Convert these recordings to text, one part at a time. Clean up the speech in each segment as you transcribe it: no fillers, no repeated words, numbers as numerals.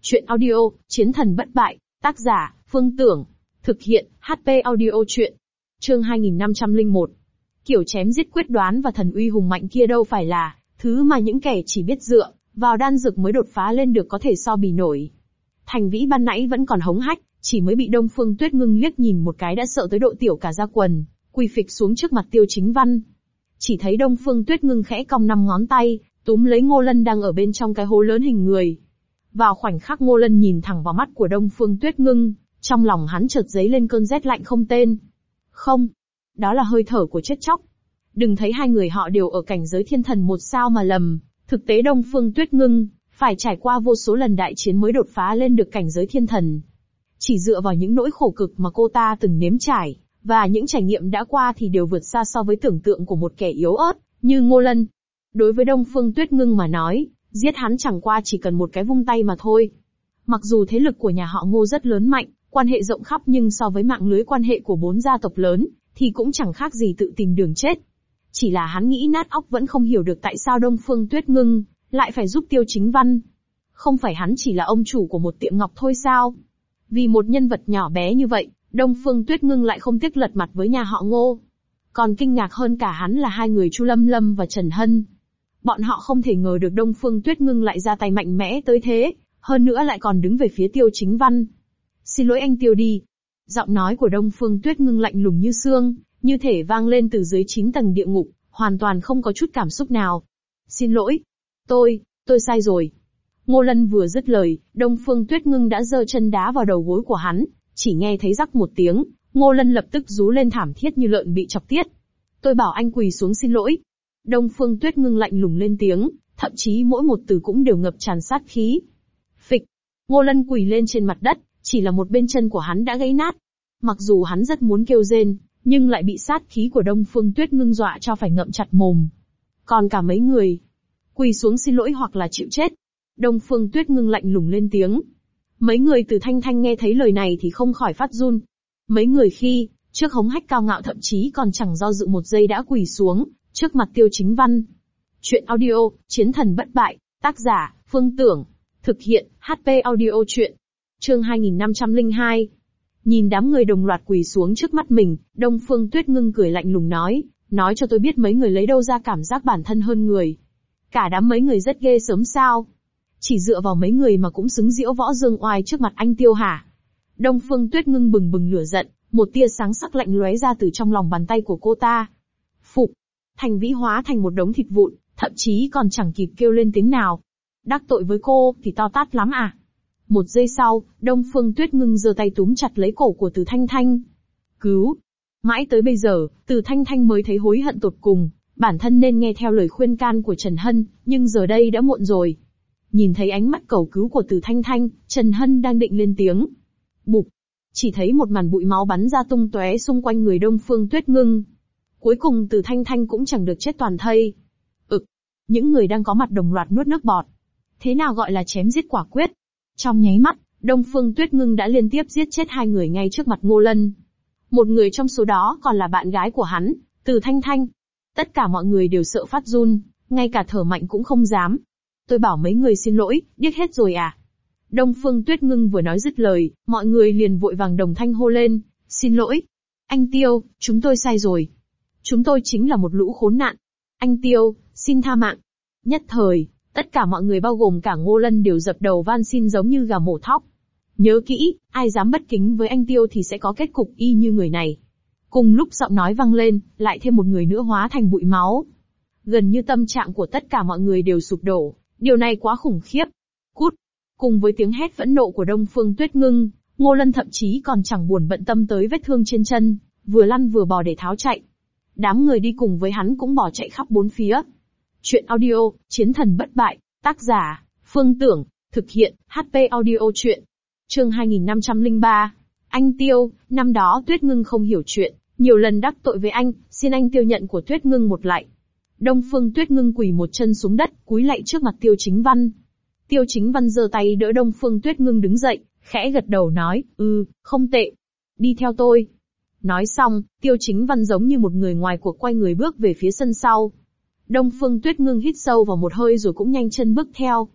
Chuyện audio, Chiến thần bất bại, tác giả, Phương Tưởng. Thực hiện, HP audio chuyện. Chương 2501. Kiểu chém giết quyết đoán và thần uy hùng mạnh kia đâu phải là thứ mà những kẻ chỉ biết dựa vào đan dược mới đột phá lên được có thể so bì nổi. Thành Vĩ ban nãy vẫn còn hống hách, chỉ mới bị Đông Phương Tuyết Ngưng liếc nhìn một cái đã sợ tới độ tiểu cả da quần, quỳ phịch xuống trước mặt Tiêu Chính Văn. Chỉ thấy Đông Phương Tuyết Ngưng khẽ cong 5 ngón tay, túm lấy Ngô Lân đang ở bên trong cái hố lớn hình người. Vào khoảnh khắc Ngô Lân nhìn thẳng vào mắt của Đông Phương Tuyết Ngưng, trong lòng hắn chợt dấy lên cơn rét lạnh không tên. Không, đó là hơi thở của chết chóc. Đừng thấy hai người họ đều ở cảnh giới thiên thần 1 sao mà lầm, thực tế Đông Phương Tuyết Ngưng phải trải qua vô số lần đại chiến mới đột phá lên được cảnh giới thiên thần. Chỉ dựa vào những nỗi khổ cực mà cô ta từng nếm trải, và những trải nghiệm đã qua thì đều vượt xa so với tưởng tượng của một kẻ yếu ớt như Ngô Lân. Đối với Đông Phương Tuyết Ngưng mà nói, giết hắn chẳng qua chỉ cần một cái vung tay mà thôi. Mặc dù thế lực của nhà họ Ngô rất lớn mạnh, quan hệ rộng khắp nhưng so với mạng lưới quan hệ của 4 gia tộc lớn, thì cũng chẳng khác gì tự tìm đường chết. Chỉ là hắn nghĩ nát óc vẫn không hiểu được tại sao Đông Phương Tuyết Ngưng lại phải giúp Tiêu Chính Văn. Không phải hắn chỉ là ông chủ của một tiệm ngọc thôi sao? Vì một nhân vật nhỏ bé như vậy, Đông Phương Tuyết Ngưng lại không tiếc lật mặt với nhà họ Ngô. Còn kinh ngạc hơn cả hắn là hai người Chu Lâm Lâm và Trần Hân. Bọn họ không thể ngờ được Đông Phương Tuyết Ngưng lại ra tay mạnh mẽ tới thế, hơn nữa lại còn đứng về phía Tiêu Chính Văn. Xin lỗi anh Tiêu đi. Giọng nói của Đông Phương Tuyết Ngưng lạnh lùng như xương, như thể vang lên từ dưới 9 tầng địa ngục, hoàn toàn không có chút cảm xúc nào. Xin lỗi. Tôi sai rồi. Ngô Lân vừa dứt lời, Đông Phương Tuyết Ngưng đã giơ chân đá vào đầu gối của hắn, chỉ nghe thấy rắc một tiếng, Ngô Lân lập tức rú lên thảm thiết như lợn bị chọc tiết. Tôi bảo anh quỳ xuống xin lỗi. Đông Phương Tuyết Ngưng lạnh lùng lên tiếng, thậm chí mỗi một từ cũng đều ngập tràn sát khí. Phịch. Ngô Lân quỳ lên trên mặt đất, chỉ là một bên chân của hắn đã gãy nát. Mặc dù hắn rất muốn kêu rên, nhưng lại bị sát khí của Đông Phương Tuyết Ngưng dọa cho phải ngậm chặt mồm. Còn cả mấy người, quỳ xuống xin lỗi hoặc là chịu chết. Đông Phương Tuyết Ngưng lạnh lùng lên tiếng. Mấy người Từ Thanh Thanh nghe thấy lời này thì không khỏi phát run. Mấy người khi trước hống hách cao ngạo thậm chí còn chẳng do dự một giây đã quỳ xuống trước mặt Tiêu Chính Văn. Chuyện audio, Chiến thần bất bại, tác giả, Phương Tưởng. Thực hiện, HP audio chuyện. Chương 2502. Nhìn đám người đồng loạt quỳ xuống trước mắt mình, Đông Phương Tuyết Ngưng cười lạnh lùng nói cho tôi biết mấy người lấy đâu ra cảm giác bản thân hơn người. Cả đám mấy người rất ghê sớm sao? Chỉ dựa vào mấy người mà cũng xứng diễu võ dương oai trước mặt anh Tiêu hả? Đông Phương Tuyết Ngưng bừng bừng lửa giận, một tia sáng sắc lạnh lóe ra từ trong lòng bàn tay của cô ta. Phục. Thành Vĩ hóa thành một đống thịt vụn, thậm chí còn chẳng kịp kêu lên tiếng nào. Đắc tội với cô thì to tát lắm à? Một giây sau, Đông Phương Tuyết Ngưng giơ tay túm chặt lấy cổ của Từ Thanh Thanh. Cứu! Mãi tới bây giờ, Từ Thanh Thanh mới thấy hối hận tột cùng, bản thân nên nghe theo lời khuyên can của Trần Hân, nhưng giờ đây đã muộn rồi. Nhìn thấy ánh mắt cầu cứu của Từ Thanh Thanh, Trần Hân đang định lên tiếng. Bụp! Chỉ thấy một màn bụi máu bắn ra tung tóe xung quanh người Đông Phương Tuyết Ngưng. Cuối cùng Từ Thanh Thanh cũng chẳng được chết toàn thây. Những người đang có mặt đồng loạt nuốt nước bọt. Thế nào gọi là chém giết quả quyết? Trong nháy mắt, Đông Phương Tuyết Ngưng đã liên tiếp giết chết 2 người ngay trước mặt Ngô Lân. Một người trong số đó còn là bạn gái của hắn, Từ Thanh Thanh. Tất cả mọi người đều sợ phát run, ngay cả thở mạnh cũng không dám. Tôi bảo mấy người xin lỗi, điếc hết rồi à? Đông Phương Tuyết Ngưng vừa nói dứt lời, mọi người liền vội vàng đồng thanh hô lên, xin lỗi. Anh Tiêu, chúng tôi sai rồi. Chúng tôi chính là một lũ khốn nạn. Anh Tiêu, xin tha mạng. Nhất thời, tất cả mọi người bao gồm cả Ngô Lân đều dập đầu van xin giống như gà mổ thóc. Nhớ kỹ, ai dám bất kính với anh Tiêu thì sẽ có kết cục y như người này. Cùng lúc giọng nói vang lên, lại thêm một người nữa hóa thành bụi máu. Gần như tâm trạng của tất cả mọi người đều sụp đổ, điều này quá khủng khiếp. Cút! Cùng với tiếng hét phẫn nộ của Đông Phương Tuyết Ngưng, Ngô Lân thậm chí còn chẳng buồn bận tâm tới vết thương trên chân, vừa lăn vừa bò để tháo chạy. Đám người đi cùng với hắn cũng bỏ chạy khắp bốn phía. Chuyện audio, Chiến thần bất bại, tác giả, Phương Tưởng, thực hiện, HP audio chuyện. Chương 2503. Anh Tiêu, năm đó Tuyết Ngưng không hiểu chuyện, nhiều lần đắc tội với anh, xin anh Tiêu nhận của Tuyết Ngưng một lại. Đông Phương Tuyết Ngưng quỳ một chân xuống đất, cúi lạy trước mặt Tiêu Chính Văn. Tiêu Chính Văn giơ tay đỡ Đông Phương Tuyết Ngưng đứng dậy, khẽ gật đầu nói, không tệ. Đi theo tôi. Nói xong, Tiêu Chính Văn giống như một người ngoài cuộc quay người bước về phía sân sau. Đông Phương Tuyết Ngưng hít sâu vào một hơi rồi cũng nhanh chân bước theo.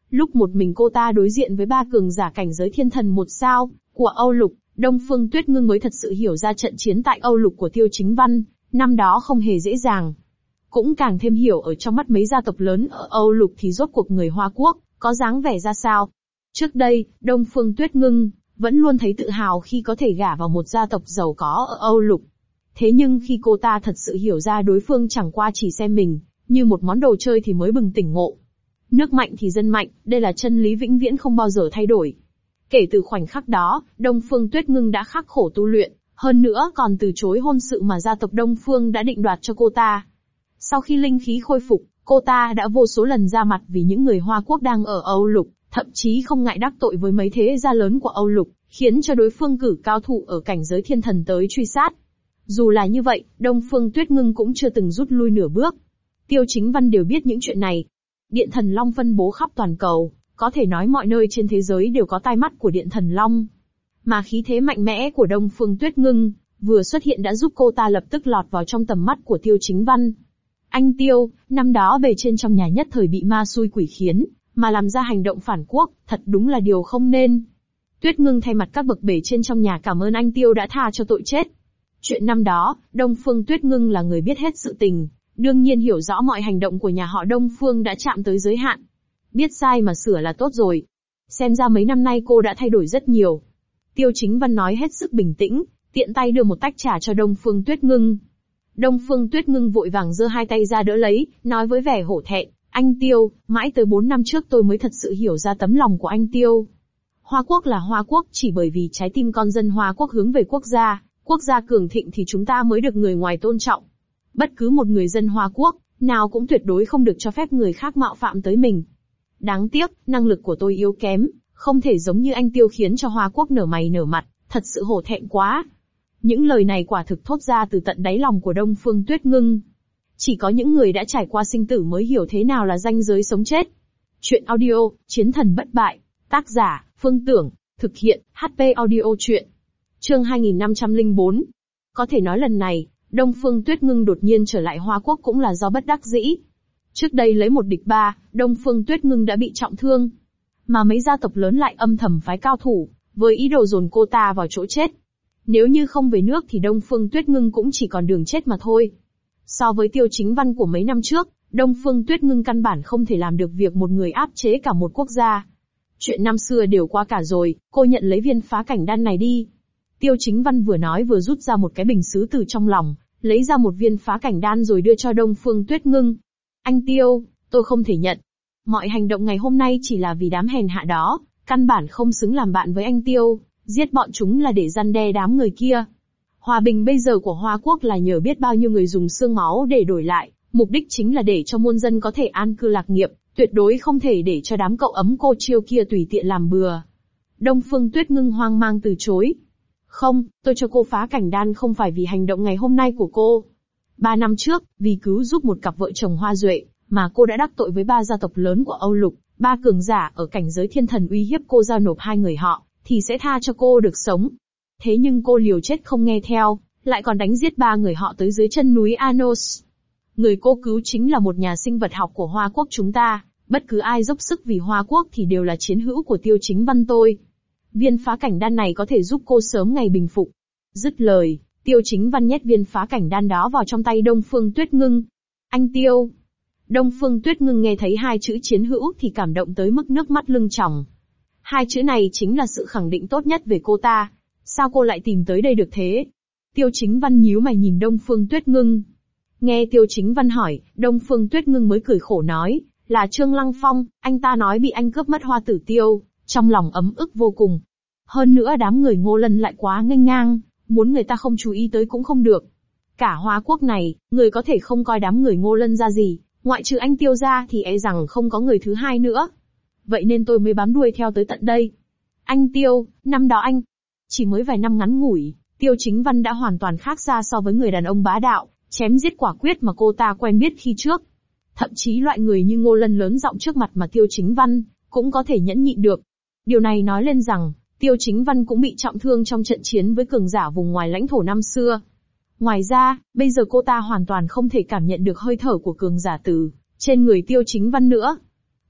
Lúc một mình cô ta đối diện với ba cường giả cảnh giới thiên thần một sao của Âu Lục, Đông Phương Tuyết Ngưng mới thật sự hiểu ra trận chiến tại Âu Lục của Tiêu Chính Văn, năm đó không hề dễ dàng. Cũng càng thêm hiểu ở trong mắt mấy gia tộc lớn ở Âu Lục thì rốt cuộc người Hoa Quốc có dáng vẻ ra sao. Trước đây, Đông Phương Tuyết Ngưng vẫn luôn thấy tự hào khi có thể gả vào một gia tộc giàu có ở Âu Lục. Thế nhưng khi cô ta thật sự hiểu ra đối phương chẳng qua chỉ xem mình như một món đồ chơi thì mới bừng tỉnh ngộ. Nước mạnh thì dân mạnh, đây là chân lý vĩnh viễn không bao giờ thay đổi. Kể từ khoảnh khắc đó, Đông Phương Tuyết Ngưng đã khắc khổ tu luyện, hơn nữa còn từ chối hôn sự mà gia tộc Đông Phương đã định đoạt cho cô ta. Sau khi linh khí khôi phục, cô ta đã vô số lần ra mặt vì những người Hoa Quốc đang ở Âu Lục, thậm chí không ngại đắc tội với mấy thế gia lớn của Âu Lục, khiến cho đối phương cử cao thủ ở cảnh giới thiên thần tới truy sát. Dù là như vậy, Đông Phương Tuyết Ngưng cũng chưa từng rút lui nửa bước. Tiêu Chính Văn đều biết những chuyện này. Điện Thần Long phân bố khắp toàn cầu, có thể nói mọi nơi trên thế giới đều có tai mắt của Điện Thần Long. Mà khí thế mạnh mẽ của Đông Phương Tuyết Ngưng vừa xuất hiện đã giúp cô ta lập tức lọt vào trong tầm mắt của Tiêu Chính Văn. Anh Tiêu, năm đó bề trên trong nhà nhất thời bị ma xui quỷ khiến, mà làm ra hành động phản quốc, thật đúng là điều không nên. Tuyết Ngưng thay mặt các bậc bề trên trong nhà cảm ơn anh Tiêu đã tha cho tội chết. Chuyện năm đó, Đông Phương Tuyết Ngưng là người biết hết sự tình, đương nhiên hiểu rõ mọi hành động của nhà họ Đông Phương đã chạm tới giới hạn. Biết sai mà sửa là tốt rồi. Xem ra mấy năm nay cô đã thay đổi rất nhiều. Tiêu Chính Văn nói hết sức bình tĩnh, tiện tay đưa một tách trà cho Đông Phương Tuyết Ngưng. Đông Phương Tuyết Ngưng vội vàng giơ hai tay ra đỡ lấy, nói với vẻ hổ thẹn, anh Tiêu, mãi tới 4 năm trước tôi mới thật sự hiểu ra tấm lòng của anh Tiêu. Hoa Quốc là Hoa Quốc chỉ bởi vì trái tim con dân Hoa Quốc hướng về quốc gia cường thịnh thì chúng ta mới được người ngoài tôn trọng. Bất cứ một người dân Hoa Quốc, nào cũng tuyệt đối không được cho phép người khác mạo phạm tới mình. Đáng tiếc, năng lực của tôi yếu kém, không thể giống như anh Tiêu khiến cho Hoa Quốc nở mày nở mặt, thật sự hổ thẹn quá. Những lời này quả thực thốt ra từ tận đáy lòng của Đông Phương Tuyết Ngưng. Chỉ có những người đã trải qua sinh tử mới hiểu thế nào là ranh giới sống chết. Chuyện audio, Chiến thần bất bại, tác giả, Phương Tưởng, thực hiện, HP audio chuyện. Chương 2504. Có thể nói lần này, Đông Phương Tuyết Ngưng đột nhiên trở lại Hoa Quốc cũng là do bất đắc dĩ. Trước đây lấy 1 địch 3, Đông Phương Tuyết Ngưng đã bị trọng thương. Mà mấy gia tộc lớn lại âm thầm phái cao thủ, với ý đồ dồn cô ta vào chỗ chết. Nếu như không về nước thì Đông Phương Tuyết Ngưng cũng chỉ còn đường chết mà thôi. So với Tiêu Chính Văn của mấy năm trước, Đông Phương Tuyết Ngưng căn bản không thể làm được việc một người áp chế cả một quốc gia. Chuyện năm xưa đều qua cả rồi, cô nhận lấy viên phá cảnh đan này đi. Tiêu Chính Văn vừa nói vừa rút ra một cái bình sứ từ trong lòng, lấy ra một viên phá cảnh đan rồi đưa cho Đông Phương Tuyết Ngưng. Anh Tiêu, tôi không thể nhận. Mọi hành động ngày hôm nay chỉ là vì đám hèn hạ đó, căn bản không xứng làm bạn với anh Tiêu, giết bọn chúng là để răn đe đám người kia. Hòa bình bây giờ của Hoa Quốc là nhờ biết bao nhiêu người dùng xương máu để đổi lại, mục đích chính là để cho muôn dân có thể an cư lạc nghiệp, tuyệt đối không thể để cho đám cậu ấm cô chiêu kia tùy tiện làm bừa. Đông Phương Tuyết Ngưng hoang mang từ chối. Không, tôi cho cô phá cảnh đan không phải vì hành động ngày hôm nay của cô. 3 năm trước, vì cứu giúp một cặp vợ chồng Hoa Duệ, mà cô đã đắc tội với 3 gia tộc lớn của Âu Lục, 3 cường giả ở cảnh giới thiên thần uy hiếp cô giao nộp 2 người họ, thì sẽ tha cho cô được sống. Thế nhưng cô liều chết không nghe theo, lại còn đánh giết 3 người họ tới dưới chân núi Anos. Người cô cứu chính là một nhà sinh vật học của Hoa Quốc chúng ta, bất cứ ai dốc sức vì Hoa Quốc thì đều là chiến hữu của Tiêu Chính Văn tôi. Viên phá cảnh đan này có thể giúp cô sớm ngày bình phục. Dứt lời, Tiêu Chính Văn nhét viên phá cảnh đan đó vào trong tay Đông Phương Tuyết Ngưng. Anh Tiêu. Đông Phương Tuyết Ngưng nghe thấy 2 chữ chiến hữu thì cảm động tới mức nước mắt lưng tròng. 2 chữ này chính là sự khẳng định tốt nhất về cô ta. Sao cô lại tìm tới đây được thế? Tiêu Chính Văn nhíu mày nhìn Đông Phương Tuyết Ngưng. Nghe Tiêu Chính Văn hỏi, Đông Phương Tuyết Ngưng mới cười khổ nói, là Trương Lăng Phong, anh ta nói bị anh cướp mất Hoa Tử Tiêu, trong lòng ấm ức vô cùng. Hơn nữa đám người Ngô Lân lại quá nghênh ngang, muốn người ta không chú ý tới cũng không được. Cả Hoa Quốc này, người có thể không coi đám người Ngô Lân ra gì, ngoại trừ anh Tiêu ra thì e rằng không có người thứ hai nữa. Vậy nên tôi mới bám đuôi theo tới tận đây. Anh Tiêu, năm đó anh, chỉ mới vài năm ngắn ngủi, Tiêu Chính Văn đã hoàn toàn khác xa so với người đàn ông bá đạo, chém giết quả quyết mà cô ta quen biết khi trước. Thậm chí loại người như Ngô Lân lớn giọng trước mặt mà Tiêu Chính Văn cũng có thể nhẫn nhịn được. Điều này nói lên rằng, Tiêu Chính Văn cũng bị trọng thương trong trận chiến với cường giả vùng ngoài lãnh thổ năm xưa. Ngoài ra, bây giờ cô ta hoàn toàn không thể cảm nhận được hơi thở của cường giả từ trên người Tiêu Chính Văn nữa.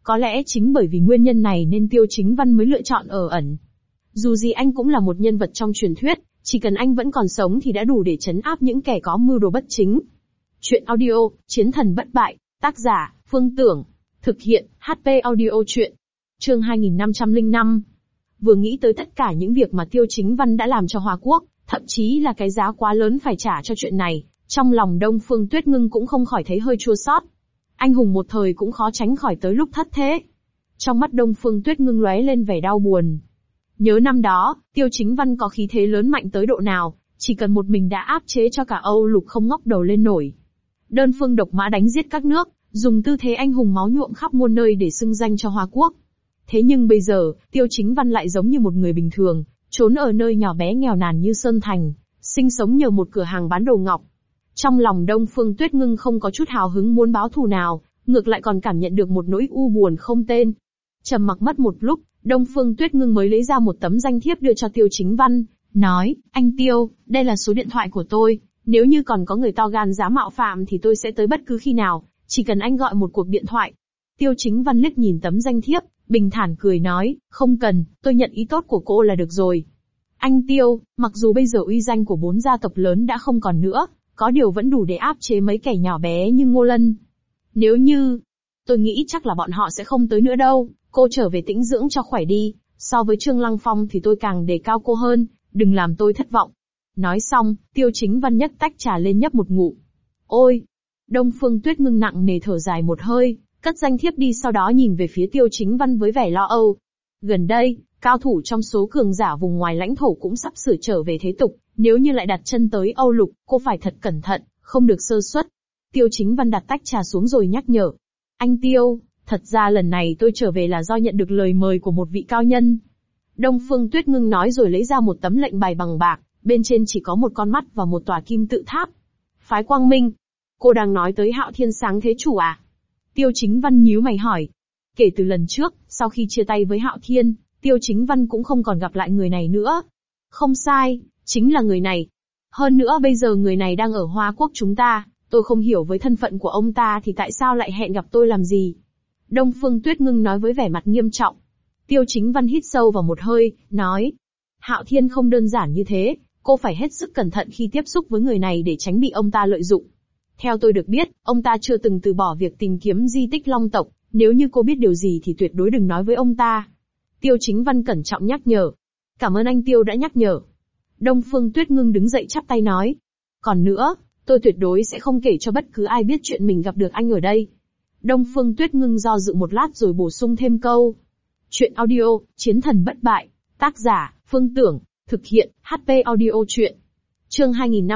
Có lẽ chính bởi vì nguyên nhân này nên Tiêu Chính Văn mới lựa chọn ở ẩn. Dù gì anh cũng là một nhân vật trong truyền thuyết, chỉ cần anh vẫn còn sống thì đã đủ để trấn áp những kẻ có mưu đồ bất chính. Chuyện audio, Chiến thần bất bại, tác giả, Phương Tưởng. Thực hiện, HP Audio Chuyện. Chương 2505. Vừa nghĩ tới tất cả những việc mà Tiêu Chính Văn đã làm cho Hoa Quốc, thậm chí là cái giá quá lớn phải trả cho chuyện này, trong lòng Đông Phương Tuyết Ngưng cũng không khỏi thấy hơi chua xót. Anh hùng một thời cũng khó tránh khỏi tới lúc thất thế. Trong mắt Đông Phương Tuyết Ngưng lóe lên vẻ đau buồn. Nhớ năm đó, Tiêu Chính Văn có khí thế lớn mạnh tới độ nào, chỉ cần một mình đã áp chế cho cả Âu Lục không ngóc đầu lên nổi. Đơn phương độc mã đánh giết các nước, dùng tư thế anh hùng máu nhuộm khắp muôn nơi để xưng danh cho Hoa Quốc. Thế nhưng bây giờ, Tiêu Chính Văn lại giống như một người bình thường, trốn ở nơi nhỏ bé nghèo nàn như Sơn Thành, sinh sống nhờ một cửa hàng bán đồ ngọc. Trong lòng Đông Phương Tuyết Ngưng không có chút hào hứng muốn báo thù nào, ngược lại còn cảm nhận được một nỗi u buồn không tên. Trầm mặc mất một lúc, Đông Phương Tuyết Ngưng mới lấy ra một tấm danh thiếp đưa cho Tiêu Chính Văn, nói, anh Tiêu, đây là số điện thoại của tôi, nếu như còn có người to gan dám mạo phạm thì tôi sẽ tới bất cứ khi nào, chỉ cần anh gọi một cuộc điện thoại. Tiêu Chính Văn liếc nhìn tấm danh thiếp, bình thản cười nói, không cần, tôi nhận ý tốt của cô là được rồi. Anh Tiêu, mặc dù bây giờ uy danh của 4 gia tộc lớn đã không còn nữa, có điều vẫn đủ để áp chế mấy kẻ nhỏ bé như Ngô Lân. Nếu như, tôi nghĩ chắc là bọn họ sẽ không tới nữa đâu, cô trở về tĩnh dưỡng cho khỏe đi, so với Trương Lăng Phong thì tôi càng đề cao cô hơn, đừng làm tôi thất vọng. Nói xong, Tiêu Chính Văn nhấc tách trà lên nhấp một ngụm. Ôi! Đông Phương Tuyết Ngưng nặng nề thở dài một hơi, cất danh thiếp đi sau đó nhìn về phía Tiêu Chính Văn với vẻ lo âu. Gần đây, cao thủ trong số cường giả vùng ngoài lãnh thổ cũng sắp sửa trở về thế tục, nếu như lại đặt chân tới Âu Lục, cô phải thật cẩn thận, không được sơ suất. Tiêu Chính Văn đặt tách trà xuống rồi nhắc nhở. Anh Tiêu, thật ra lần này tôi trở về là do nhận được lời mời của một vị cao nhân. Đông Phương Tuyết Ngưng nói rồi lấy ra một tấm lệnh bài bằng bạc, bên trên chỉ có một con mắt và một tòa kim tự tháp. Phái Quang Minh. Cô đang nói tới Hạo Thiên Sáng Thế Chủ à? Tiêu Chính Văn nhíu mày hỏi. Kể từ lần trước, sau khi chia tay với Hạo Thiên, Tiêu Chính Văn cũng không còn gặp lại người này nữa. Không sai, chính là người này. Hơn nữa bây giờ người này đang ở Hoa Quốc chúng ta, tôi không hiểu với thân phận của ông ta thì tại sao lại hẹn gặp tôi làm gì. Đông Phương Tuyết Ngưng nói với vẻ mặt nghiêm trọng. Tiêu Chính Văn hít sâu vào một hơi, nói. Hạo Thiên không đơn giản như thế, cô phải hết sức cẩn thận khi tiếp xúc với người này để tránh bị ông ta lợi dụng. Theo tôi được biết, ông ta chưa từng từ bỏ việc tìm kiếm di tích Long tộc, nếu như cô biết điều gì thì tuyệt đối đừng nói với ông ta. Tiêu Chính Văn cẩn trọng nhắc nhở. Cảm ơn anh Tiêu đã nhắc nhở. Đông Phương Tuyết Ngưng đứng dậy chắp tay nói. Còn nữa, tôi tuyệt đối sẽ không kể cho bất cứ ai biết chuyện mình gặp được anh ở đây. Đông Phương Tuyết Ngưng do dự một lát rồi bổ sung thêm câu. Chuyện audio, Chiến thần bất bại, tác giả, Phương Tưởng, thực hiện, HP Audio Chuyện. Chương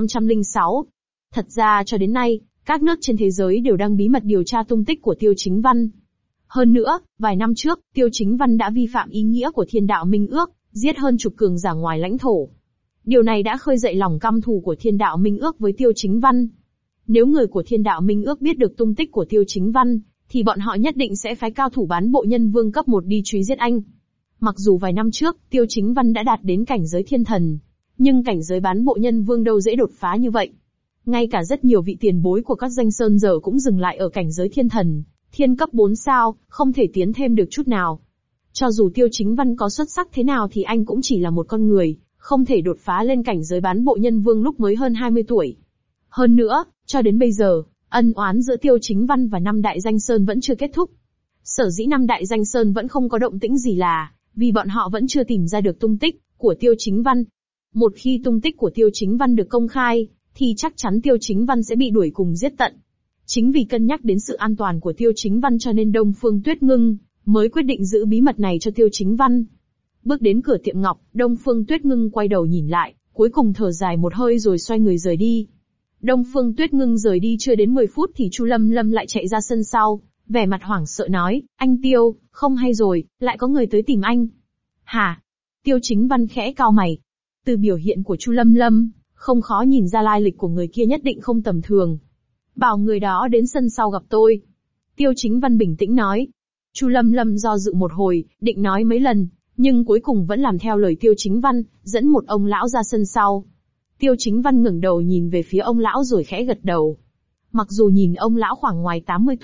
2506. Thật ra cho đến nay, các nước trên thế giới đều đang bí mật điều tra tung tích của Tiêu Chính Văn. Hơn nữa, vài năm trước, Tiêu Chính Văn đã vi phạm ý nghĩa của Thiên Đạo Minh Ước, giết hơn chục cường giả ngoài lãnh thổ. Điều này đã khơi dậy lòng căm thù của Thiên Đạo Minh Ước với Tiêu Chính Văn. Nếu người của Thiên Đạo Minh Ước biết được tung tích của Tiêu Chính Văn, thì bọn họ nhất định sẽ phái cao thủ bán bộ nhân vương cấp 1 đi truy giết anh. Mặc dù vài năm trước, Tiêu Chính Văn đã đạt đến cảnh giới thiên thần, nhưng cảnh giới bán bộ nhân vương đâu dễ đột phá như vậy. Ngay cả rất nhiều vị tiền bối của các danh sơn giờ cũng dừng lại ở cảnh giới thiên thần, thiên cấp 4 sao, không thể tiến thêm được chút nào. Cho dù Tiêu Chính Văn có xuất sắc thế nào thì anh cũng chỉ là một con người, không thể đột phá lên cảnh giới bán bộ nhân vương lúc mới hơn 20 tuổi. Hơn nữa, cho đến bây giờ, ân oán giữa Tiêu Chính Văn và năm đại danh sơn vẫn chưa kết thúc. Sở dĩ năm đại danh sơn vẫn không có động tĩnh gì là vì bọn họ vẫn chưa tìm ra được tung tích của Tiêu Chính Văn. Một khi tung tích của Tiêu Chính Văn được công khai, thì chắc chắn Tiêu Chính Văn sẽ bị đuổi cùng giết tận. Chính vì cân nhắc đến sự an toàn của Tiêu Chính Văn cho nên Đông Phương Tuyết Ngưng mới quyết định giữ bí mật này cho Tiêu Chính Văn. Bước đến cửa tiệm ngọc, Đông Phương Tuyết Ngưng quay đầu nhìn lại, cuối cùng thở dài một hơi rồi xoay người rời đi. Đông Phương Tuyết Ngưng rời đi chưa đến 10 phút thì Chu Lâm Lâm lại chạy ra sân sau, vẻ mặt hoảng sợ nói, anh Tiêu, không hay rồi, lại có người tới tìm anh. Hả? Tiêu Chính Văn khẽ cau mày. Từ biểu hiện của Chu Lâm Lâm, không khó nhìn ra lai lịch của người kia nhất định không tầm thường. Bảo người đó đến sân sau gặp tôi. Tiêu Chính Văn bình tĩnh nói. Chu Lâm Lâm do dự một hồi, định nói mấy lần, nhưng cuối cùng vẫn làm theo lời Tiêu Chính Văn, dẫn một ông lão ra sân sau. Tiêu Chính Văn ngẩng đầu nhìn về phía ông lão rồi khẽ gật đầu. Mặc dù nhìn ông lão khoảng ngoài 80 tuổi,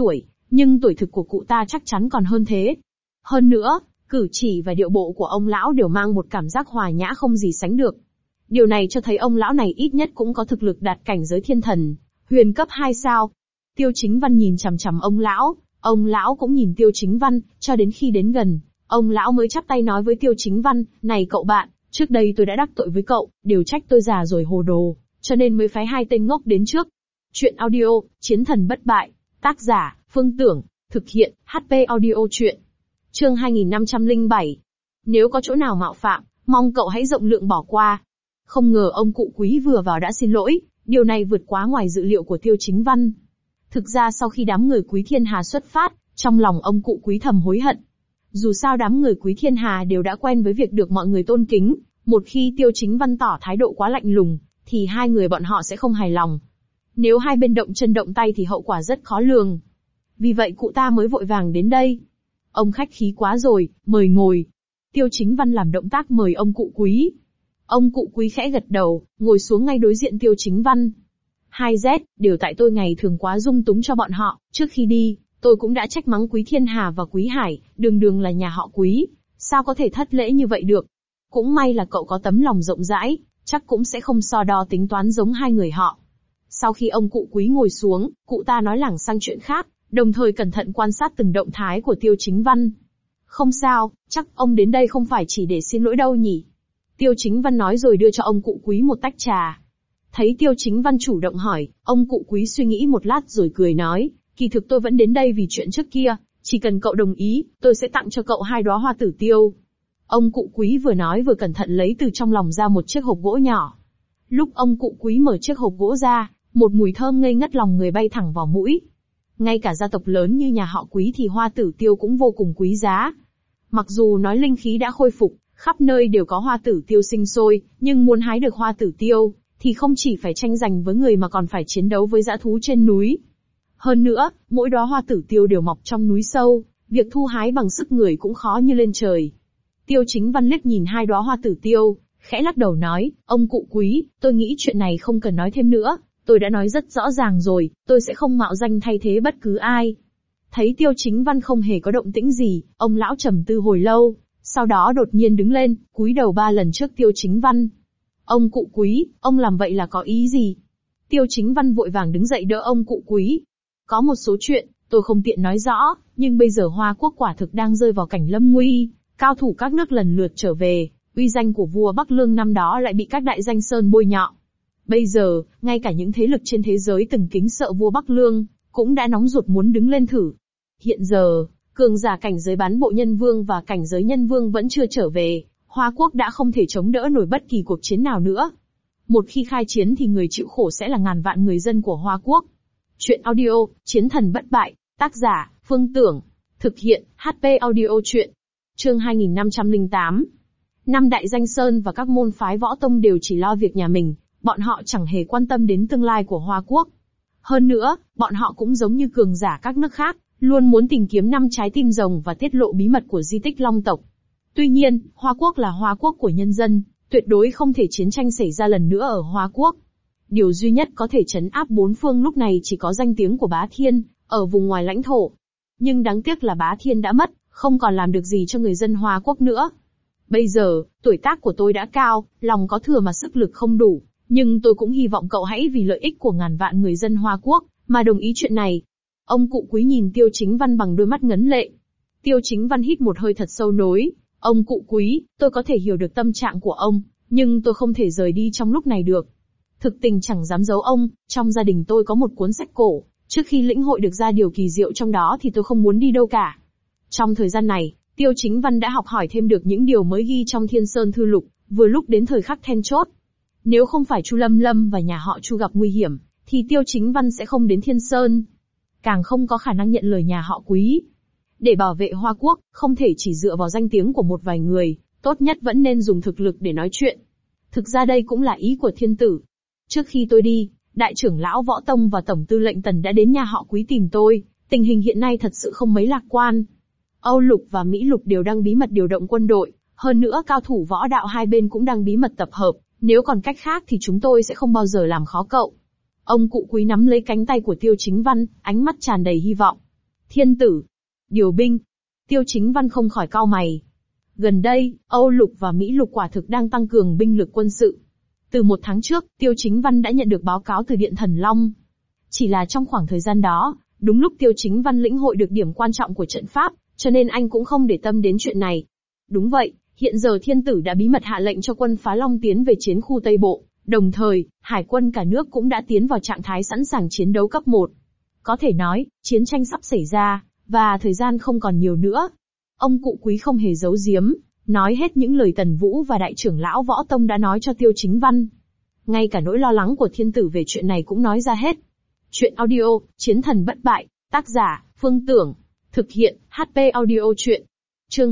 nhưng tuổi thực của cụ ta chắc chắn còn hơn thế. Hơn nữa, cử chỉ và điệu bộ của ông lão đều mang một cảm giác hòa nhã không gì sánh được. Điều này cho thấy ông lão này ít nhất cũng có thực lực đạt cảnh giới thiên thần, huyền cấp 2 sao. Tiêu Chính Văn nhìn chằm chằm ông lão cũng nhìn Tiêu Chính Văn, cho đến khi đến gần, ông lão mới chắp tay nói với Tiêu Chính Văn, này cậu bạn, trước đây tôi đã đắc tội với cậu, đều trách tôi già rồi hồ đồ, cho nên mới phái hai tên ngốc đến trước. Chuyện audio, Chiến thần bất bại, tác giả, Phương Tưởng, thực hiện, HP audio chuyện. Chương 2507. Nếu có chỗ nào mạo phạm, mong cậu hãy rộng lượng bỏ qua. Không ngờ ông cụ Quý vừa vào đã xin lỗi, điều này vượt quá ngoài dự liệu của Tiêu Chính Văn. Thực ra sau khi đám người Quý Thiên Hà xuất phát, trong lòng ông cụ Quý thầm hối hận. Dù sao đám người Quý Thiên Hà đều đã quen với việc được mọi người tôn kính, một khi Tiêu Chính Văn tỏ thái độ quá lạnh lùng, thì hai người bọn họ sẽ không hài lòng. Nếu hai bên động chân động tay thì hậu quả rất khó lường. Vì vậy cụ ta mới vội vàng đến đây. Ông khách khí quá rồi, mời ngồi. Tiêu Chính Văn làm động tác mời ông cụ Quý. Ông cụ Quý khẽ gật đầu, ngồi xuống ngay đối diện Tiêu Chính Văn. 2Z, đều tại tôi ngày thường quá dung túng cho bọn họ, trước khi đi, tôi cũng đã trách mắng Quý Thiên Hà và Quý Hải, đường đường là nhà họ Quý, sao có thể thất lễ như vậy được. Cũng may là cậu có tấm lòng rộng rãi, chắc cũng sẽ không so đo tính toán giống hai người họ. Sau khi ông cụ Quý ngồi xuống, cụ ta nói lảng sang chuyện khác, đồng thời cẩn thận quan sát từng động thái của Tiêu Chính Văn. Không sao, chắc ông đến đây không phải chỉ để xin lỗi đâu nhỉ. Tiêu Chính Văn nói rồi đưa cho ông cụ Quý một tách trà. Thấy Tiêu Chính Văn chủ động hỏi, ông cụ Quý suy nghĩ một lát rồi cười nói, kỳ thực tôi vẫn đến đây vì chuyện trước kia, chỉ cần cậu đồng ý, tôi sẽ tặng cho cậu 2 đóa hoa tử tiêu. Ông cụ Quý vừa nói vừa cẩn thận lấy từ trong lòng ra một chiếc hộp gỗ nhỏ. Lúc ông cụ Quý mở chiếc hộp gỗ ra, một mùi thơm ngây ngất lòng người bay thẳng vào mũi. Ngay cả gia tộc lớn như nhà họ Quý thì hoa tử tiêu cũng vô cùng quý giá. Mặc dù nói linh khí đã khôi phục, khắp nơi đều có hoa tử tiêu sinh sôi, nhưng muốn hái được hoa tử tiêu, thì không chỉ phải tranh giành với người mà còn phải chiến đấu với dã thú trên núi. Hơn nữa, mỗi đóa hoa tử tiêu đều mọc trong núi sâu, việc thu hái bằng sức người cũng khó như lên trời. Tiêu Chính Văn liếc nhìn 2 đóa hoa tử tiêu, khẽ lắc đầu nói, ông cụ Quý, tôi nghĩ chuyện này không cần nói thêm nữa, tôi đã nói rất rõ ràng rồi, tôi sẽ không mạo danh thay thế bất cứ ai. Thấy Tiêu Chính Văn không hề có động tĩnh gì, ông lão trầm tư hồi lâu, sau đó đột nhiên đứng lên, cúi đầu 3 lần trước Tiêu Chính Văn. Ông cụ Quý, ông làm vậy là có ý gì? Tiêu Chính Văn vội vàng đứng dậy đỡ ông cụ Quý. Có một số chuyện, tôi không tiện nói rõ, nhưng bây giờ Hoa Quốc quả thực đang rơi vào cảnh lâm nguy, cao thủ các nước lần lượt trở về, uy danh của vua Bắc Lương năm đó lại bị các đại danh sơn bôi nhọ. Bây giờ, ngay cả những thế lực trên thế giới từng kính sợ vua Bắc Lương, cũng đã nóng ruột muốn đứng lên thử. Hiện giờ, cường giả cảnh giới bán bộ nhân vương và cảnh giới nhân vương vẫn chưa trở về, Hoa Quốc đã không thể chống đỡ nổi bất kỳ cuộc chiến nào nữa. Một khi khai chiến thì người chịu khổ sẽ là ngàn vạn người dân của Hoa Quốc. Chuyện audio, Chiến thần bất bại, tác giả, Phương Tưởng, thực hiện, HP audio chuyện. Chương 2508. 5 đại danh sơn và các môn phái võ tông đều chỉ lo việc nhà mình, bọn họ chẳng hề quan tâm đến tương lai của Hoa Quốc. Hơn nữa, bọn họ cũng giống như cường giả các nước khác, luôn muốn tìm kiếm 5 trái tim rồng và tiết lộ bí mật của di tích Long tộc. Tuy nhiên, Hoa Quốc là Hoa Quốc của nhân dân, tuyệt đối không thể chiến tranh xảy ra lần nữa ở Hoa Quốc. Điều duy nhất có thể trấn áp bốn phương lúc này chỉ có danh tiếng của Bá Thiên, ở vùng ngoài lãnh thổ. Nhưng đáng tiếc là Bá Thiên đã mất, không còn làm được gì cho người dân Hoa Quốc nữa. Bây giờ, tuổi tác của tôi đã cao, lòng có thừa mà sức lực không đủ, nhưng tôi cũng hy vọng cậu hãy vì lợi ích của ngàn vạn người dân Hoa Quốc, mà đồng ý chuyện này. Ông cụ Quý nhìn Tiêu Chính Văn bằng đôi mắt ngấn lệ. Tiêu Chính Văn hít một hơi thật sâu nối, ông cụ Quý, tôi có thể hiểu được tâm trạng của ông, nhưng tôi không thể rời đi trong lúc này được. Thực tình chẳng dám giấu ông, trong gia đình tôi có một cuốn sách cổ, trước khi lĩnh hội được ra điều kỳ diệu trong đó thì tôi không muốn đi đâu cả. Trong thời gian này, Tiêu Chính Văn đã học hỏi thêm được những điều mới ghi trong Thiên Sơn Thư Lục, vừa lúc đến thời khắc then chốt. Nếu không phải Chu Lâm Lâm và nhà họ Chu gặp nguy hiểm, thì Tiêu Chính Văn sẽ không đến Thiên Sơn. Càng không có khả năng nhận lời nhà họ Quý. Để bảo vệ Hoa Quốc, không thể chỉ dựa vào danh tiếng của một vài người, tốt nhất vẫn nên dùng thực lực để nói chuyện. Thực ra đây cũng là ý của thiên tử. Trước khi tôi đi, đại trưởng lão Võ Tông và tổng tư lệnh Tần đã đến nhà họ Quý tìm tôi, tình hình hiện nay thật sự không mấy lạc quan. Âu Lục và Mỹ Lục đều đang bí mật điều động quân đội, hơn nữa cao thủ võ đạo hai bên cũng đang bí mật tập hợp, nếu còn cách khác thì chúng tôi sẽ không bao giờ làm khó cậu. Ông cụ Quý nắm lấy cánh tay của Tiêu Chính Văn, ánh mắt tràn đầy hy vọng. Thiên tử. Điều binh. Tiêu Chính Văn không khỏi cau mày. Gần đây, Âu Lục và Mỹ Lục quả thực đang tăng cường binh lực quân sự. Từ 1 tháng trước, Tiêu Chính Văn đã nhận được báo cáo từ Điện Thần Long. Chỉ là trong khoảng thời gian đó, đúng lúc Tiêu Chính Văn lĩnh hội được điểm quan trọng của trận pháp, cho nên anh cũng không để tâm đến chuyện này. Đúng vậy, hiện giờ thiên tử đã bí mật hạ lệnh cho quân Phá Long tiến về chiến khu Tây Bộ, đồng thời, hải quân cả nước cũng đã tiến vào trạng thái sẵn sàng chiến đấu cấp 1. Có thể nói, chiến tranh sắp xảy ra, và thời gian không còn nhiều nữa. Ông cụ Quý không hề giấu giếm, nói hết những lời Tần Vũ và đại trưởng lão Võ Tông đã nói cho Tiêu Chính Văn. Ngay cả nỗi lo lắng của thiên tử về chuyện này cũng nói ra hết. Chuyện audio, Chiến thần bất bại, tác giả, Phương Tưởng. Thực hiện, HP audio chuyện. Chương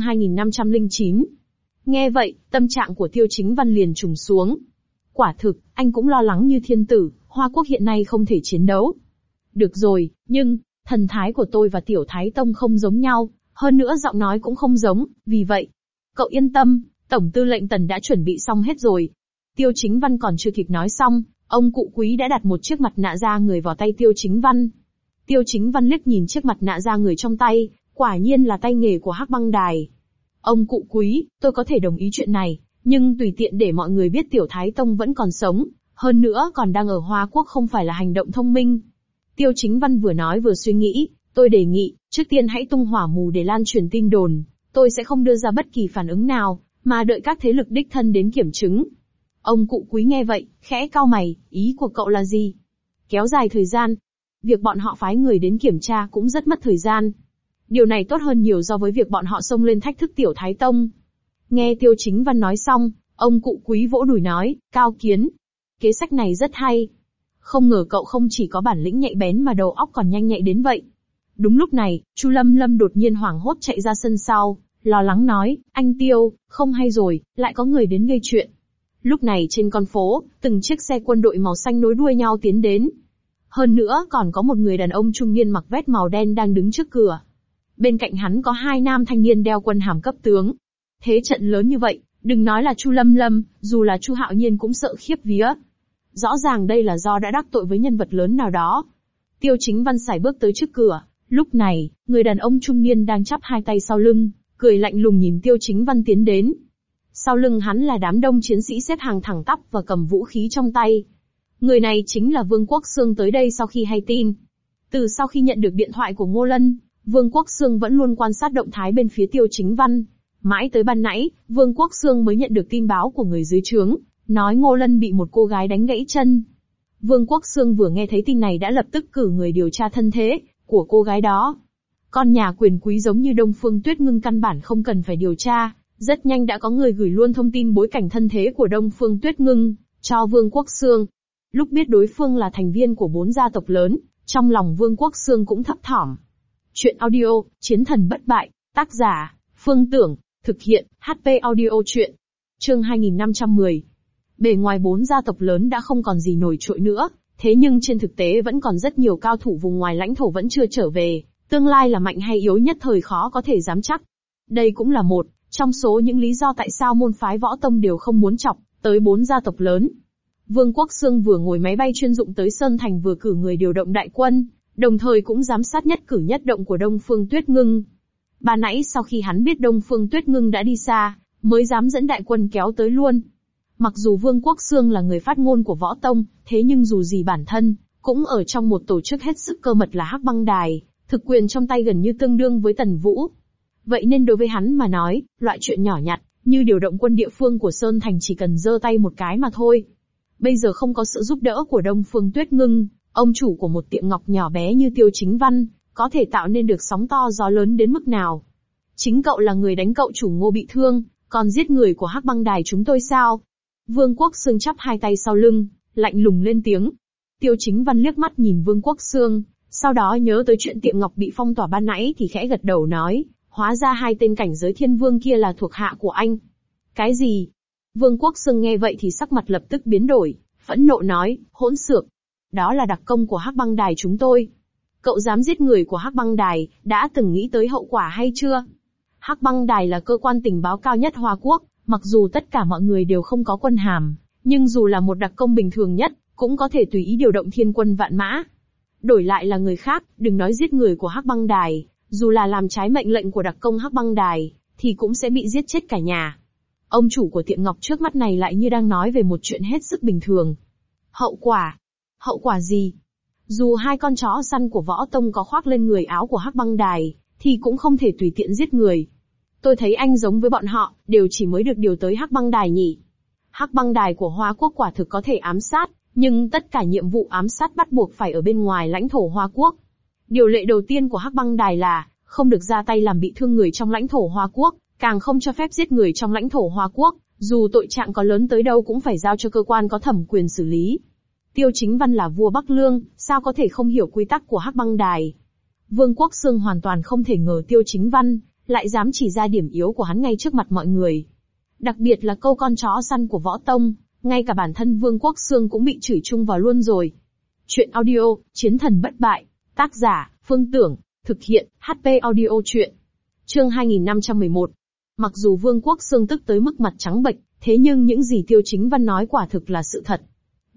2509. Nghe vậy, tâm trạng của Tiêu Chính Văn liền trùng xuống. Quả thực, anh cũng lo lắng như thiên tử, Hoa Quốc hiện nay không thể chiến đấu. Được rồi, nhưng, thần thái của tôi và Tiểu Thái Tông không giống nhau, hơn nữa giọng nói cũng không giống, vì vậy. Cậu yên tâm, Tổng tư lệnh Tần đã chuẩn bị xong hết rồi. Tiêu Chính Văn còn chưa kịp nói xong, ông cụ Quý đã đặt một chiếc mặt nạ da người vào tay Tiêu Chính Văn. Tiêu Chính Văn liếc nhìn chiếc mặt nạ da người trong tay, quả nhiên là tay nghề của Hắc Băng Đài. Ông cụ Quý, tôi có thể đồng ý chuyện này, nhưng tùy tiện để mọi người biết Tiểu Thái Tông vẫn còn sống, hơn nữa còn đang ở Hoa Quốc không phải là hành động thông minh. Tiêu Chính Văn vừa nói vừa suy nghĩ, tôi đề nghị, trước tiên hãy tung hỏa mù để lan truyền tin đồn, tôi sẽ không đưa ra bất kỳ phản ứng nào, mà đợi các thế lực đích thân đến kiểm chứng. Ông cụ Quý nghe vậy, khẽ cau mày, ý của cậu là gì? Kéo dài thời gian. Việc bọn họ phái người đến kiểm tra cũng rất mất thời gian. Điều này tốt hơn nhiều so với việc bọn họ xông lên thách thức Tiểu Thái Tông. Nghe Tiêu Chính Văn nói xong, ông cụ Quý vỗ đùi nói, cao kiến. Kế sách này rất hay. Không ngờ cậu không chỉ có bản lĩnh nhạy bén mà đầu óc còn nhanh nhạy đến vậy. Đúng lúc này, Chu Lâm Lâm đột nhiên hoảng hốt chạy ra sân sau, lo lắng nói, anh Tiêu, không hay rồi, lại có người đến gây chuyện. Lúc này trên con phố, từng chiếc xe quân đội màu xanh nối đuôi nhau tiến đến. Hơn nữa còn có một người đàn ông trung niên mặc vest màu đen đang đứng trước cửa. Bên cạnh hắn có 2 nam thanh niên đeo quân hàm cấp tướng. Thế trận lớn như vậy, đừng nói là Chu Lâm Lâm, dù là Chu Hạo Nhiên cũng sợ khiếp vía. Rõ ràng đây là do đã đắc tội với nhân vật lớn nào đó. Tiêu Chính Văn sải bước tới trước cửa, lúc này, người đàn ông trung niên đang chắp 2 tay sau lưng, cười lạnh lùng nhìn Tiêu Chính Văn tiến đến. Sau lưng hắn là đám đông chiến sĩ xếp hàng thẳng tắp và cầm vũ khí trong tay. Người này chính là Vương Quốc Xương tới đây sau khi hay tin. Từ sau khi nhận được điện thoại của Ngô Lân, Vương Quốc Xương vẫn luôn quan sát động thái bên phía Tiêu Chính Văn. Mãi tới ban nãy, Vương Quốc Xương mới nhận được tin báo của người dưới trướng, nói Ngô Lân bị một cô gái đánh gãy chân. Vương Quốc Xương vừa nghe thấy tin này đã lập tức cử người điều tra thân thế của cô gái đó. Con nhà quyền quý giống như Đông Phương Tuyết Ngưng căn bản không cần phải điều tra, rất nhanh đã có người gửi luôn thông tin bối cảnh thân thế của Đông Phương Tuyết Ngưng cho Vương Quốc Xương. Lúc biết đối phương là thành viên của 4 gia tộc lớn, trong lòng Vương Quốc Xương cũng thấp thỏm. Chuyện audio, Chiến thần bất bại, tác giả, Phương Tưởng, thực hiện, HP audio chuyện. Chương 2510. Bề ngoài 4 gia tộc lớn đã không còn gì nổi trội nữa, thế nhưng trên thực tế vẫn còn rất nhiều cao thủ vùng ngoài lãnh thổ vẫn chưa trở về, tương lai là mạnh hay yếu nhất thời khó có thể dám chắc. Đây cũng là một trong số những lý do tại sao môn phái Võ Tông đều không muốn chọc tới 4 gia tộc lớn. Vương Quốc Xương vừa ngồi máy bay chuyên dụng tới Sơn Thành vừa cử người điều động đại quân, đồng thời cũng giám sát nhất cử nhất động của Đông Phương Tuyết Ngưng. Ban nãy sau khi hắn biết Đông Phương Tuyết Ngưng đã đi xa, mới dám dẫn đại quân kéo tới luôn. Mặc dù Vương Quốc Xương là người phát ngôn của Võ Tông, thế nhưng dù gì bản thân cũng ở trong một tổ chức hết sức cơ mật là Hắc Băng Đài, thực quyền trong tay gần như tương đương với Tần Vũ. Vậy nên đối với hắn mà nói, loại chuyện nhỏ nhặt như điều động quân địa phương của Sơn Thành chỉ cần giơ tay một cái mà thôi. Bây giờ không có sự giúp đỡ của Đông Phương Tuyết Ngưng, ông chủ của một tiệm ngọc nhỏ bé như Tiêu Chính Văn, có thể tạo nên được sóng to gió lớn đến mức nào. Chính cậu là người đánh cậu chủ Ngô bị thương, còn giết người của Hắc Băng Đài chúng tôi sao? Vương Quốc Xương chắp 2 tay sau lưng, lạnh lùng lên tiếng. Tiêu Chính Văn liếc mắt nhìn Vương Quốc Xương, sau đó nhớ tới chuyện tiệm ngọc bị phong tỏa ban nãy thì khẽ gật đầu nói, hóa ra 2 tên cảnh giới thiên vương kia là thuộc hạ của anh. Cái gì? Vương Quốc Xương nghe vậy thì sắc mặt lập tức biến đổi, phẫn nộ nói, hỗn xược. Đó là đặc công của Hắc Băng Đài chúng tôi. Cậu dám giết người của Hắc Băng Đài, đã từng nghĩ tới hậu quả hay chưa? Hắc Băng Đài là cơ quan tình báo cao nhất Hoa Quốc, mặc dù tất cả mọi người đều không có quân hàm, nhưng dù là một đặc công bình thường nhất, cũng có thể tùy ý điều động thiên quân vạn mã. Đổi lại là người khác, đừng nói giết người của Hắc Băng Đài, dù là làm trái mệnh lệnh của đặc công Hắc Băng Đài, thì cũng sẽ bị giết chết cả nhà. Ông chủ của tiệm ngọc trước mắt này lại như đang nói về một chuyện hết sức bình thường. Hậu quả? Hậu quả gì? Dù hai con chó săn của Võ Tông có khoác lên người áo của Hắc Băng Đài, thì cũng không thể tùy tiện giết người. Tôi thấy anh giống với bọn họ, đều chỉ mới được điều tới Hắc Băng Đài nhỉ. Hắc Băng Đài của Hoa Quốc quả thực có thể ám sát, nhưng tất cả nhiệm vụ ám sát bắt buộc phải ở bên ngoài lãnh thổ Hoa Quốc. Điều lệ đầu tiên của Hắc Băng Đài là, không được ra tay làm bị thương người trong lãnh thổ Hoa Quốc, càng không cho phép giết người trong lãnh thổ Hoa Quốc, dù tội trạng có lớn tới đâu cũng phải giao cho cơ quan có thẩm quyền xử lý. Tiêu Chính Văn là vua Bắc Lương, sao có thể không hiểu quy tắc của Hắc Băng Đài. Vương Quốc Xương hoàn toàn không thể ngờ Tiêu Chính Văn lại dám chỉ ra điểm yếu của hắn ngay trước mặt mọi người. Đặc biệt là câu con chó săn của Võ Tông, ngay cả bản thân Vương Quốc Xương cũng bị chửi chung vào luôn rồi. Chuyện audio, Chiến thần bất bại, tác giả, Phương Tưởng, thực hiện, HP audio chuyện. Chương 2511. Mặc dù Vương Quốc Xương tức tới mức mặt trắng bệch, thế nhưng những gì Tiêu Chính Văn nói quả thực là sự thật.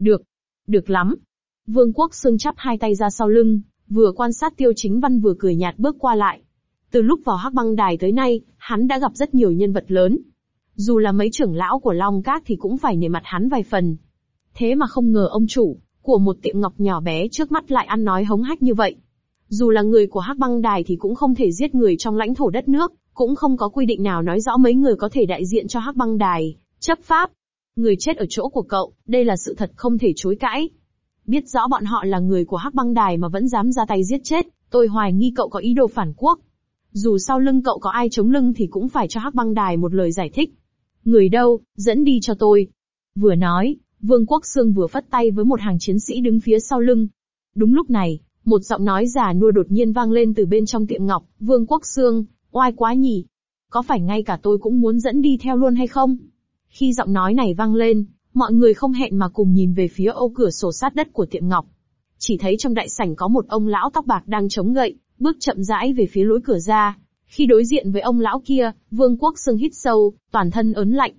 Được lắm. Vương Quốc Xương chắp hai tay ra sau lưng, vừa quan sát Tiêu Chính Văn vừa cười nhạt bước qua lại. Từ lúc vào Hắc Băng Đài tới nay, hắn đã gặp rất nhiều nhân vật lớn. Dù là mấy trưởng lão của Long Các thì cũng phải nể mặt hắn vài phần. Thế mà không ngờ ông chủ của một tiệm ngọc nhỏ bé trước mắt lại ăn nói hống hách như vậy. Dù là người của Hắc Băng Đài thì cũng không thể giết người trong lãnh thổ đất nước, cũng không có quy định nào nói rõ mấy người có thể đại diện cho Hắc Băng Đài chấp pháp. Người chết ở chỗ của cậu, đây là sự thật không thể chối cãi. Biết rõ bọn họ là người của Hắc Băng Đài mà vẫn dám ra tay giết chết, tôi hoài nghi cậu có ý đồ phản quốc. Dù sau lưng cậu có ai chống lưng thì cũng phải cho Hắc Băng Đài một lời giải thích. Người đâu, dẫn đi cho tôi. Vừa nói, Vương Quốc Xương vừa phất tay với một hàng chiến sĩ đứng phía sau lưng. Đúng lúc này, một giọng nói già nua đột nhiên vang lên từ bên trong tiệm ngọc. Vương Quốc Xương, oai quá nhỉ. Có phải ngay cả tôi cũng muốn dẫn đi theo luôn hay không? Khi giọng nói này vang lên, mọi người không hẹn mà cùng nhìn về phía ô cửa sổ sát đất của tiệm ngọc. Chỉ thấy trong đại sảnh có một ông lão tóc bạc đang chống gậy, bước chậm rãi về phía lối cửa ra. Khi đối diện với ông lão kia, Vương Quốc Xương hít sâu, toàn thân ớn lạnh.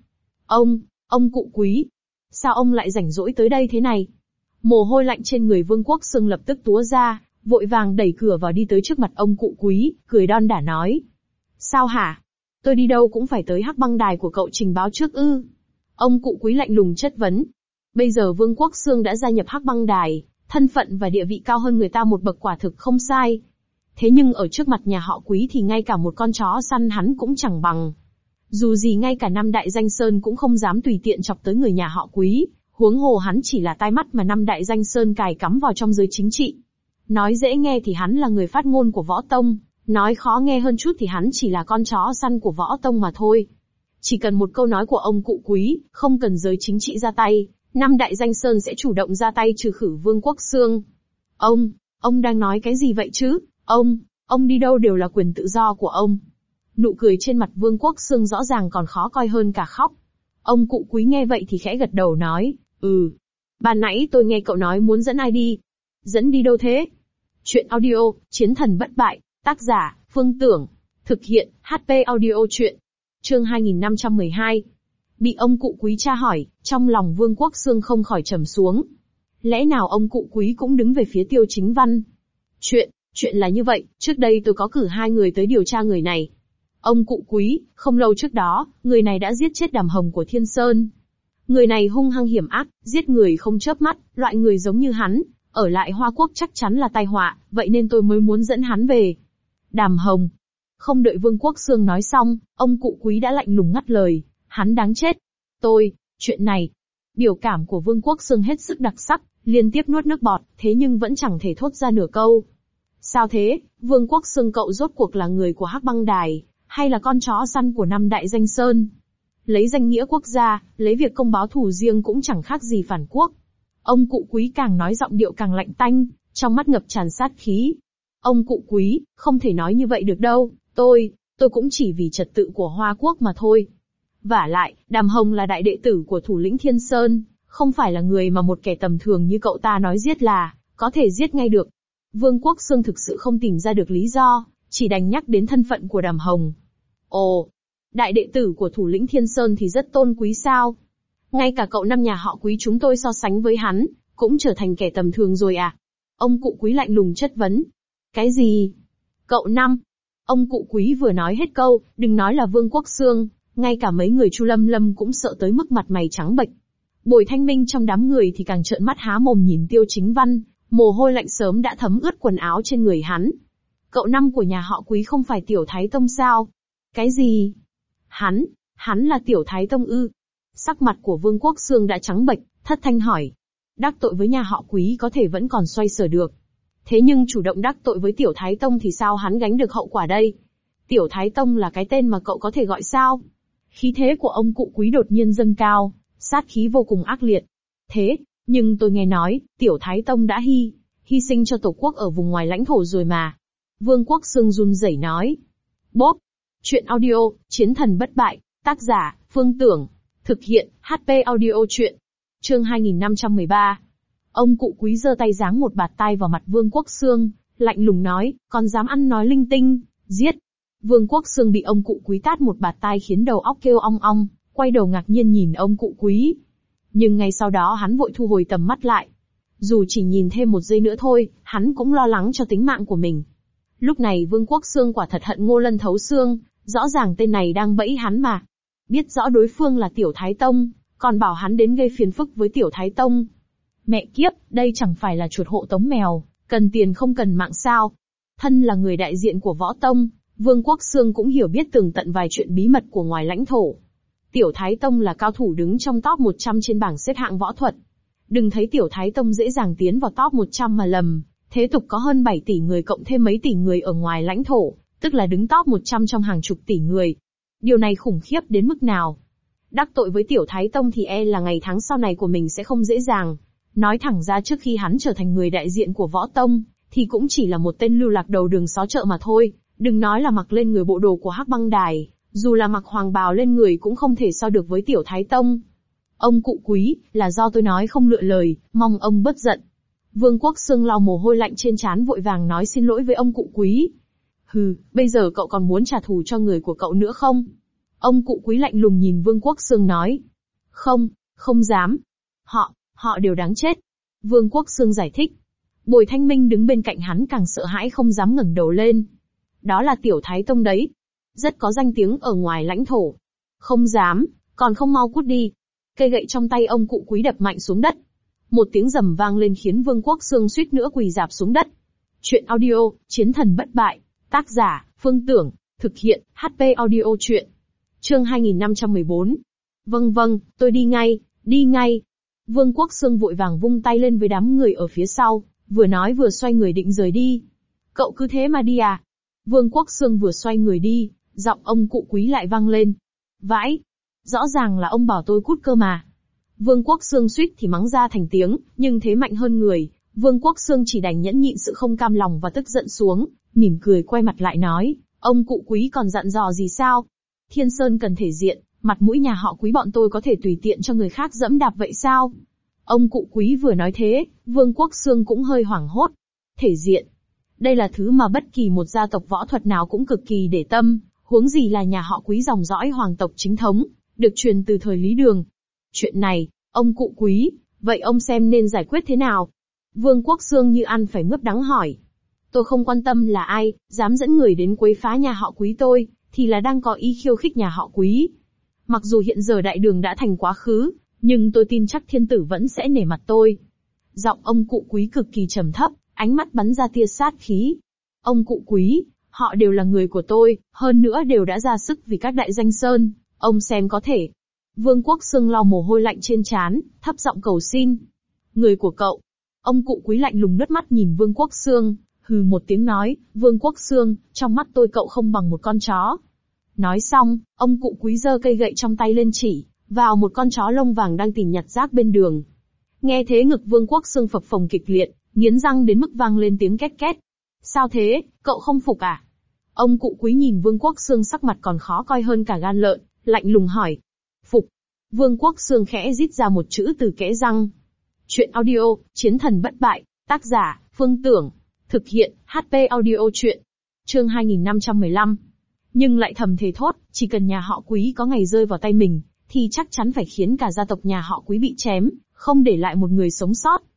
Ông cụ quý. Sao ông lại rảnh rỗi tới đây thế này? Mồ hôi lạnh trên người Vương Quốc Xương lập tức túa ra, vội vàng đẩy cửa vào đi tới trước mặt ông cụ quý, cười đon đả nói. Sao hả? Tôi đi đâu cũng phải tới Hắc Băng Đài của cậu trình báo trước ư? Ông cụ quý lạnh lùng chất vấn. Bây giờ Vương Quốc Xương đã gia nhập Hắc Băng Đài, thân phận và địa vị cao hơn người ta một bậc quả thực không sai. Thế nhưng ở trước mặt nhà họ Quý thì ngay cả một con chó săn hắn cũng chẳng bằng. Dù gì ngay cả năm đại danh sơn cũng không dám tùy tiện chọc tới người nhà họ Quý, huống hồ hắn chỉ là tai mắt mà năm đại danh sơn cài cắm vào trong giới chính trị. Nói dễ nghe thì hắn là người phát ngôn của Võ Tông, nói khó nghe hơn chút thì hắn chỉ là con chó săn của Võ Tông mà thôi. Chỉ cần một câu nói của ông cụ Quý, không cần giới chính trị ra tay, năm đại danh sơn sẽ chủ động ra tay trừ khử Vương Quốc Xương. Ông đang nói cái gì vậy chứ? Ông đi đâu đều là quyền tự do của ông. Nụ cười trên mặt Vương Quốc Xương rõ ràng còn khó coi hơn cả khóc. Ông cụ Quý nghe vậy thì khẽ gật đầu nói, ban nãy tôi nghe cậu nói muốn dẫn ai đi. Dẫn đi đâu thế? Chuyện audio, Chiến thần bất bại, tác giả, Phương Tưởng, thực hiện, HP audio chuyện. Chương 2512. Bị ông cụ Quý tra hỏi, trong lòng Vương Quốc Xương không khỏi trầm xuống. Lẽ nào ông cụ Quý cũng đứng về phía Tiêu Chính Văn? Chuyện là như vậy, trước đây tôi có cử 2 người tới điều tra người này. Ông cụ Quý, không lâu trước đó, người này đã giết chết Đàm Hồng của Thiên Sơn. Người này hung hăng hiểm ác, giết người không chớp mắt, loại người giống như hắn, ở lại Hoa Quốc chắc chắn là tai họa, vậy nên tôi mới muốn dẫn hắn về. Đàm Hồng. Không đợi Vương Quốc Xương nói xong, ông cụ Quý đã lạnh lùng ngắt lời, hắn đáng chết. Chuyện này. Biểu cảm của Vương Quốc Xương hết sức đặc sắc, liên tiếp nuốt nước bọt, thế nhưng vẫn chẳng thể thốt ra nửa câu. Sao thế, Vương Quốc Xương cậu rốt cuộc là người của Hắc Băng Đài, hay là con chó săn của năm đại danh sơn? Lấy danh nghĩa quốc gia, lấy việc công báo thù riêng cũng chẳng khác gì phản quốc. Ông cụ Quý càng nói giọng điệu càng lạnh tanh, trong mắt ngập tràn sát khí. Ông cụ Quý, không thể nói như vậy được đâu, tôi cũng chỉ vì trật tự của Hoa Quốc mà thôi. Vả lại, Đàm Hồng là đại đệ tử của thủ lĩnh Thiên Sơn, không phải là người mà một kẻ tầm thường như cậu ta nói giết là có thể giết ngay được. Vương Quốc Xương thực sự không tìm ra được lý do, chỉ đành nhắc đến thân phận của Đàm Hồng. Đại đệ tử của thủ lĩnh Thiên Sơn thì rất tôn quý sao? Ngay cả cậu năm nhà họ Quý chúng tôi so sánh với hắn, cũng trở thành kẻ tầm thường rồi à? Ông cụ Quý lạnh lùng chất vấn. Cái gì? Cậu Năm. Ông cụ Quý vừa nói hết câu, đừng nói là Vương Quốc Xương, ngay cả mấy người Chu Lâm Lâm cũng sợ tới mức mặt mày trắng bệch. Bồi Thanh Minh trong đám người thì càng trợn mắt há mồm nhìn Tiêu Chính Văn, mồ hôi lạnh sớm đã thấm ướt quần áo trên người hắn. Cậu Năm của nhà họ Quý không phải Tiểu Thái Tông sao? Cái gì? Hắn là Tiểu Thái Tông ư? Sắc mặt của Vương Quốc Xương đã trắng bệch, thất thanh hỏi. Đắc tội với nhà họ Quý có thể vẫn còn xoay sở được. Thế nhưng chủ động đắc tội với Tiểu Thái Tông thì sao hắn gánh được hậu quả đây? Tiểu Thái Tông là cái tên mà cậu có thể gọi sao? Khí thế của ông cụ Quý đột nhiên dâng cao, sát khí vô cùng ác liệt. Thế, nhưng tôi nghe nói, Tiểu Thái Tông đã hy sinh cho Tổ quốc ở vùng ngoài lãnh thổ rồi mà. Vương Quốc Xương run rẩy nói. Bốp. Chuyện audio, Chiến thần bất bại, tác giả, Phương Tưởng. Thực hiện, HP audio chuyện. Chương 2513. Ông cụ Quý giơ tay giáng một bạt tai vào mặt Vương Quốc Xương, lạnh lùng nói, còn dám ăn nói linh tinh, giết. Vương Quốc Xương bị ông cụ Quý tát một bạt tai khiến đầu óc kêu ong ong, quay đầu ngạc nhiên nhìn ông cụ Quý. Nhưng ngay sau đó hắn vội thu hồi tầm mắt lại. Dù chỉ nhìn thêm một giây nữa thôi, hắn cũng lo lắng cho tính mạng của mình. Lúc này Vương Quốc Xương quả thật hận Ngô Lân thấu xương, rõ ràng tên này đang bẫy hắn mà. Biết rõ đối phương là Tiểu Thái Tông, còn bảo hắn đến gây phiền phức với Tiểu Thái Tông. Mẹ kiếp, đây chẳng phải là chuột hộ tống mèo, cần tiền không cần mạng sao. Thân là người đại diện của Võ Tông, Vương Quốc Xương cũng hiểu biết tường tận vài chuyện bí mật của ngoài lãnh thổ. Tiểu Thái Tông là cao thủ đứng trong top 100 trên bảng xếp hạng võ thuật. Đừng thấy Tiểu Thái Tông dễ dàng tiến vào top 100 mà lầm, thế tục có hơn 7 tỷ người cộng thêm mấy tỷ người ở ngoài lãnh thổ, tức là đứng top 100 trong hàng chục tỷ người. Điều này khủng khiếp đến mức nào? Đắc tội với Tiểu Thái Tông thì là ngày tháng sau này của mình sẽ không dễ dàng. Nói thẳng ra trước khi hắn trở thành người đại diện của Võ Tông, thì cũng chỉ là một tên lưu lạc đầu đường xó chợ mà thôi, đừng nói là mặc lên người bộ đồ của Hắc Băng Đài, dù là mặc hoàng bào lên người cũng không thể so được với Tiểu Thái Tông. Ông cụ Quý, là do tôi nói không lựa lời, mong ông bớt giận. Vương Quốc Xương lau mồ hôi lạnh trên trán vội vàng nói xin lỗi với ông cụ Quý. Hừ, bây giờ cậu còn muốn trả thù cho người của cậu nữa không? Ông cụ Quý lạnh lùng nhìn Vương Quốc Xương nói. Không dám. Họ đều đáng chết. Vương Quốc Xương giải thích. Bồi Thanh Minh đứng bên cạnh hắn càng sợ hãi không dám ngẩng đầu lên. Đó là Tiểu Thái Tông đấy. Rất có danh tiếng ở ngoài lãnh thổ. Không dám, còn không mau cút đi. Cây gậy trong tay ông cụ Quý đập mạnh xuống đất. Một tiếng rầm vang lên khiến Vương Quốc Xương suýt nữa quỳ rạp xuống đất. Chuyện audio, Chiến thần bất bại. Tác giả, Phương Tưởng. Thực hiện, HP audio chuyện. Chương 2514. Vâng, tôi đi ngay. Vương Quốc Xương vội vàng vung tay lên với đám người ở phía sau, vừa nói vừa xoay người định rời đi. Cậu cứ thế mà đi à? Vương Quốc Xương vừa xoay người đi, giọng ông cụ Quý lại vang lên. Vãi! Rõ ràng là ông bảo tôi cút cơ mà. Vương Quốc Xương suýt thì mắng ra thành tiếng, nhưng thế mạnh hơn người, Vương Quốc Xương chỉ đành nhẫn nhịn sự không cam lòng và tức giận xuống, mỉm cười quay mặt lại nói, ông cụ Quý còn dặn dò gì sao? Thiên Sơn cần thể diện, mặt mũi nhà họ Quý bọn tôi có thể tùy tiện cho người khác dẫm đạp vậy sao? Ông cụ Quý vừa nói thế, Vương Quốc Xương cũng hơi hoảng hốt. Thể diện. Đây là thứ mà bất kỳ một gia tộc võ thuật nào cũng cực kỳ để tâm, huống gì là nhà họ Quý dòng dõi hoàng tộc chính thống, được truyền từ thời Lý Đường. Chuyện này, ông cụ Quý, vậy ông xem nên giải quyết thế nào? Vương Quốc Xương như ăn phải mướp đắng hỏi. Tôi không quan tâm là ai, dám dẫn người đến quấy phá nhà họ Quý tôi, thì là đang có ý khiêu khích nhà họ Quý. Mặc dù hiện giờ đại đường đã thành quá khứ, nhưng tôi tin chắc thiên tử vẫn sẽ nể mặt tôi. Giọng ông cụ Quý cực kỳ trầm thấp, ánh mắt bắn ra tia sát khí. Ông cụ Quý, họ đều là người của tôi, hơn nữa đều đã ra sức vì các đại danh sơn, ông xem có thể. Vương Quốc Xương lau mồ hôi lạnh trên trán, thấp giọng cầu xin. Người của cậu. Ông cụ Quý lạnh lùng nước mắt nhìn Vương Quốc Xương, hừ một tiếng nói, Vương Quốc Xương, trong mắt tôi cậu không bằng một con chó. Nói xong, ông cụ Quý giơ cây gậy trong tay lên chỉ vào một con chó lông vàng đang tìm nhặt rác bên đường. Nghe thế ngực Vương Quốc Xương phập phồng kịch liệt, nghiến răng đến mức vang lên tiếng két két. Sao thế, cậu không phục à? Ông cụ Quý nhìn Vương Quốc Xương sắc mặt còn khó coi hơn cả gan lợn, lạnh lùng hỏi. Phục. Vương Quốc Xương khẽ rít ra một chữ từ kẽ răng. Chuyện audio, Chiến thần bất bại, tác giả, Phương Tưởng. Thực hiện, HP audio chuyện. Chương 2515. Nhưng lại thầm thề thốt, chỉ cần nhà họ Quý có ngày rơi vào tay mình, thì chắc chắn phải khiến cả gia tộc nhà họ Quý bị chém, không để lại một người sống sót.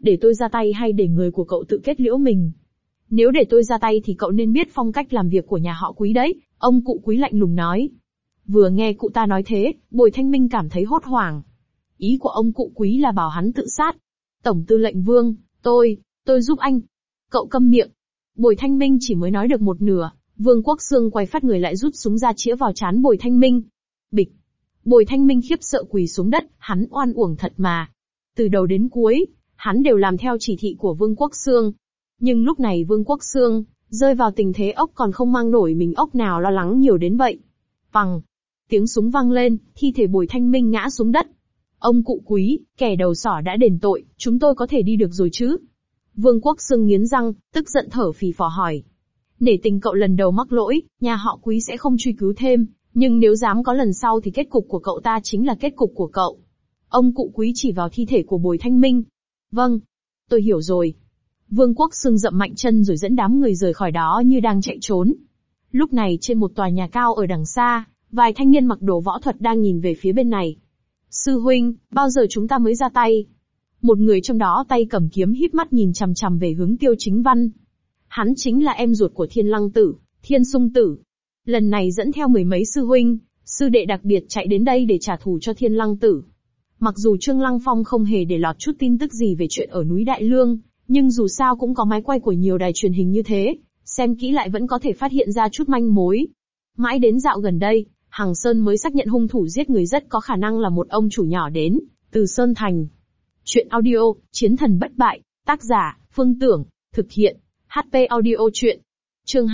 Để tôi ra tay hay để người của cậu tự kết liễu mình? Nếu để tôi ra tay thì cậu nên biết phong cách làm việc của nhà họ Quý đấy, ông cụ Quý lạnh lùng nói. Vừa nghe cụ ta nói thế, Bồi Thanh Minh cảm thấy hốt hoảng. Ý của ông cụ Quý là bảo hắn tự sát. Tổng tư lệnh Vương, tôi giúp anh. Cậu câm miệng. Bồi Thanh Minh chỉ mới nói được một nửa, Vương Quốc Xương quay phát người lại rút súng ra chĩa vào trán Bồi Thanh Minh. Bịch. Bồi Thanh Minh khiếp sợ quỳ xuống đất, hắn oan uổng thật mà. Từ đầu đến cuối, hắn đều làm theo chỉ thị của Vương Quốc Xương. Nhưng lúc này Vương Quốc Xương rơi vào tình thế ốc còn không mang nổi mình ốc nào lo lắng nhiều đến vậy. Phằng. Tiếng súng vang lên, thi thể Bồi Thanh Minh ngã xuống đất. Ông cụ Quý, kẻ đầu sỏ đã đền tội, chúng tôi có thể đi được rồi chứ? Vương Quốc Xương nghiến răng, tức giận thở phì phò hỏi. Nể tình cậu lần đầu mắc lỗi, nhà họ Quý sẽ không truy cứu thêm, nhưng nếu dám có lần sau thì kết cục của cậu ta chính là kết cục của cậu. Ông cụ Quý chỉ vào thi thể của Bồi Thanh Minh. Vâng, tôi hiểu rồi. Vương Quốc Xương dậm mạnh chân rồi dẫn đám người rời khỏi đó như đang chạy trốn. Lúc này trên một tòa nhà cao ở đằng xa, vài thanh niên mặc đồ võ thuật đang nhìn về phía bên này. Sư huynh, bao giờ chúng ta mới ra tay? Một người trong đó tay cầm kiếm híp mắt nhìn chằm chằm về hướng Tiêu Chính Văn. Hắn chính là em ruột của Thiên Lăng Tử, Thiên Sung Tử. Lần này dẫn theo mười mấy sư huynh, sư đệ đặc biệt chạy đến đây để trả thù cho Thiên Lăng Tử. Mặc dù Trương Lăng Phong không hề để lọt chút tin tức gì về chuyện ở núi Đại Lương, nhưng dù sao cũng có máy quay của nhiều đài truyền hình như thế, xem kỹ lại vẫn có thể phát hiện ra chút manh mối. Mãi đến dạo gần đây, Hằng Sơn mới xác nhận hung thủ giết người rất có khả năng là một ông chủ nhỏ đến từ Sơn Thành. Chuyện audio, Chiến thần bất bại, tác giả, Phương Tưởng, thực hiện, HP Audio Chuyện. Chương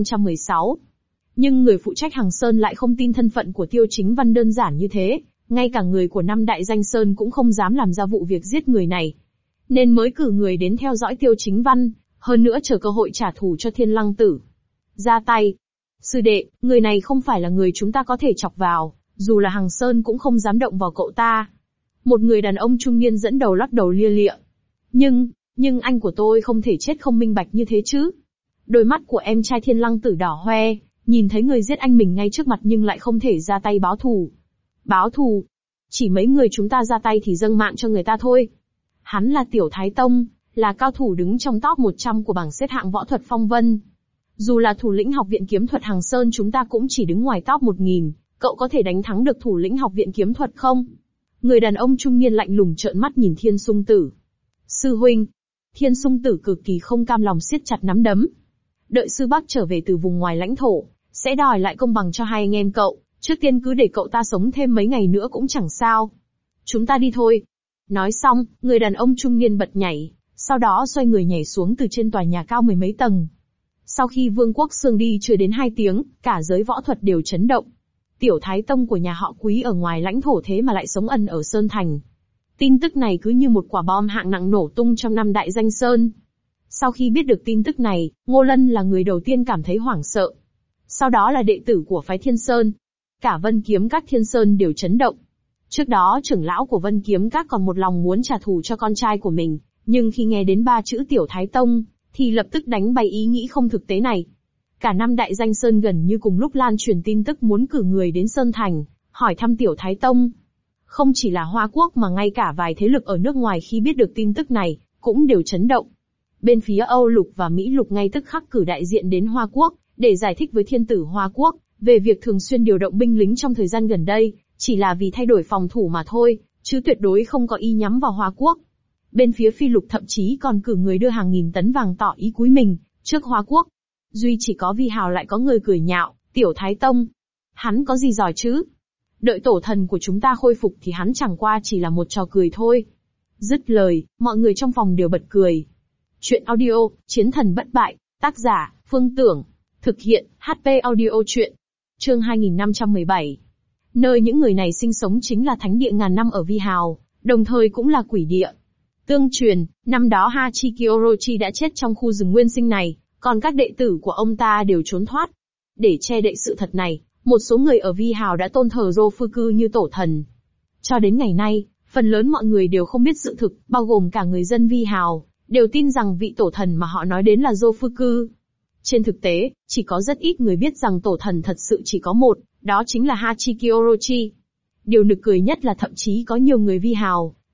2516. Nhưng người phụ trách Hằng Sơn lại không tin thân phận của Tiêu Chính Văn đơn giản như thế, ngay cả người của năm đại danh Sơn cũng không dám làm ra vụ việc giết người này. Nên mới cử người đến theo dõi Tiêu Chính Văn, hơn nữa chờ cơ hội trả thù cho Thiên Lăng Tử. Ra tay. Sư đệ, người này không phải là người chúng ta có thể chọc vào, dù là Hằng Sơn cũng không dám động vào cậu ta. Một người đàn ông trung niên dẫn đầu lắc đầu lia lịa. Nhưng anh của tôi không thể chết không minh bạch như thế chứ. Đôi mắt của em trai Thiên Lăng Tử đỏ hoe, nhìn thấy người giết anh mình ngay trước mặt nhưng lại không thể ra tay báo thù. Báo thù? Chỉ mấy người chúng ta ra tay thì dâng mạng cho người ta thôi. Hắn là Tiểu Thái Tông, là cao thủ đứng trong top 100 của bảng xếp hạng võ thuật phong vân. Dù là thủ lĩnh học viện kiếm thuật Hằng Sơn chúng ta cũng chỉ đứng ngoài top 1000, cậu có thể đánh thắng được thủ lĩnh học viện kiếm thuật không? Người đàn ông trung niên lạnh lùng trợn mắt nhìn Thiên Sung Tử. Sư huynh. Thiên Sung Tử cực kỳ không cam lòng siết chặt nắm đấm. Đợi sư bác trở về từ vùng ngoài lãnh thổ, sẽ đòi lại công bằng cho hai anh em cậu, trước tiên cứ để cậu ta sống thêm mấy ngày nữa cũng chẳng sao. Chúng ta đi thôi. Nói xong, người đàn ông trung niên bật nhảy, sau đó xoay người nhảy xuống từ trên tòa nhà cao mười mấy tầng. Sau khi Vương Quốc Xương đi chưa đến 2 tiếng, cả giới võ thuật đều chấn động. Tiểu Thái Tông của nhà họ Quý ở ngoài lãnh thổ thế mà lại sống ẩn ở Sơn Thành. Tin tức này cứ như một quả bom hạng nặng nổ tung trong năm đại danh Sơn. Sau khi biết được tin tức này, Ngô Lân là người đầu tiên cảm thấy hoảng sợ. Sau đó là đệ tử của phái Thiên Sơn. Cả Vân Kiếm Các Thiên Sơn đều chấn động. Trước đó trưởng lão của Vân Kiếm Các còn một lòng muốn trả thù cho con trai của mình, nhưng khi nghe đến 3 chữ Tiểu Thái Tông, thì lập tức đánh bay ý nghĩ không thực tế này. Cả năm đại danh Sơn gần như cùng lúc lan truyền tin tức muốn cử người đến Sơn Thành, hỏi thăm Tiểu Thái Tông. Không chỉ là Hoa Quốc mà ngay cả vài thế lực ở nước ngoài khi biết được tin tức này, cũng đều chấn động. Bên phía Âu Lục và Mỹ Lục ngay tức khắc cử đại diện đến Hoa Quốc, để giải thích với thiên tử Hoa Quốc, về việc thường xuyên điều động binh lính trong thời gian gần đây, chỉ là vì thay đổi phòng thủ mà thôi, chứ tuyệt đối không có ý nhắm vào Hoa Quốc. Bên phía Phi Lục thậm chí còn cử người đưa hàng nghìn tấn vàng tỏ ý cúi mình, trước Hoa Quốc. Duy chỉ có Vi Hào lại có người cười nhạo, Tiểu Thái Tông. Hắn có gì giỏi chứ? Đợi tổ thần của chúng ta khôi phục thì hắn chẳng qua chỉ là một trò cười thôi. Dứt lời, mọi người trong phòng đều bật cười. Chuyện audio, Chiến thần bất bại, tác giả, Phương Tưởng, thực hiện, HP Audio Chuyện. Chương 2517. Nơi những người này sinh sống chính là thánh địa ngàn năm ở Vi Hào, đồng thời cũng là quỷ địa. Tương truyền, năm đó Hachiki Orochi đã chết trong khu rừng nguyên sinh này, còn các đệ tử của ông ta đều trốn thoát. Để che đậy sự thật này, một số người ở Vi Hào đã tôn thờ Rofuku như tổ thần. Cho đến ngày nay, phần lớn mọi người đều không biết sự thực, bao gồm cả người dân Vi Hào, đều tin rằng vị tổ thần mà họ nói đến là Rofuku. Trên thực tế, chỉ có rất ít người biết rằng tổ thần thật sự chỉ có một, đó chính là Hachiki Orochi. Điều nực cười nhất là thậm chí có nhiều người Vi Hào,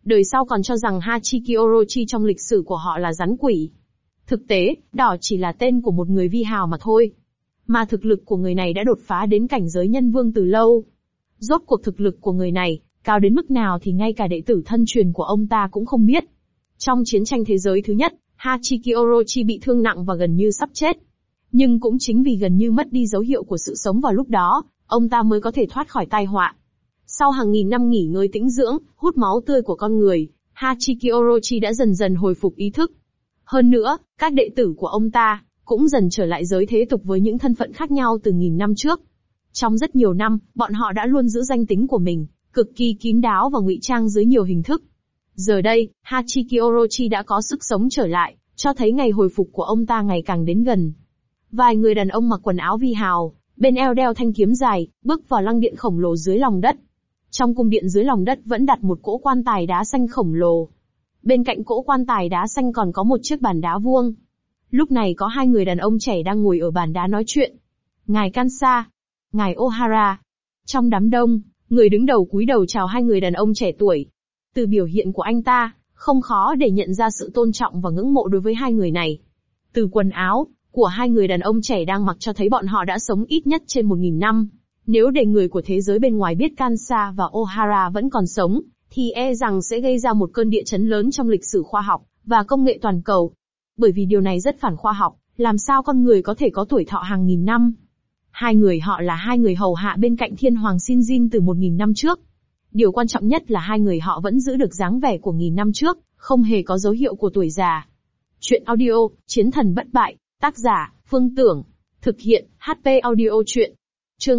Đời sau còn cho rằng Hachiki Orochi trong lịch sử của họ là rắn quỷ. Thực tế, đó chỉ là tên của một người vi hào mà thôi. Mà thực lực của người này đã đột phá đến cảnh giới nhân vương từ lâu. Rốt cuộc thực lực của người này, cao đến mức nào thì ngay cả đệ tử thân truyền của ông ta cũng không biết. Trong chiến tranh thế giới thứ nhất, Hachiki Orochi bị thương nặng và gần như sắp chết. Nhưng cũng chính vì gần như mất đi dấu hiệu của sự sống vào lúc đó, ông ta mới có thể thoát khỏi tai họa. Sau hàng nghìn năm nghỉ ngơi tĩnh dưỡng, hút máu tươi của con người, Hachiki Orochi đã dần dần hồi phục ý thức. Hơn nữa, các đệ tử của ông ta cũng dần trở lại giới thế tục với những thân phận khác nhau từ nghìn năm trước. Trong rất nhiều năm, bọn họ đã luôn giữ danh tính của mình, cực kỳ kín đáo và ngụy trang dưới nhiều hình thức. Giờ đây, Hachiki Orochi đã có sức sống trở lại, cho thấy ngày hồi phục của ông ta ngày càng đến gần. Vài người đàn ông mặc quần áo vi hào, bên eo đeo thanh kiếm dài, bước vào lăng điện khổng lồ dưới lòng đất. Trong cung điện dưới lòng đất vẫn đặt một cỗ quan tài đá xanh khổng lồ. Bên cạnh cỗ quan tài đá xanh còn có một chiếc bàn đá vuông. Lúc này có hai người đàn ông trẻ đang ngồi ở bàn đá nói chuyện. Ngài Kansa, ngài Ohara. Trong đám đông, người đứng đầu cúi đầu chào hai người đàn ông trẻ tuổi. Từ biểu hiện của anh ta, không khó để nhận ra sự tôn trọng và ngưỡng mộ đối với hai người này. Từ quần áo của hai người đàn ông trẻ đang mặc cho thấy bọn họ đã sống ít nhất trên 1000 năm. Nếu để người của thế giới bên ngoài biết Kansa và Ohara vẫn còn sống, thì e rằng sẽ gây ra một cơn địa chấn lớn trong lịch sử khoa học và công nghệ toàn cầu. Bởi vì điều này rất phản khoa học, làm sao con người có thể có tuổi thọ hàng nghìn năm. Hai người họ là hai người hầu hạ bên cạnh thiên hoàng Shinjin từ 1000 năm trước. Điều quan trọng nhất là hai người họ vẫn giữ được dáng vẻ của nghìn năm trước, không hề có dấu hiệu của tuổi già. Chuyện audio, Chiến thần bất bại, tác giả, Phương Tưởng. Thực hiện, HP audio chuyện. Chương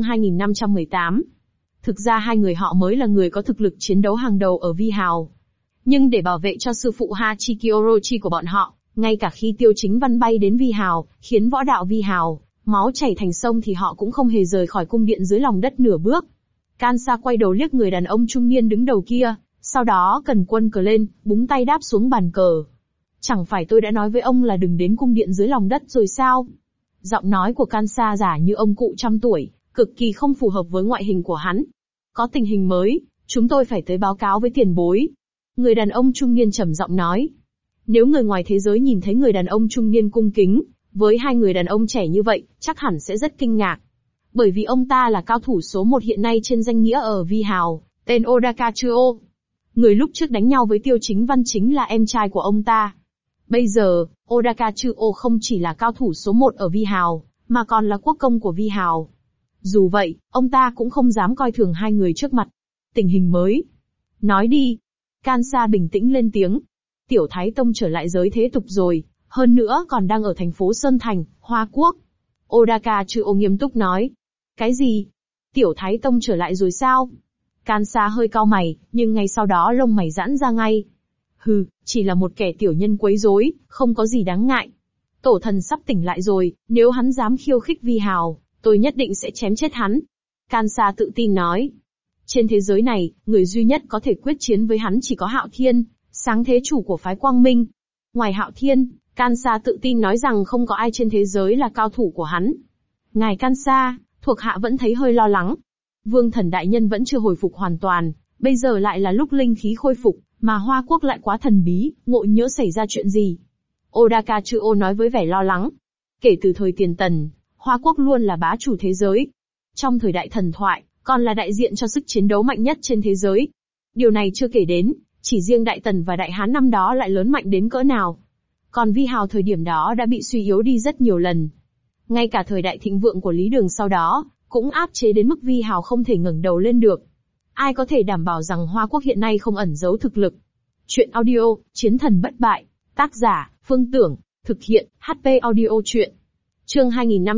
2518. Thực ra hai người họ mới là người có thực lực chiến đấu hàng đầu ở Vi Hào. Nhưng để bảo vệ cho sư phụ Hachiki Orochi của bọn họ, ngay cả khi Tiêu Chính Văn bay đến Vi Hào, khiến võ đạo Vi Hào máu chảy thành sông thì họ cũng không hề rời khỏi cung điện dưới lòng đất nửa bước. Kansa quay đầu liếc người đàn ông trung niên đứng đầu kia, sau đó cần quân cờ lên, búng tay đáp xuống bàn cờ. Chẳng phải tôi đã nói với ông là đừng đến cung điện dưới lòng đất rồi sao? Giọng nói của Kansa giả như ông cụ trăm tuổi, cực kỳ không phù hợp với ngoại hình của hắn. Có tình hình mới, chúng tôi phải tới báo cáo với tiền bối. Người đàn ông trung niên trầm giọng nói. Nếu người ngoài thế giới nhìn thấy người đàn ông trung niên cung kính với hai người đàn ông trẻ như vậy, chắc hẳn sẽ rất kinh ngạc. Bởi vì ông ta là cao thủ số 1 hiện nay trên danh nghĩa ở Vi Hào, tên Odaka Chuo. Người lúc trước đánh nhau với Tiêu Chính Văn chính là em trai của ông ta. Bây giờ, Odaka Chuo không chỉ là cao thủ số 1 ở Vi Hào, mà còn là quốc công của Vi Hào. Dù vậy, ông ta cũng không dám coi thường hai người trước mặt. Tình hình mới. Nói đi. Kansa bình tĩnh lên tiếng. Tiểu Thái Tông trở lại giới thế tục rồi, hơn nữa còn đang ở thành phố Sơn Thành, Hoa Quốc. Odaka Chuo nghiêm túc nói. Cái gì? Tiểu Thái Tông trở lại rồi sao? Kansa hơi cau mày, nhưng ngay sau đó lông mày giãn ra ngay. Hừ, chỉ là một kẻ tiểu nhân quấy rối, không có gì đáng ngại. Tổ thần sắp tỉnh lại rồi, nếu hắn dám khiêu khích Vi Hào, tôi nhất định sẽ chém chết hắn. Kansa tự tin nói. Trên thế giới này, người duy nhất có thể quyết chiến với hắn chỉ có Hạo Thiên, sáng thế chủ của phái Quang Minh. Ngoài Hạo Thiên, Kansa tự tin nói rằng không có ai trên thế giới là cao thủ của hắn. Ngài Kansa, thuộc hạ vẫn thấy hơi lo lắng. Vương thần đại nhân vẫn chưa hồi phục hoàn toàn, bây giờ lại là lúc linh khí khôi phục, mà Hoa Quốc lại quá thần bí, ngộ nhỡ xảy ra chuyện gì. Odaka Chuo nói với vẻ lo lắng. Kể từ thời Tiền Tần, Hoa Quốc luôn là bá chủ thế giới. Trong thời đại thần thoại, còn là đại diện cho sức chiến đấu mạnh nhất trên thế giới. Điều này chưa kể đến, chỉ riêng Đại Tần và Đại Hán năm đó lại lớn mạnh đến cỡ nào. Còn Vi Hào thời điểm đó đã bị suy yếu đi rất nhiều lần. Ngay cả thời đại thịnh vượng của Lý Đường sau đó, cũng áp chế đến mức Vi Hào không thể ngẩng đầu lên được. Ai có thể đảm bảo rằng Hoa Quốc hiện nay không ẩn giấu thực lực? Chuyện audio, Chiến thần bất bại, tác giả, Phương Tưởng, thực hiện, HP audio chuyện. Chương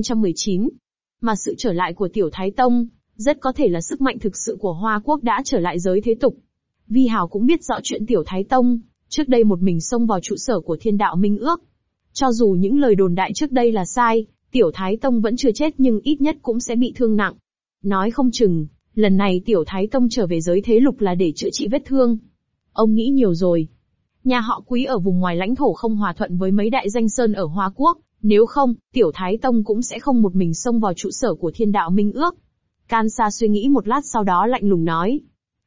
2519. Mà sự trở lại của Tiểu Thái Tông, rất có thể là sức mạnh thực sự của Hoa Quốc đã trở lại giới thế tục. Vi Hào cũng biết rõ chuyện Tiểu Thái Tông, trước đây một mình xông vào trụ sở của Thiên Đạo Minh Ước. Cho dù những lời đồn đại trước đây là sai, Tiểu Thái Tông vẫn chưa chết nhưng ít nhất cũng sẽ bị thương nặng. Nói không chừng, lần này Tiểu Thái Tông trở về giới thế lục là để chữa trị vết thương. Ông nghĩ nhiều rồi. Nhà họ Quý ở vùng ngoài lãnh thổ không hòa thuận với mấy đại danh sơn ở Hoa Quốc, nếu không, Tiểu Thái Tông cũng sẽ không một mình xông vào trụ sở của Thiên Đạo Minh Ước. Kansa suy nghĩ một lát sau đó lạnh lùng nói.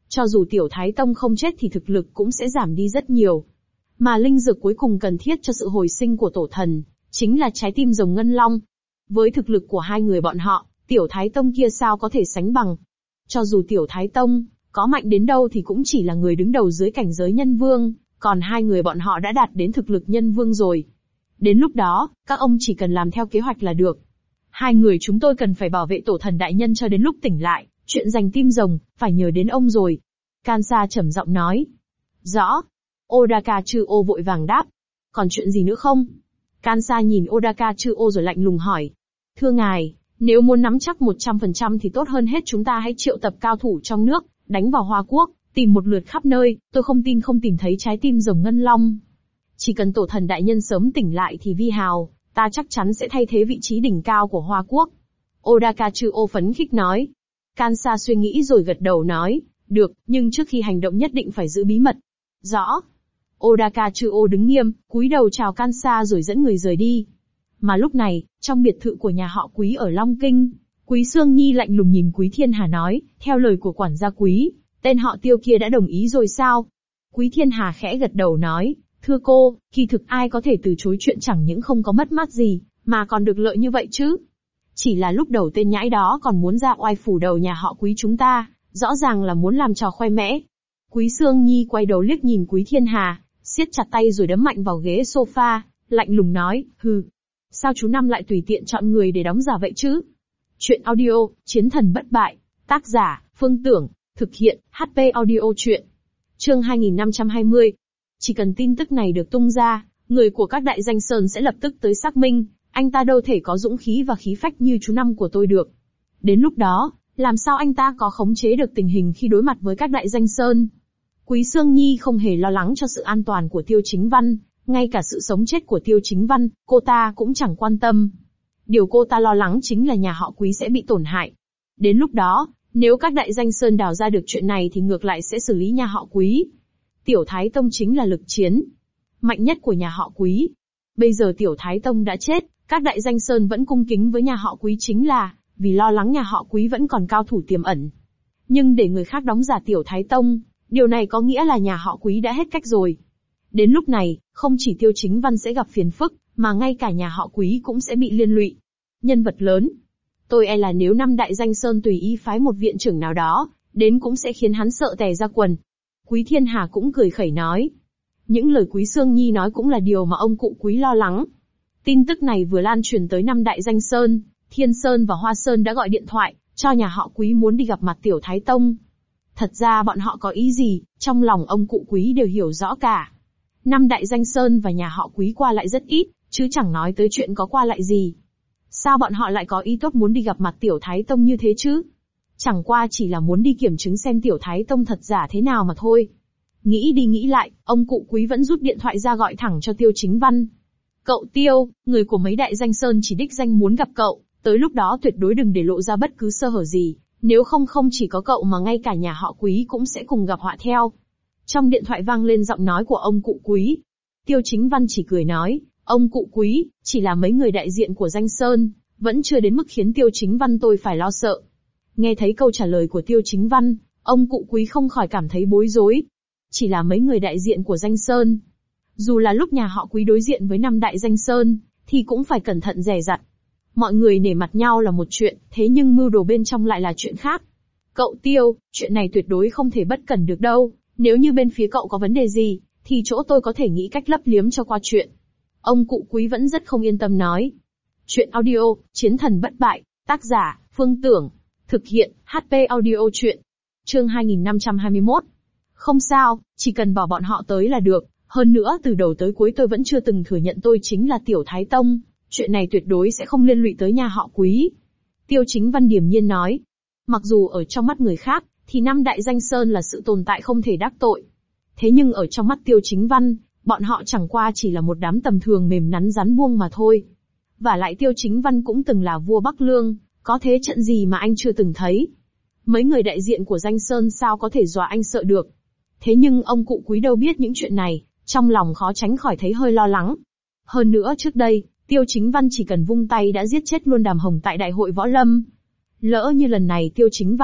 Cho dù Tiểu Thái Tông không chết thì thực lực cũng sẽ giảm đi rất nhiều. Mà linh dược cuối cùng cần thiết cho sự hồi sinh của tổ thần, chính là trái tim rồng ngân long. Với thực lực của hai người bọn họ, Tiểu Thái Tông kia sao có thể sánh bằng. Cho dù Tiểu Thái Tông có mạnh đến đâu thì cũng chỉ là người đứng đầu dưới cảnh giới nhân vương, còn hai người bọn họ đã đạt đến thực lực nhân vương rồi. Đến lúc đó, các ông chỉ cần làm theo kế hoạch là được. Hai người chúng tôi cần phải bảo vệ tổ thần đại nhân cho đến lúc tỉnh lại, chuyện giành tim rồng, phải nhờ đến ông rồi. Kansa trầm giọng nói. Rõ. Odaka Chūō vội vàng đáp. Còn chuyện gì nữa không? Kansa nhìn Odaka Chūō rồi lạnh lùng hỏi. Thưa ngài, nếu muốn nắm chắc 100% thì tốt hơn hết chúng ta hãy triệu tập cao thủ trong nước, đánh vào Hoa Quốc, tìm một lượt khắp nơi, tôi không tin không tìm thấy trái tim rồng ngân long. Chỉ cần tổ thần đại nhân sớm tỉnh lại thì Vi Hào, ta chắc chắn sẽ thay thế vị trí đỉnh cao của Hoa Quốc. Odaka Chūō phấn khích nói. Kansa suy nghĩ rồi gật đầu nói, được, nhưng trước khi hành động nhất định phải giữ bí mật. Rõ. Odaka Chūō đứng nghiêm, cúi đầu chào Kansa rồi dẫn người rời đi. Mà lúc này, trong biệt thự của nhà họ Quý ở Long Kinh, Quý Sương Nhi lạnh lùng nhìn Quý Thiên Hà nói, theo lời của quản gia Quý, tên họ Tiêu kia đã đồng ý rồi sao? Quý Thiên Hà khẽ gật đầu nói, thưa cô, kỳ thực ai có thể từ chối chuyện chẳng những không có mất mát gì, mà còn được lợi như vậy chứ? Chỉ là lúc đầu tên nhãi đó còn muốn ra oai phủ đầu nhà họ Quý chúng ta, rõ ràng là muốn làm trò khoe mẽ. Quý Sương Nhi quay đầu liếc nhìn Quý Thiên Hà, siết chặt tay rồi đấm mạnh vào ghế sofa, lạnh lùng nói, hừ. Sao chú Năm lại tùy tiện chọn người để đóng giả vậy chứ? Chuyện audio, Chiến thần bất bại, tác giả, Phương Tưởng, thực hiện, HP audio chuyện. Chương 2520. Chỉ cần tin tức này được tung ra, người của các đại danh sơn sẽ lập tức tới xác minh, anh ta đâu thể có dũng khí và khí phách như chú Năm của tôi được. Đến lúc đó, làm sao anh ta có khống chế được tình hình khi đối mặt với các đại danh sơn? Quý Sương Nhi không hề lo lắng cho sự an toàn của Tiêu Chính Văn, ngay cả sự sống chết của Tiêu Chính Văn, cô ta cũng chẳng quan tâm. Điều cô ta lo lắng chính là nhà họ Quý sẽ bị tổn hại. Đến lúc đó, nếu các đại danh sơn đào ra được chuyện này thì ngược lại sẽ xử lý nhà họ Quý. Tiểu Thái Tông chính là lực chiến mạnh nhất của nhà họ Quý. Bây giờ Tiểu Thái Tông đã chết, các đại danh sơn vẫn cung kính với nhà họ Quý chính là vì lo lắng nhà họ Quý vẫn còn cao thủ tiềm ẩn. Nhưng để người khác đóng giả Tiểu Thái Tông, điều này có nghĩa là nhà họ Quý đã hết cách rồi. Đến lúc này, không chỉ Tiêu Chính Văn sẽ gặp phiền phức, mà ngay cả nhà họ Quý cũng sẽ bị liên lụy. Nhân vật lớn. Tôi e là nếu năm đại danh sơn tùy ý phái một viện trưởng nào đó, đến cũng sẽ khiến hắn sợ tè ra quần. Quý Thiên Hà cũng cười khẩy nói. Những lời Quý Sương Nhi nói cũng là điều mà ông cụ Quý lo lắng. Tin tức này vừa lan truyền tới năm đại danh sơn, Thiên Sơn và Hoa Sơn đã gọi điện thoại, cho nhà họ Quý muốn đi gặp mặt Tiểu Thái Tông. Thật ra bọn họ có ý gì, trong lòng ông cụ Quý đều hiểu rõ cả. Năm đại danh sơn và nhà họ Quý qua lại rất ít, chứ chẳng nói tới chuyện có qua lại gì. Sao bọn họ lại có ý tốt muốn đi gặp mặt Tiểu Thái Tông như thế chứ? Chẳng qua chỉ là muốn đi kiểm chứng xem Tiểu Thái Tông thật giả thế nào mà thôi. Nghĩ đi nghĩ lại, ông cụ Quý vẫn rút điện thoại ra gọi thẳng cho Tiêu Chính Văn. Cậu Tiêu, người của mấy đại danh sơn chỉ đích danh muốn gặp cậu, tới lúc đó tuyệt đối đừng để lộ ra bất cứ sơ hở gì, nếu không không chỉ có cậu mà ngay cả nhà họ Quý cũng sẽ cùng gặp họa theo. Trong điện thoại vang lên giọng nói của ông cụ Quý. Tiêu Chính Văn chỉ cười nói, ông cụ Quý, chỉ là mấy người đại diện của danh sơn, vẫn chưa đến mức khiến Tiêu Chính Văn tôi phải lo sợ. Nghe thấy câu trả lời của Tiêu Chính Văn, ông cụ Quý không khỏi cảm thấy bối rối. Chỉ là mấy người đại diện của danh sơn. Dù là lúc nhà họ Quý đối diện với năm đại danh sơn, thì cũng phải cẩn thận dè dặt. Mọi người nể mặt nhau là một chuyện, thế nhưng mưu đồ bên trong lại là chuyện khác. Cậu Tiêu, chuyện này tuyệt đối không thể bất cẩn được đâu, nếu như bên phía cậu có vấn đề gì, thì chỗ tôi có thể nghĩ cách lấp liếm cho qua chuyện. Ông cụ Quý vẫn rất không yên tâm nói. Chuyện audio, Chiến thần bất bại, tác giả, Phương Tưởng, thực hiện, HP audio chuyện. Chương 2521. Không sao, chỉ cần bảo bọn họ tới là được, hơn nữa từ đầu tới cuối tôi vẫn chưa từng thừa nhận tôi chính là Tiểu Thái Tông, chuyện này tuyệt đối sẽ không liên lụy tới nhà họ Quý. Tiêu Chính Văn điềm nhiên nói. Mặc dù ở trong mắt người khác, thì năm đại danh sơn là sự tồn tại không thể đắc tội. Thế nhưng ở trong mắt Tiêu Chính Văn, bọn họ chẳng qua chỉ là một đám tầm thường mềm nắn rắn buông mà thôi. Và lại Tiêu Chính Văn cũng từng là vua Bắc Lương, có thế trận gì mà anh chưa từng thấy. Mấy người đại diện của danh sơn sao có thể dọa anh sợ được. Thế nhưng ông cụ Quý đâu biết những chuyện này, trong lòng khó tránh khỏi thấy hơi lo lắng. Hơn nữa trước đây, Tiêu Chính Văn chỉ cần vung tay đã giết chết luôn Đàm Hồng tại đại hội võ lâm. Lỡ như lần này Tiêu Chính Văn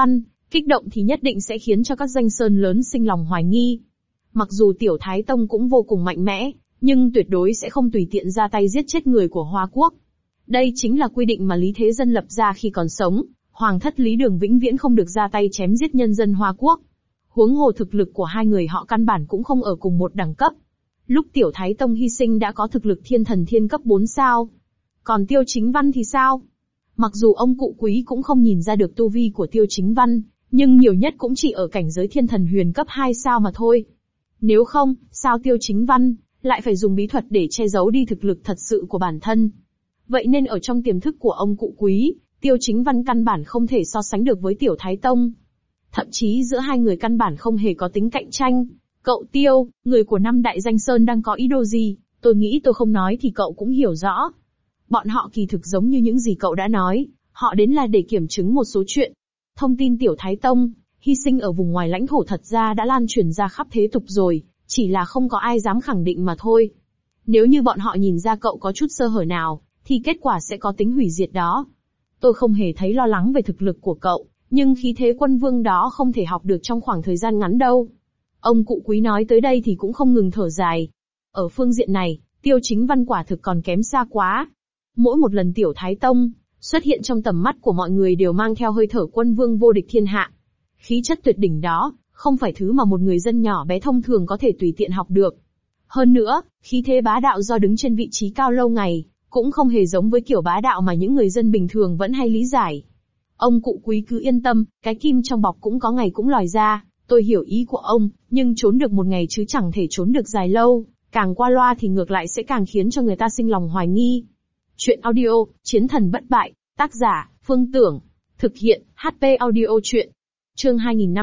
Kích động thì nhất định sẽ khiến cho các danh sơn lớn sinh lòng hoài nghi. Mặc dù Tiểu Thái Tông cũng vô cùng mạnh mẽ, nhưng tuyệt đối sẽ không tùy tiện ra tay giết chết người của Hoa Quốc. Đây chính là quy định mà Lý Thế Dân lập ra khi còn sống, Hoàng thất Lý Đường vĩnh viễn không được ra tay chém giết nhân dân Hoa Quốc. Huống hồ thực lực của hai người họ căn bản cũng không ở cùng một đẳng cấp. Lúc Tiểu Thái Tông hy sinh đã có thực lực thiên thần thiên cấp 4 sao. Còn Tiêu Chính Văn thì sao? Mặc dù ông cụ Quý cũng không nhìn ra được tu vi của Tiêu Chính Văn, nhưng nhiều nhất cũng chỉ ở cảnh giới thiên thần huyền cấp 2 sao mà thôi. Nếu không, sao Tiêu Chính Văn lại phải dùng bí thuật để che giấu đi thực lực thật sự của bản thân? Vậy nên ở trong tiềm thức của ông cụ Quý, Tiêu Chính Văn căn bản không thể so sánh được với Tiểu Thái Tông. Thậm chí giữa hai người căn bản không hề có tính cạnh tranh. Cậu Tiêu, người của năm đại danh sơn đang có ý đồ gì? Tôi nghĩ tôi không nói thì cậu cũng hiểu rõ. Bọn họ kỳ thực giống như những gì cậu đã nói, họ đến là để kiểm chứng một số chuyện. Thông tin Tiểu Thái Tông hy sinh ở vùng ngoài lãnh thổ thật ra đã lan truyền ra khắp thế tục rồi, chỉ là không có ai dám khẳng định mà thôi. Nếu như bọn họ nhìn ra cậu có chút sơ hở nào, thì kết quả sẽ có tính hủy diệt đó. Tôi không hề thấy lo lắng về thực lực của cậu, nhưng khí thế quân vương đó không thể học được trong khoảng thời gian ngắn đâu. Ông cụ Quý nói tới đây thì cũng không ngừng thở dài. Ở phương diện này, Tiêu Chính Văn quả thực còn kém xa quá. Mỗi một lần Tiểu Thái Tông xuất hiện trong tầm mắt của mọi người đều mang theo hơi thở quân vương vô địch thiên hạ. Khí chất tuyệt đỉnh đó, không phải thứ mà một người dân nhỏ bé thông thường có thể tùy tiện học được. Hơn nữa, khí thế bá đạo do đứng trên vị trí cao lâu ngày, cũng không hề giống với kiểu bá đạo mà những người dân bình thường vẫn hay lý giải. Ông cụ Quý cứ yên tâm, cái kim trong bọc cũng có ngày cũng lòi ra, tôi hiểu ý của ông, nhưng trốn được một ngày chứ chẳng thể trốn được dài lâu, càng qua loa thì ngược lại sẽ càng khiến cho người ta sinh lòng hoài nghi. Chuyện audio, Chiến thần bất bại, tác giả, Phương Tưởng, thực hiện, HP audio chuyện. Chương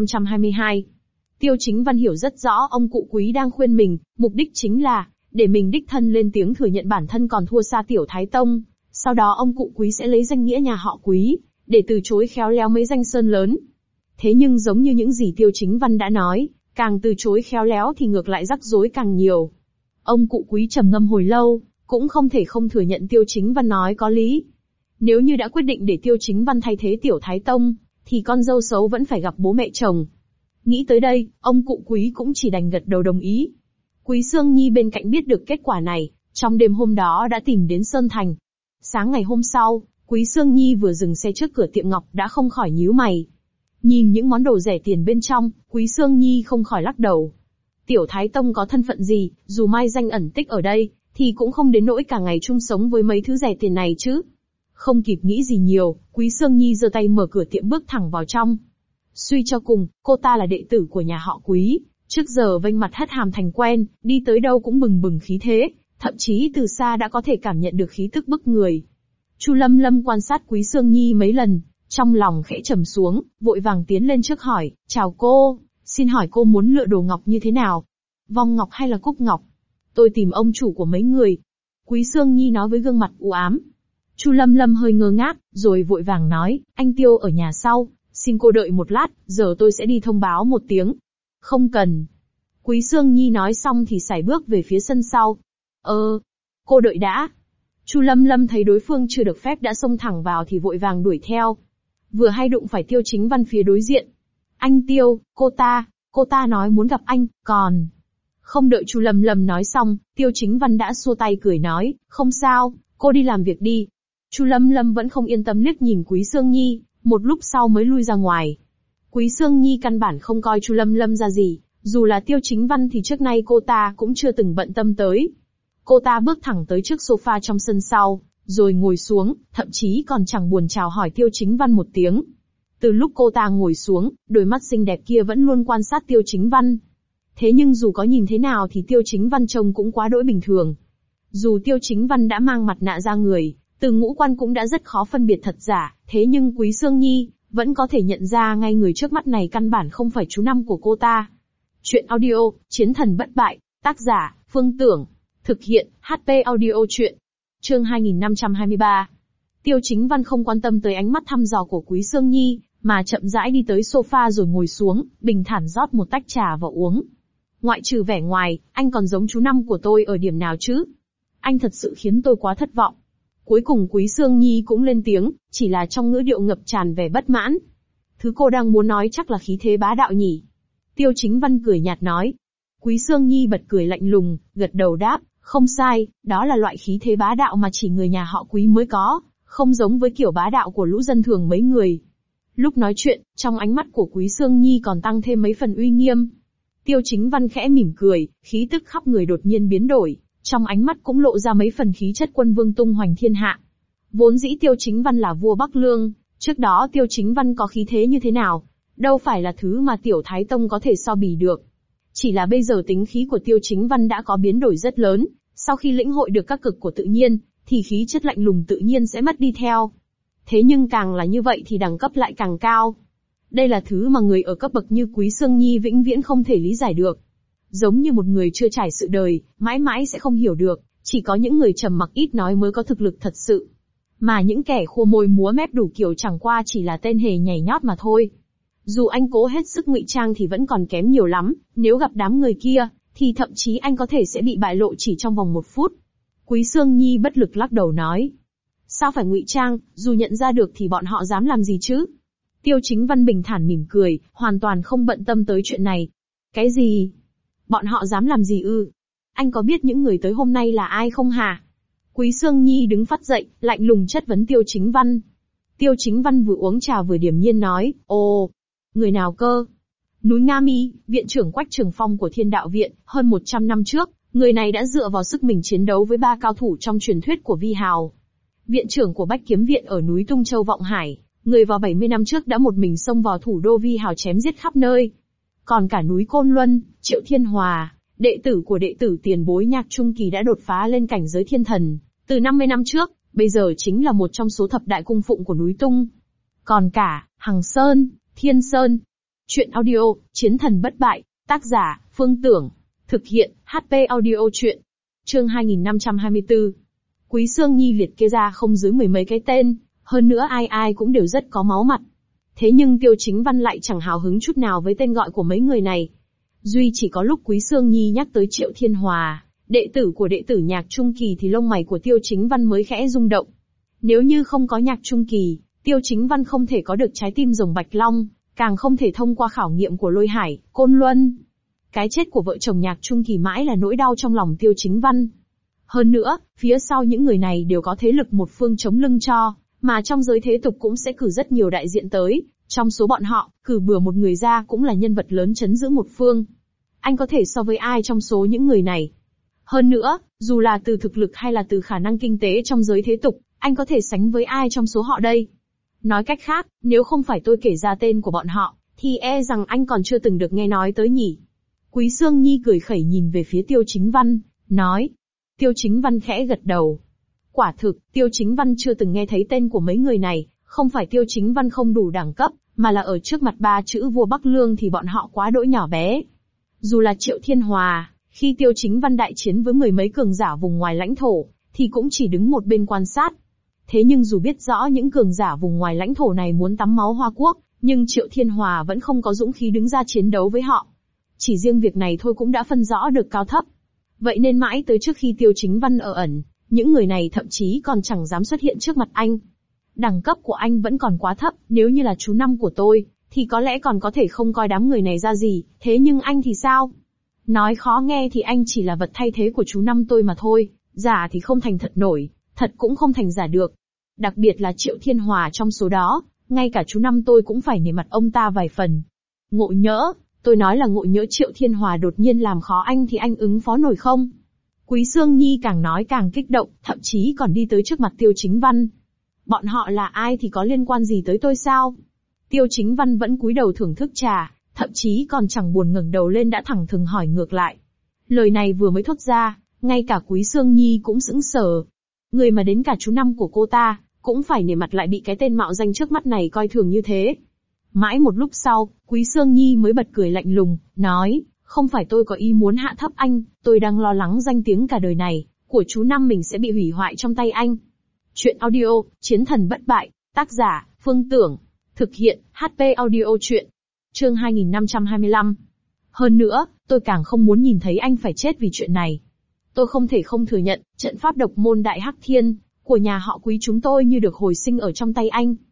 2522. Tiêu Chính Văn hiểu rất rõ ông cụ Quý đang khuyên mình, mục đích chính là để mình đích thân lên tiếng thừa nhận bản thân còn thua xa Tiểu Thái Tông, sau đó ông cụ Quý sẽ lấy danh nghĩa nhà họ Quý, để từ chối khéo léo mấy danh sơn lớn. Thế nhưng giống như những gì Tiêu Chính Văn đã nói, càng từ chối khéo léo thì ngược lại rắc rối càng nhiều. Ông cụ Quý trầm ngâm hồi lâu, cũng không thể không thừa nhận Tiêu Chính Văn nói có lý. Nếu như đã quyết định để Tiêu Chính Văn thay thế Tiểu Thái Tông, thì con dâu xấu vẫn phải gặp bố mẹ chồng. Nghĩ tới đây, ông cụ Quý cũng chỉ đành gật đầu đồng ý. Quý Sương Nhi bên cạnh biết được kết quả này, trong đêm hôm đó đã tìm đến Sơn Thành. Sáng ngày hôm sau, Quý Sương Nhi vừa dừng xe trước cửa tiệm ngọc đã không khỏi nhíu mày. Nhìn những món đồ rẻ tiền bên trong, Quý Sương Nhi không khỏi lắc đầu. Tiểu Thái Tông có thân phận gì, dù mai danh ẩn tích ở đây, thì cũng không đến nỗi cả ngày chung sống với mấy thứ rẻ tiền này chứ. Không kịp nghĩ gì nhiều, Quý Sương Nhi giơ tay mở cửa tiệm bước thẳng vào trong. Suy cho cùng, cô ta là đệ tử của nhà họ Quý, trước giờ vênh mặt hất hàm thành quen, đi tới đâu cũng bừng bừng khí thế, thậm chí từ xa đã có thể cảm nhận được khí tức bức người. Chu Lâm Lâm quan sát Quý Sương Nhi mấy lần, trong lòng khẽ trầm xuống, vội vàng tiến lên trước hỏi, chào cô, xin hỏi cô muốn lựa đồ ngọc như thế nào? Vòng ngọc hay là cúc ngọc? Tôi tìm ông chủ của mấy người. Quý Sương Nhi nói với gương mặt u ám. Chu Lâm Lâm hơi ngơ ngác, rồi vội vàng nói, anh Tiêu ở nhà sau, xin cô đợi một lát, giờ tôi sẽ đi thông báo một tiếng. Không cần. Quý Sương Nhi nói xong thì sải bước về phía sân sau. Cô đợi đã. Chu Lâm Lâm thấy đối phương chưa được phép đã xông thẳng vào thì vội vàng đuổi theo. Vừa hay đụng phải Tiêu Chính Văn phía đối diện. Anh Tiêu, cô ta nói muốn gặp anh, còn... Không đợi Chu Lâm Lâm nói xong, Tiêu Chính Văn đã xua tay cười nói, không sao, cô đi làm việc đi. Chu Lâm Lâm vẫn không yên tâm liếc nhìn Quý Sương Nhi, một lúc sau mới lui ra ngoài. Quý Sương Nhi căn bản không coi Chu Lâm Lâm ra gì, dù là Tiêu Chính Văn thì trước nay cô ta cũng chưa từng bận tâm tới. Cô ta bước thẳng tới trước sofa trong sân sau, rồi ngồi xuống, thậm chí còn chẳng buồn chào hỏi Tiêu Chính Văn một tiếng. Từ lúc cô ta ngồi xuống, đôi mắt xinh đẹp kia vẫn luôn quan sát Tiêu Chính Văn. Thế nhưng dù có nhìn thế nào thì Tiêu Chính Văn trông cũng quá đỗi bình thường. Dù Tiêu Chính Văn đã mang mặt nạ ra người, từ ngũ quan cũng đã rất khó phân biệt thật giả, thế nhưng Quý Sương Nhi vẫn có thể nhận ra ngay người trước mắt này căn bản không phải chú năm của cô ta. Chuyện audio, Chiến thần bất bại, tác giả, Phương Tưởng, thực hiện, HP audio chuyện. Chương 2523. Tiêu Chính Văn không quan tâm tới ánh mắt thăm dò của Quý Sương Nhi, mà chậm rãi đi tới sofa rồi ngồi xuống, bình thản rót một tách trà và uống. Ngoại trừ vẻ ngoài, anh còn giống chú năm của tôi ở điểm nào chứ? Anh thật sự khiến tôi quá thất vọng. Cuối cùng Quý Sương Nhi cũng lên tiếng, chỉ là trong ngữ điệu ngập tràn vẻ bất mãn. Thứ cô đang muốn nói chắc là khí thế bá đạo nhỉ? Tiêu Chính Văn cười nhạt nói. Quý Sương Nhi bật cười lạnh lùng, gật đầu đáp, không sai, đó là loại khí thế bá đạo mà chỉ người nhà họ Quý mới có, không giống với kiểu bá đạo của lũ dân thường mấy người. Lúc nói chuyện, trong ánh mắt của Quý Sương Nhi còn tăng thêm mấy phần uy nghiêm. Tiêu Chính Văn khẽ mỉm cười, khí tức khắp người đột nhiên biến đổi, trong ánh mắt cũng lộ ra mấy phần khí chất quân vương tung hoành thiên hạ. Vốn dĩ Tiêu Chính Văn là vua Bắc Lương, trước đó Tiêu Chính Văn có khí thế như thế nào, đâu phải là thứ mà Tiểu Thái Tông có thể so bì được. Chỉ là bây giờ tính khí của Tiêu Chính Văn đã có biến đổi rất lớn, sau khi lĩnh hội được các cực của tự nhiên, thì khí chất lạnh lùng tự nhiên sẽ mất đi theo. Thế nhưng càng là như vậy thì đẳng cấp lại càng cao. Đây là thứ mà người ở cấp bậc như Quý Sương Nhi vĩnh viễn không thể lý giải được. Giống như một người chưa trải sự đời, mãi mãi sẽ không hiểu được, chỉ có những người trầm mặc ít nói mới có thực lực thật sự. Mà những kẻ khua môi múa mép đủ kiểu chẳng qua chỉ là tên hề nhảy nhót mà thôi. Dù anh cố hết sức ngụy trang thì vẫn còn kém nhiều lắm, nếu gặp đám người kia, thì thậm chí anh có thể sẽ bị bại lộ chỉ trong vòng 1 phút. Quý Sương Nhi bất lực lắc đầu nói. Sao phải ngụy trang, dù nhận ra được thì bọn họ dám làm gì chứ? Tiêu Chính Văn bình thản mỉm cười, hoàn toàn không bận tâm tới chuyện này. Cái gì? Bọn họ dám làm gì ư? Anh có biết những người tới hôm nay là ai không hả? Quý Sương Nhi đứng phắt dậy, lạnh lùng chất vấn Tiêu Chính Văn. Tiêu Chính Văn vừa uống trà vừa điềm nhiên nói, ồ, người nào cơ? Núi Nga Mi, viện trưởng Quách Trường Phong của Thiên Đạo Viện, hơn 100 năm trước, người này đã dựa vào sức mình chiến đấu với 3 cao thủ trong truyền thuyết của Vi Hào. Viện trưởng của Bách Kiếm Viện ở núi Tung Châu Vọng Hải, người vào 70 năm trước đã một mình xông vào thủ đô Vi Hào chém giết khắp nơi. Còn cả núi Côn Luân, Triệu Thiên Hòa, đệ tử của đệ tử tiền bối Nhạc Trung Kỳ đã đột phá lên cảnh giới thiên thần, từ 50 năm trước, bây giờ chính là một trong số thập đại cung phụng của núi Tung. Còn cả, Hằng Sơn, Thiên Sơn. Chuyện audio, Chiến Thần Bất Bại, tác giả, Phương Tưởng. Thực hiện, HP Audio Chuyện. Chương 2524. Quý Sương Nhi liệt kê ra không dưới 10 mấy cái tên, hơn nữa ai ai cũng đều rất có máu mặt. Thế nhưng Tiêu Chính Văn lại chẳng hào hứng chút nào với tên gọi của mấy người này. Duy chỉ có lúc Quý Sương Nhi nhắc tới Triệu Thiên Hòa, đệ tử của đệ tử Nhạc Trung Kỳ thì lông mày của Tiêu Chính Văn mới khẽ rung động. Nếu như không có Nhạc Trung Kỳ, Tiêu Chính Văn không thể có được trái tim rồng Bạch Long, càng không thể thông qua khảo nghiệm của Lôi Hải, Côn Luân. Cái chết của vợ chồng Nhạc Trung Kỳ mãi là nỗi đau trong lòng Tiêu Chính Văn. Hơn nữa, phía sau những người này đều có thế lực một phương chống lưng cho, mà trong giới thế tục cũng sẽ cử rất nhiều đại diện tới, trong số bọn họ, cử bừa một người ra cũng là nhân vật lớn chấn giữ một phương. Anh có thể so với ai trong số những người này? Hơn nữa, dù là từ thực lực hay là từ khả năng kinh tế trong giới thế tục, anh có thể sánh với ai trong số họ đây? Nói cách khác, nếu không phải tôi kể ra tên của bọn họ, thì e rằng anh còn chưa từng được nghe nói tới nhỉ. Quý Sương Nhi cười khẩy nhìn về phía Tiêu Chính Văn, nói. Tiêu Chính Văn khẽ gật đầu. Quả thực, Tiêu Chính Văn chưa từng nghe thấy tên của mấy người này, không phải Tiêu Chính Văn không đủ đẳng cấp, mà là ở trước mặt 3 chữ vua Bắc Lương thì bọn họ quá đỗi nhỏ bé. Dù là Triệu Thiên Hòa, khi Tiêu Chính Văn đại chiến với 10 mấy cường giả vùng ngoài lãnh thổ, thì cũng chỉ đứng một bên quan sát. Thế nhưng dù biết rõ những cường giả vùng ngoài lãnh thổ này muốn tắm máu Hoa Quốc, nhưng Triệu Thiên Hòa vẫn không có dũng khí đứng ra chiến đấu với họ. Chỉ riêng việc này thôi cũng đã phân rõ được cao thấp. Vậy nên mãi tới trước khi Tiêu Chính Văn ở ẩn, những người này thậm chí còn chẳng dám xuất hiện trước mặt anh. Đẳng cấp của anh vẫn còn quá thấp, nếu như là chú năm của tôi, thì có lẽ còn có thể không coi đám người này ra gì, thế nhưng anh thì sao? Nói khó nghe thì anh chỉ là vật thay thế của chú năm tôi mà thôi, giả thì không thành thật nổi, thật cũng không thành giả được. Đặc biệt là Triệu Thiên Hòa trong số đó, ngay cả chú năm tôi cũng phải nể mặt ông ta vài phần. Ngộ nhỡ, tôi nói là ngộ nhỡ Triệu Thiên Hòa đột nhiên làm khó anh thì anh ứng phó nổi không? Quý Sương Nhi càng nói càng kích động, thậm chí còn đi tới trước mặt Tiêu Chính Văn. Bọn họ là ai thì có liên quan gì tới tôi sao? Tiêu Chính Văn vẫn cúi đầu thưởng thức trà, thậm chí còn chẳng buồn ngẩng đầu lên đã thẳng thừng hỏi ngược lại. Lời này vừa mới thốt ra, ngay cả Quý Sương Nhi cũng sững sờ. Người mà đến cả chú năm của cô ta, cũng phải nể mặt lại bị cái tên mạo danh trước mắt này coi thường như thế. Mãi một lúc sau, Quý Sương Nhi mới bật cười lạnh lùng, nói, không phải tôi có ý muốn hạ thấp anh, tôi đang lo lắng danh tiếng cả đời này, của chú năm mình sẽ bị hủy hoại trong tay anh. Chuyện audio, Chiến Thần Bất Bại, tác giả, Phương Tưởng. Thực hiện, HP Audio Chuyện. Chương 2525. Hơn nữa, tôi càng không muốn nhìn thấy anh phải chết vì chuyện này. Tôi không thể không thừa nhận, trận pháp độc môn Đại Hắc Thiên, của nhà họ Quý chúng tôi như được hồi sinh ở trong tay anh.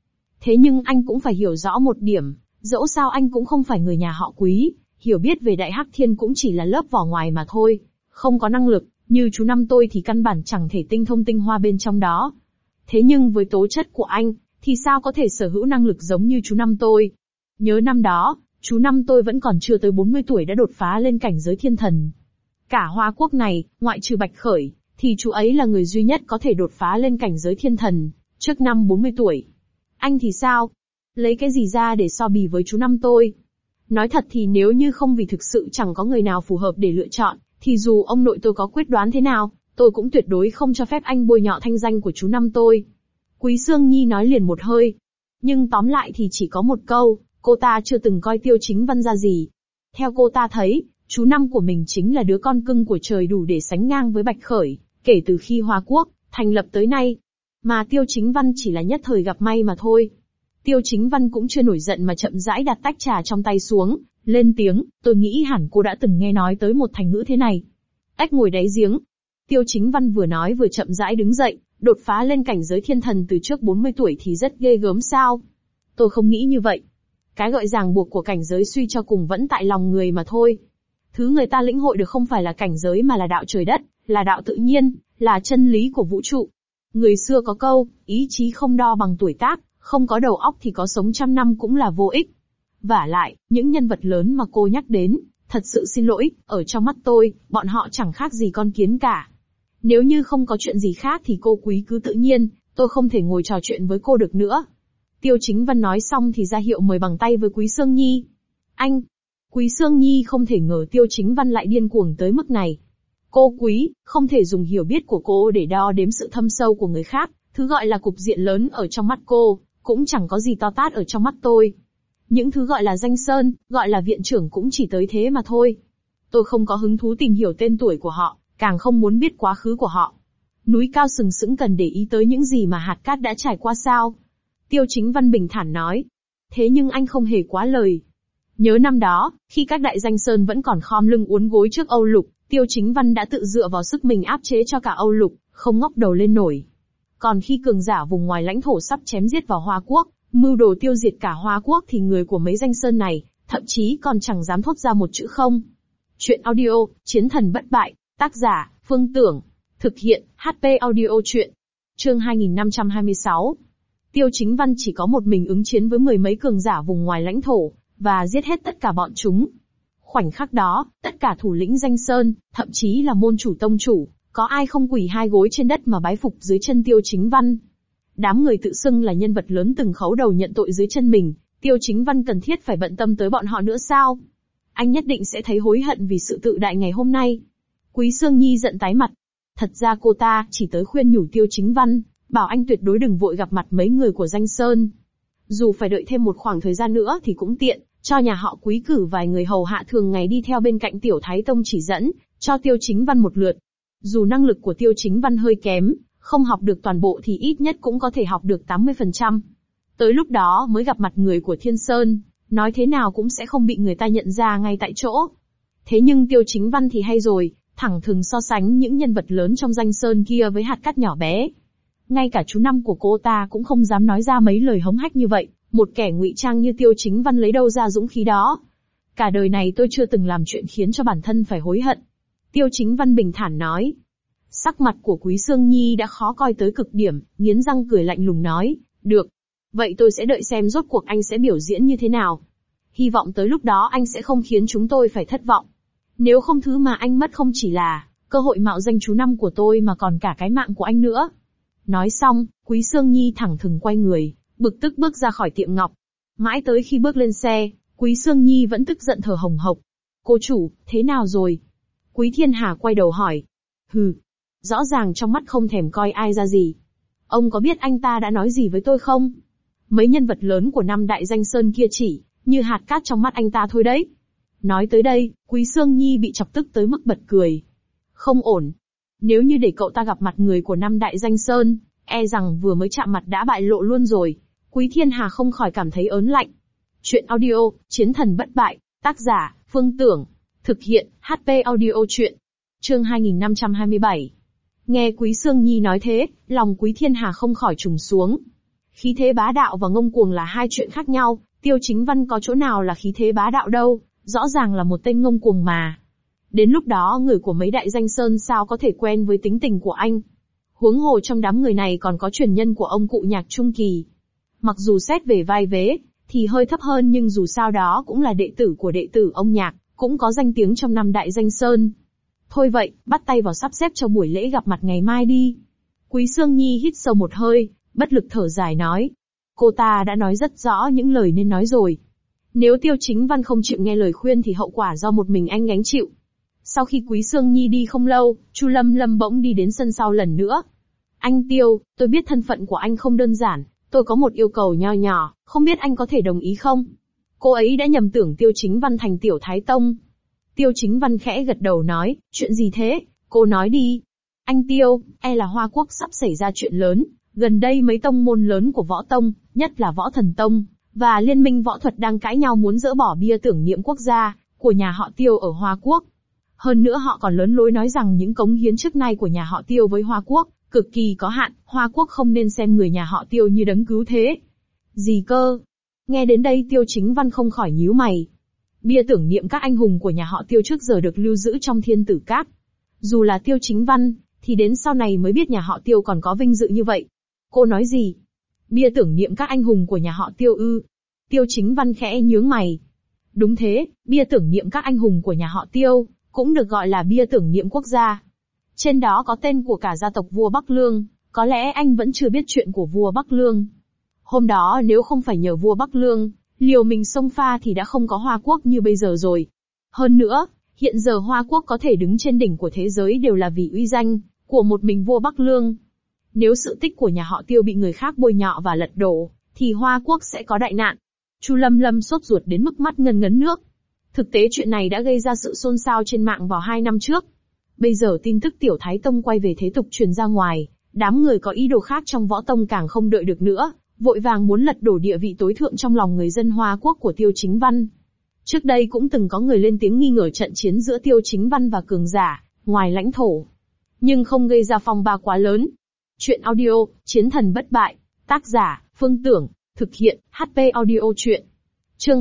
Thế nhưng anh cũng phải hiểu rõ một điểm, dẫu sao anh cũng không phải người nhà họ Quý, hiểu biết về Đại Hắc Thiên cũng chỉ là lớp vỏ ngoài mà thôi. Không có năng lực, như chú năm tôi thì căn bản chẳng thể tinh thông tinh hoa bên trong đó. Thế nhưng với tố chất của anh, thì sao có thể sở hữu năng lực giống như chú năm tôi. Nhớ năm đó, chú năm tôi vẫn còn chưa tới 40 tuổi đã đột phá lên cảnh giới thiên thần. Cả Hoa Quốc này, ngoại trừ Bạch Khởi, thì chú ấy là người duy nhất có thể đột phá lên cảnh giới thiên thần, trước năm 40 tuổi. Anh thì sao? Lấy cái gì ra để so bì với chú năm tôi? Nói thật thì nếu như không vì thực sự chẳng có người nào phù hợp để lựa chọn, thì dù ông nội tôi có quyết đoán thế nào, tôi cũng tuyệt đối không cho phép anh bôi nhọ thanh danh của chú năm tôi. Quý Sương Nhi nói liền một hơi. Nhưng tóm lại thì chỉ có một câu, cô ta chưa từng coi Tiêu Chính Văn ra gì. Theo cô ta thấy, chú năm của mình chính là đứa con cưng của trời đủ để sánh ngang với Bạch Khởi, kể từ khi Hoa Quốc thành lập tới nay. Mà Tiêu Chính Văn chỉ là nhất thời gặp may mà thôi. Tiêu Chính Văn cũng chưa nổi giận mà chậm rãi đặt tách trà trong tay xuống, lên tiếng, tôi nghĩ hẳn cô đã từng nghe nói tới một thành ngữ thế này. Ếch ngồi đáy giếng. Tiêu Chính Văn vừa nói vừa chậm rãi đứng dậy, đột phá lên cảnh giới thiên thần từ trước 40 tuổi thì rất ghê gớm sao? Tôi không nghĩ như vậy. Cái gọi ràng buộc của cảnh giới suy cho cùng vẫn tại lòng người mà thôi. Thứ người ta lĩnh hội được không phải là cảnh giới mà là đạo trời đất, là đạo tự nhiên, là chân lý của vũ trụ. Người xưa có câu, ý chí không đo bằng tuổi tác, không có đầu óc thì có sống trăm năm cũng là vô ích. Vả lại, những nhân vật lớn mà cô nhắc đến, thật sự xin lỗi, ở trong mắt tôi, bọn họ chẳng khác gì con kiến cả. Nếu như không có chuyện gì khác thì cô Quý cứ tự nhiên, tôi không thể ngồi trò chuyện với cô được nữa. Tiêu Chính Văn nói xong thì ra hiệu mời bằng tay với Quý Sương Nhi. Anh! Quý Sương Nhi không thể ngờ Tiêu Chính Văn lại điên cuồng tới mức này. Cô Quý, không thể dùng hiểu biết của cô để đo đếm sự thâm sâu của người khác, thứ gọi là cục diện lớn ở trong mắt cô, cũng chẳng có gì to tát ở trong mắt tôi. Những thứ gọi là danh sơn, gọi là viện trưởng cũng chỉ tới thế mà thôi. Tôi không có hứng thú tìm hiểu tên tuổi của họ, càng không muốn biết quá khứ của họ. Núi cao sừng sững cần để ý tới những gì mà hạt cát đã trải qua sao? Tiêu Chính Văn bình thản nói. Thế nhưng anh không hề quá lời. Nhớ năm đó, khi các đại danh sơn vẫn còn khom lưng uốn gối trước Âu Lục, Tiêu Chính Văn đã tự dựa vào sức mình áp chế cho cả Âu Lục, không ngóc đầu lên nổi. Còn khi cường giả vùng ngoài lãnh thổ sắp chém giết vào Hoa Quốc, mưu đồ tiêu diệt cả Hoa Quốc thì người của mấy danh sơn này, thậm chí còn chẳng dám thốt ra một chữ không. Chuyện audio, Chiến thần bất bại, tác giả, Phương Tưởng. Thực hiện, HP audio chuyện. Chương 2526. Tiêu Chính Văn chỉ có một mình ứng chiến với mười mấy cường giả vùng ngoài lãnh thổ, và giết hết tất cả bọn chúng. Khoảnh khắc đó, tất cả thủ lĩnh danh sơn, thậm chí là môn chủ tông chủ, có ai không quỳ hai gối trên đất mà bái phục dưới chân Tiêu Chính Văn. Đám người tự xưng là nhân vật lớn từng khấu đầu nhận tội dưới chân mình, Tiêu Chính Văn cần thiết phải bận tâm tới bọn họ nữa sao? Anh nhất định sẽ thấy hối hận vì sự tự đại ngày hôm nay. Quý Sương Nhi giận tái mặt. Thật ra cô ta chỉ tới khuyên nhủ Tiêu Chính Văn, bảo anh tuyệt đối đừng vội gặp mặt mấy người của danh sơn. Dù phải đợi thêm một khoảng thời gian nữa thì cũng tiện, cho nhà họ Quý cử vài người hầu hạ thường ngày đi theo bên cạnh Tiểu Thái Tông chỉ dẫn, cho Tiêu Chính Văn một lượt. Dù năng lực của Tiêu Chính Văn hơi kém, không học được toàn bộ thì ít nhất cũng có thể học được 80%. Tới lúc đó mới gặp mặt người của Thiên Sơn, nói thế nào cũng sẽ không bị người ta nhận ra ngay tại chỗ. Thế nhưng Tiêu Chính Văn thì hay rồi, thẳng thừng so sánh những nhân vật lớn trong danh sơn kia với hạt cát nhỏ bé. Ngay cả chú năm của cô ta cũng không dám nói ra mấy lời hống hách như vậy, một kẻ ngụy trang như Tiêu Chính Văn lấy đâu ra dũng khí đó. Cả đời này tôi chưa từng làm chuyện khiến cho bản thân phải hối hận. Tiêu Chính Văn bình thản nói. Sắc mặt của Quý Sương Nhi đã khó coi tới cực điểm, nghiến răng cười lạnh lùng nói, được. Vậy tôi sẽ đợi xem rốt cuộc anh sẽ biểu diễn như thế nào. Hy vọng tới lúc đó anh sẽ không khiến chúng tôi phải thất vọng. Nếu không thứ mà anh mất không chỉ là cơ hội mạo danh chú năm của tôi mà còn cả cái mạng của anh nữa. Nói xong, Quý Sương Nhi thẳng thừng quay người, bực tức bước ra khỏi tiệm ngọc. Mãi tới khi bước lên xe, Quý Sương Nhi vẫn tức giận thở hồng hộc. Cô chủ, thế nào rồi? Quý Thiên Hà quay đầu hỏi. Hừ, rõ ràng trong mắt không thèm coi ai ra gì. Ông có biết anh ta đã nói gì với tôi không? Mấy nhân vật lớn của năm đại danh sơn kia chỉ như hạt cát trong mắt anh ta thôi đấy. Nói tới đây, Quý Sương Nhi bị chọc tức tới mức bật cười. Không ổn. Nếu như để cậu ta gặp mặt người của năm đại danh sơn, e rằng vừa mới chạm mặt đã bại lộ luôn rồi. Quý Thiên Hà không khỏi cảm thấy ớn lạnh. Chuyện audio, Chiến thần bất bại, tác giả, Phương Tưởng. Thực hiện, HP audio chuyện. Chương 2527. Nghe Quý Sương Nhi nói thế, lòng Quý Thiên Hà không khỏi trùng xuống. Khí thế bá đạo và ngông cuồng là hai chuyện khác nhau, Tiêu Chính Văn có chỗ nào là khí thế bá đạo đâu, rõ ràng là một tên ngông cuồng mà. Đến lúc đó người của mấy đại danh sơn sao có thể quen với tính tình của anh. Huống hồ trong đám người này còn có truyền nhân của ông cụ Nhạc Trung Kỳ. Mặc dù xét về vai vế, thì hơi thấp hơn nhưng dù sao đó cũng là đệ tử của đệ tử ông Nhạc, cũng có danh tiếng trong năm đại danh sơn. Thôi vậy, bắt tay vào sắp xếp cho buổi lễ gặp mặt ngày mai đi. Quý Sương Nhi hít sâu một hơi, bất lực thở dài nói. Cô ta đã nói rất rõ những lời nên nói rồi. Nếu Tiêu Chính Văn không chịu nghe lời khuyên thì hậu quả do một mình anh gánh chịu. Sau khi Quý Sương Nhi đi không lâu, Chu Lâm Lâm bỗng đi đến sân sau lần nữa. Anh Tiêu, tôi biết thân phận của anh không đơn giản, tôi có một yêu cầu nho nhỏ, không biết anh có thể đồng ý không? Cô ấy đã nhầm tưởng Tiêu Chính Văn thành Tiểu Thái Tông. Tiêu Chính Văn khẽ gật đầu nói, chuyện gì thế, cô nói đi. Anh Tiêu, là Hoa Quốc sắp xảy ra chuyện lớn, gần đây mấy tông môn lớn của Võ Tông, nhất là Võ Thần Tông, và Liên minh Võ Thuật đang cãi nhau muốn dỡ bỏ bia tưởng niệm quốc gia, của nhà họ Tiêu ở Hoa Quốc. Hơn nữa họ còn lớn lối nói rằng những cống hiến trước nay của nhà họ Tiêu với Hoa Quốc, cực kỳ có hạn, Hoa Quốc không nên xem người nhà họ Tiêu như đấng cứu thế. Gì cơ? Nghe đến đây Tiêu Chính Văn không khỏi nhíu mày. Bia tưởng niệm các anh hùng của nhà họ Tiêu trước giờ được lưu giữ trong Thiên Tử Các. Dù là Tiêu Chính Văn, thì đến sau này mới biết nhà họ Tiêu còn có vinh dự như vậy. Cô nói gì? Bia tưởng niệm các anh hùng của nhà họ Tiêu ư? Tiêu Chính Văn khẽ nhướng mày. Đúng thế, bia tưởng niệm các anh hùng của nhà họ Tiêu, cũng được gọi là bia tưởng niệm quốc gia. Trên đó có tên của cả gia tộc vua Bắc Lương, có lẽ anh vẫn chưa biết chuyện của vua Bắc Lương. Hôm đó nếu không phải nhờ vua Bắc Lương, liều mình xông pha thì đã không có Hoa Quốc như bây giờ rồi. Hơn nữa, hiện giờ Hoa Quốc có thể đứng trên đỉnh của thế giới đều là vì uy danh của một mình vua Bắc Lương. Nếu sự tích của nhà họ Tiêu bị người khác bôi nhọ và lật đổ, thì Hoa Quốc sẽ có đại nạn. Chu Lâm Lâm sốt ruột đến mức mắt ngấn ngấn nước. Thực tế chuyện này đã gây ra sự xôn xao trên mạng vào 2 năm trước. Bây giờ tin tức Tiểu Thái Tông quay về thế tục truyền ra ngoài, đám người có ý đồ khác trong Võ Tông càng không đợi được nữa, vội vàng muốn lật đổ địa vị tối thượng trong lòng người dân Hoa Quốc của Tiêu Chính Văn. Trước đây cũng từng có người lên tiếng nghi ngờ trận chiến giữa Tiêu Chính Văn và cường giả ngoài lãnh thổ, nhưng không gây ra phong ba quá lớn. Chuyện audio, Chiến thần bất bại, tác giả, Phương Tưởng, thực hiện, HP audio chuyện. Chương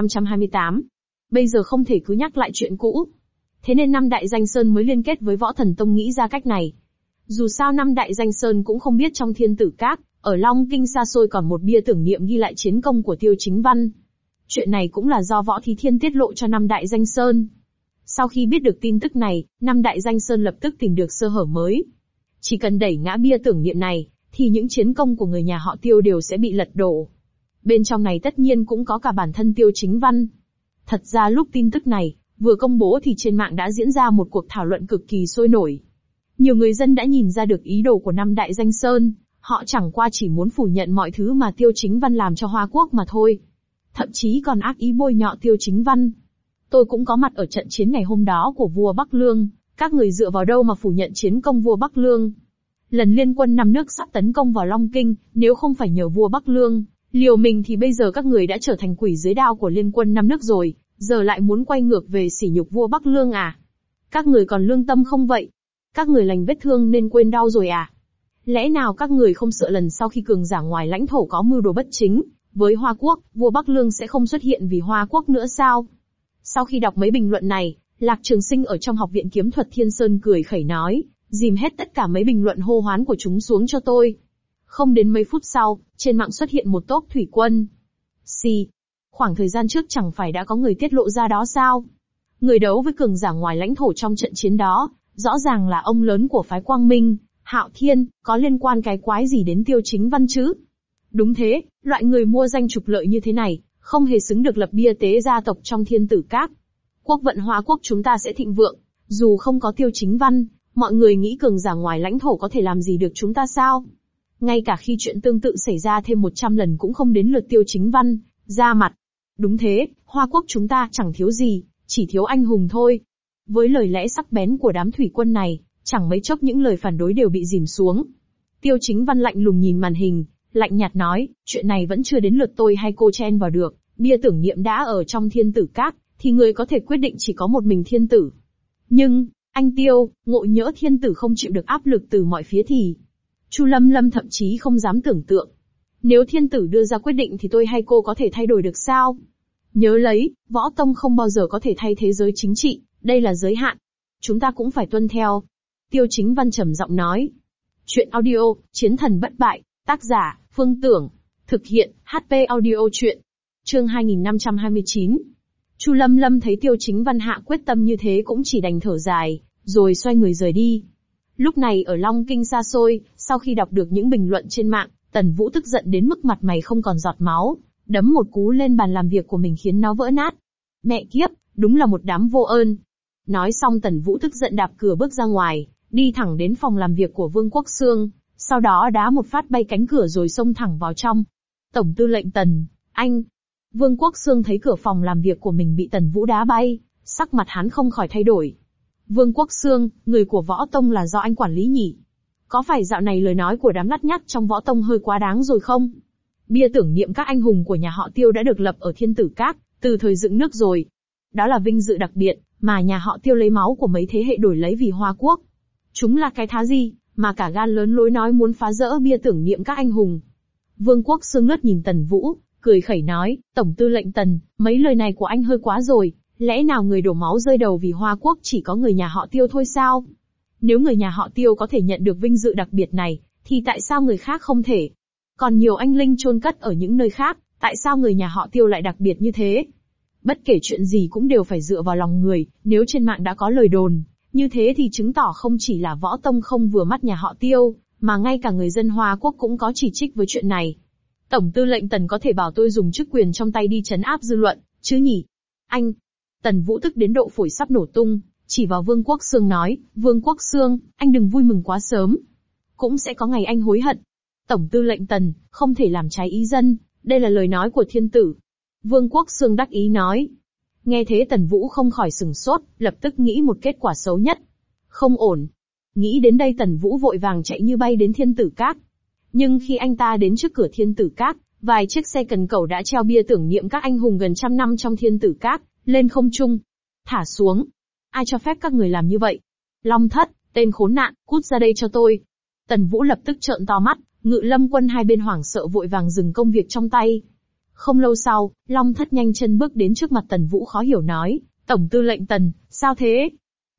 2528. Bây giờ không thể cứ nhắc lại chuyện cũ. Thế nên năm đại danh sơn mới liên kết với Võ Thần Tông nghĩ ra cách này. Dù sao năm đại danh sơn cũng không biết trong Thiên Tử Các, ở Long Kinh xa xôi còn một bia tưởng niệm ghi lại chiến công của Tiêu Chính Văn. Chuyện này cũng là do Võ Thí Thiên tiết lộ cho năm đại danh sơn. Sau khi biết được tin tức này, năm đại danh sơn lập tức tìm được sơ hở mới. Chỉ cần đẩy ngã bia tưởng niệm này, thì những chiến công của người nhà họ Tiêu đều sẽ bị lật đổ. Bên trong này tất nhiên cũng có cả bản thân Tiêu Chính Văn. Thật ra lúc tin tức này vừa công bố thì trên mạng đã diễn ra một cuộc thảo luận cực kỳ sôi nổi. Nhiều người dân đã nhìn ra được ý đồ của năm đại danh sơn, họ chẳng qua chỉ muốn phủ nhận mọi thứ mà Tiêu Chính Văn làm cho Hoa Quốc mà thôi. Thậm chí còn ác ý bôi nhọ Tiêu Chính Văn. Tôi cũng có mặt ở trận chiến ngày hôm đó của vua Bắc Lương, các người dựa vào đâu mà phủ nhận chiến công vua Bắc Lương? Lần liên quân 5 nước sắp tấn công vào Long Kinh, nếu không phải nhờ vua Bắc Lương liều mình thì bây giờ các người đã trở thành quỷ dưới đao của liên quân 5 nước rồi, giờ lại muốn quay ngược về sỉ nhục vua Bắc Lương à? Các người còn lương tâm không vậy? Các người lành vết thương nên quên đau rồi à? Lẽ nào các người không sợ lần sau khi cường giả ngoài lãnh thổ có mưu đồ bất chính với Hoa Quốc, vua Bắc Lương sẽ không xuất hiện vì Hoa Quốc nữa sao? Sau khi đọc mấy bình luận này, Lạc Trường Sinh ở trong Học viện Kiếm Thuật Thiên Sơn cười khẩy nói, dìm hết tất cả mấy bình luận hô hoán của chúng xuống cho tôi. Không đến mấy phút sau, trên mạng xuất hiện một tốp thủy quân. Khoảng thời gian trước chẳng phải đã có người tiết lộ ra đó sao? Người đấu với cường giả ngoài lãnh thổ trong trận chiến đó, rõ ràng là ông lớn của phái Quang Minh, Hạo Thiên, có liên quan cái quái gì đến Tiêu Chính Văn chứ? Đúng thế, loại người mua danh trục lợi như thế này, không hề xứng được lập bia tế gia tộc trong Thiên Tử Các. Quốc vận Hoa Quốc chúng ta sẽ thịnh vượng, dù không có Tiêu Chính Văn, mọi người nghĩ cường giả ngoài lãnh thổ có thể làm gì được chúng ta sao? Ngay cả khi chuyện tương tự xảy ra thêm 100 lần cũng không đến lượt Tiêu Chính Văn ra mặt. Đúng thế, Hoa Quốc chúng ta chẳng thiếu gì, chỉ thiếu anh hùng thôi. Với lời lẽ sắc bén của đám thủy quân này, chẳng mấy chốc những lời phản đối đều bị dìm xuống. Tiêu Chính Văn lạnh lùng nhìn màn hình, lạnh nhạt nói, chuyện này vẫn chưa đến lượt tôi hay cô chen vào được, bia tưởng niệm đã ở trong Thiên Tử Các, thì người có thể quyết định chỉ có một mình Thiên Tử. Nhưng, anh Tiêu, ngộ nhỡ Thiên Tử không chịu được áp lực từ mọi phía thì... Chu Lâm Lâm thậm chí không dám tưởng tượng. Nếu thiên tử đưa ra quyết định thì tôi hay cô có thể thay đổi được sao? Nhớ lấy, võ tông không bao giờ có thể thay thế giới chính trị, đây là giới hạn. Chúng ta cũng phải tuân theo. Tiêu Chính Văn trầm giọng nói. Chuyện audio, Chiến thần bất bại, tác giả, Phương Tưởng. Thực hiện, HP audio chuyện. Chương 2529. Chu Lâm Lâm thấy Tiêu Chính Văn hạ quyết tâm như thế cũng chỉ đành thở dài, rồi xoay người rời đi. Lúc này ở Long Kinh xa xôi, sau khi đọc được những bình luận trên mạng, Tần Vũ tức giận đến mức mặt mày không còn giọt máu, đấm một cú lên bàn làm việc của mình khiến nó vỡ nát. Mẹ kiếp, đúng là một đám vô ơn. Nói xong Tần Vũ tức giận đạp cửa bước ra ngoài, đi thẳng đến phòng làm việc của Vương Quốc Xương, sau đó đá một phát bay cánh cửa rồi xông thẳng vào trong. Tổng tư lệnh Tần, anh. Vương Quốc Xương thấy cửa phòng làm việc của mình bị Tần Vũ đá bay, sắc mặt hắn không khỏi thay đổi. Vương Quốc Xương, người của võ tông là do anh quản lý nhỉ? Có phải dạo này lời nói của đám lắt nhắt trong võ tông hơi quá đáng rồi không? Bia tưởng niệm các anh hùng của nhà họ Tiêu đã được lập ở Thiên Tử Các, từ thời dựng nước rồi. Đó là vinh dự đặc biệt, mà nhà họ Tiêu lấy máu của mấy thế hệ đổi lấy vì Hoa Quốc. Chúng là cái thá gì, mà cả gan lớn lối nói muốn phá rỡ bia tưởng niệm các anh hùng. Vương Quốc Xương lướt nhìn Tần Vũ, cười khẩy nói, Tổng tư lệnh Tần, mấy lời này của anh hơi quá rồi, lẽ nào người đổ máu rơi đầu vì Hoa Quốc chỉ có người nhà họ Tiêu thôi sao? Nếu người nhà họ Tiêu có thể nhận được vinh dự đặc biệt này, thì tại sao người khác không thể? Còn nhiều anh linh chôn cất ở những nơi khác, tại sao người nhà họ Tiêu lại đặc biệt như thế? Bất kể chuyện gì cũng đều phải dựa vào lòng người, nếu trên mạng đã có lời đồn, như thế thì chứng tỏ không chỉ là võ tông không vừa mắt nhà họ Tiêu, mà ngay cả người dân Hoa Quốc cũng có chỉ trích với chuyện này. Tổng tư lệnh Tần có thể bảo tôi dùng chức quyền trong tay đi trấn áp dư luận, chứ nhỉ? Anh! Tần Vũ tức đến độ phổi sắp nổ tung, chỉ vào Vương Quốc Xương nói, Vương Quốc Xương, anh đừng vui mừng quá sớm. Cũng sẽ có ngày anh hối hận. Tổng tư lệnh Tần, không thể làm trái ý dân, đây là lời nói của thiên tử. Vương Quốc Xương đắc ý nói. Nghe thế Tần Vũ không khỏi sửng sốt, lập tức nghĩ một kết quả xấu nhất. Không ổn. Nghĩ đến đây Tần Vũ vội vàng chạy như bay đến Thiên Tử Các. Nhưng khi anh ta đến trước cửa Thiên Tử Các, vài chiếc xe cần cẩu đã treo bia tưởng niệm các anh hùng gần trăm năm trong Thiên Tử Các, lên không trung. Thả xuống. Ai cho phép các người làm như vậy? Long Thất, tên khốn nạn, cút ra đây cho tôi. Tần Vũ lập tức trợn to mắt, Ngự Lâm quân hai bên hoảng sợ vội vàng dừng công việc trong tay. Không lâu sau, Long Thất nhanh chân bước đến trước mặt Tần Vũ khó hiểu nói, Tổng tư lệnh Tần, sao thế?